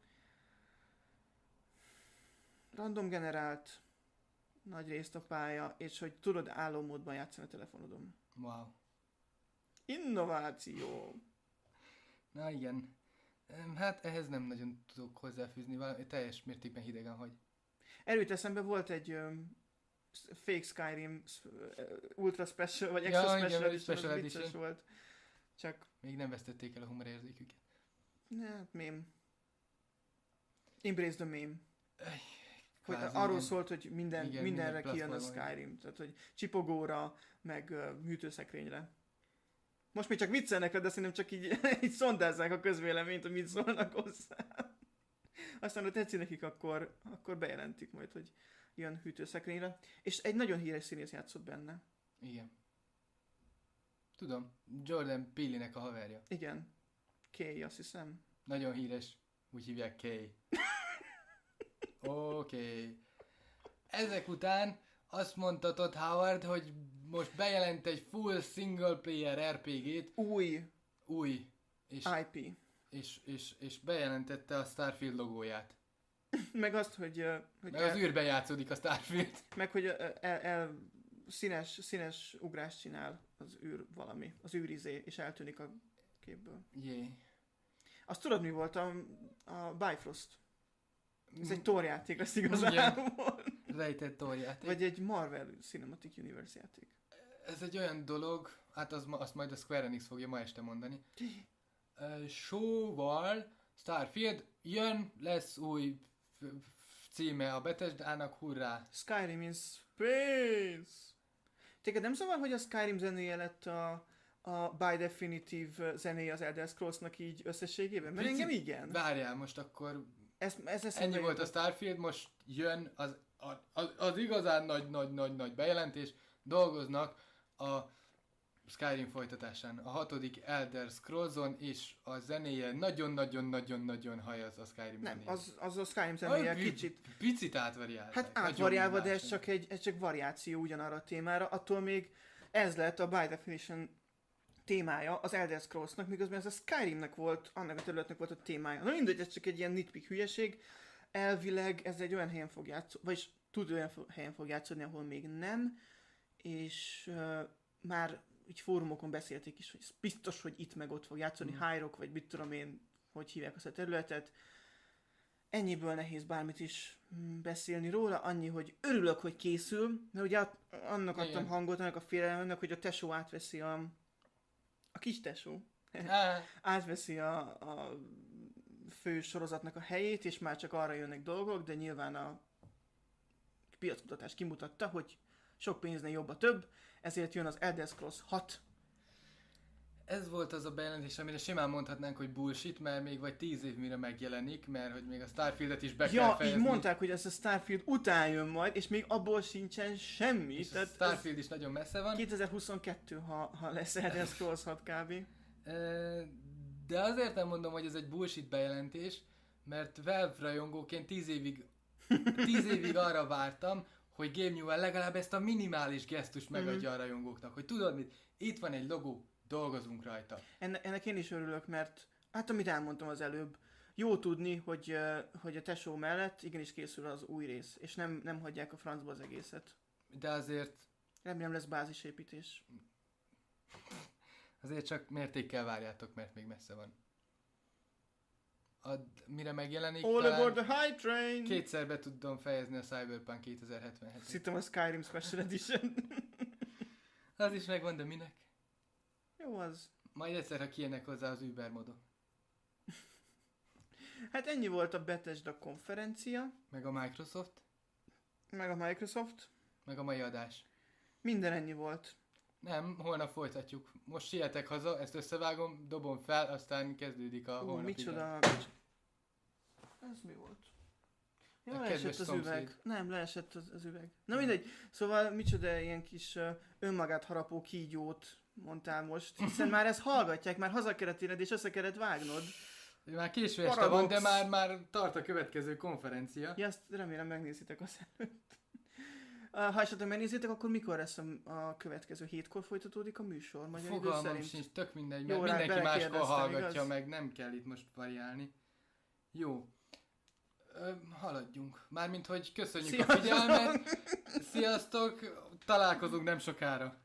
Random generált, nagy részt a pálya, és hogy tudod állómódban játszani a telefonodon. Wow. Innováció! Na igen. Em, Hát ehhez nem nagyon tudok hozzáfűzni, valami teljes mértékben hidegen hagy. Erőt eszembe volt egy um, fake Skyrim uh, Ultra Special, vagy Ja, Extra igen, Special vagy Edition, Special az vicces Edition. volt. Csak, Még nem vesztették el a humorérzéküket. ne, meme. Embrace the meme. Hogy Kvázi, arról igen. szólt, hogy minden, Igen, mindenre minden kijön a platformon. Skyrim. Tehát, hogy csipogóra, meg uh, műtőszekrényre. Most még csak viccelnek le, de szerintem csak így, így szondázzák a közvéleményt, hogy mit szólnak hozzá. Aztán, ha tetszik nekik, akkor, akkor bejelentik majd, hogy jön hűtőszekrényre. És egy nagyon híres színész játszott benne. Igen. Tudom, Jordan Peele-nek a haverja. Igen. Kay, azt hiszem. Nagyon híres, úgy hívják Kay. Oké. Okay. Ezek után azt mondta Todd Howard, hogy most bejelent egy full single player er pé gét, Új új, és, i pé. és, és, és bejelentette a Starfield logóját. Meg azt, hogy, ö, hogy, Meg az el, űrben játszódik a Starfield. meg, hogy ö, el, el, színes, színes ugrást csinál az űr valami, az űrizé, és eltűnik a képből. Jé. Azt tudod, mi volt a, a Bifrost? Ez egy Thor játék lesz igazából. Rejtett torjáték. Vagy egy Marvel Cinematic Universe játék. Ez egy olyan dolog, hát az, ma- azt majd a Square Enix fogja ma este mondani. Uh, Show-val Starfield jön, lesz új f- f- címe a Bethesda-nak, hurrá! Skyrim in Space! Téged nem zavar, hogy a Skyrim zenéje lett a, a By Definitive zenéje az Elder Scrolls-nak így összességében? Mert Pici- engem igen. Várjál, most akkor Ez, ez eszembe ennyi volt a jutott. Starfield, most jön az, az, az igazán nagy-nagy-nagy-nagy bejelentés, dolgoznak a Skyrim folytatásán, a hatodik Elder Scrollson, és a zenéje nagyon-nagyon-nagyon-nagyon hajaz a Skyrim Nem, zenéje. az, az a Skyrim zenéje Ah, pi- kicsit. Picit átvariálták. Hát nagyon átvariálva, de ez más. csak egy ez csak variáció ugyanarra a témára. Attól még ez lett a By Definition témája az Elder Scrolls-nak, miközben ez a Skyrimnek volt, annak a területnek volt a témája. Na mindegy, ez csak egy ilyen nitpick hülyeség. Elvileg ez egy olyan helyen fog játszódni, vagyis tud olyan fo- helyen fog játszódni, ahol még nem, és uh, már így fórumokon beszélték is, hogy ez biztos, hogy itt meg ott fog játszódni, Mm. mm. High Rock, vagy mit tudom én, hogy hívják azt a területet. Ennyiből nehéz bármit is mm, beszélni róla, annyi, hogy örülök, hogy készül, mert ugye at- annak adtam Igen. hangot, annak a félelemnek, hogy a tesó átveszi a, a kis tesó, Á, átveszi a, a fő sorozatnak a helyét, és már csak arra jönnek dolgok, de nyilván a piackutatás kimutatta, hogy sok pénznél jobb a több, ezért jön az Elder Scrolls hat. ez volt az a bejelentés, amire simán mondhatnánk, hogy bullshit, mert még vagy tíz év mire megjelenik, mert hogy még a Starfieldet is be kell Ja, így fejezni. mondták, hogy ez a Starfield után jön majd, és még abból sincsen semmi. És a Tehát ez Starfield is nagyon messze van. kétezer-huszonkettő, ha, ha lesz Elder Scrolls hat kb. Ö, De azért nem mondom, hogy ez egy bullshit bejelentés, mert Valve rajongóként tíz évig, tíz évig arra vártam, hogy Game New-vel legalább ezt a minimális gesztust megadja a rajongóknak, hogy tudod mit, itt van egy logó, dolgozunk rajta. Enne, ennek én is örülök, mert hát amit elmondtam az előbb, jó tudni, hogy, ö, hogy a tesó mellett igenis készül az új rész, és nem, nem hagyják a francba az egészet. De azért, Remélem lesz bázisépítés. azért csak mértékkel várjátok, mert még messze van. A, mire megjelenik, All talán aboard the hype train! kétszer be tudom fejezni a Cyberpunk kétezer-hetvenhetet. Szittem a Skyrim Special Edition. Az is megvan, de minek? Jó az. Majd egyszer, ha kijönnek hozzá az Uber modok. Hát ennyi volt a Bethesda konferencia. Meg a Microsoft. meg a Microsoft. meg a mai adás. Minden ennyi volt. Nem, holnap folytatjuk. Most sietek haza, ezt összevágom, dobom fel, aztán kezdődik a Ú, holnapi. micsoda... Ez mi volt? Ja, A leesett kedves az szomszéd. üveg. Nem, leesett az, az üveg. Na mindegy. Szóval micsoda ilyen kis uh, önmagát harapó kígyót mondtál most. Hiszen már ezt hallgatják, már haza kellett térned és össze kellett vágnod. Már késő este van, Paradox. de már, már tart a következő konferencia. Ja, azt remélem megnézitek az előtt. Uh, ha esetleg megnézitek, akkor mikor lesz a, a következő hétkor folytatódik a műsor? Magyar idő Fogalmam szerint. sincs, tök mindegy, Jó, mert rá mindenki máskor belekérdeztem, hallgatja igaz? meg, nem kell itt most variálni. Jó. Ö, haladjunk. Mármint, hogy köszönjük Sziasztok! a figyelmet. Sziasztok! Találkozunk nem sokára.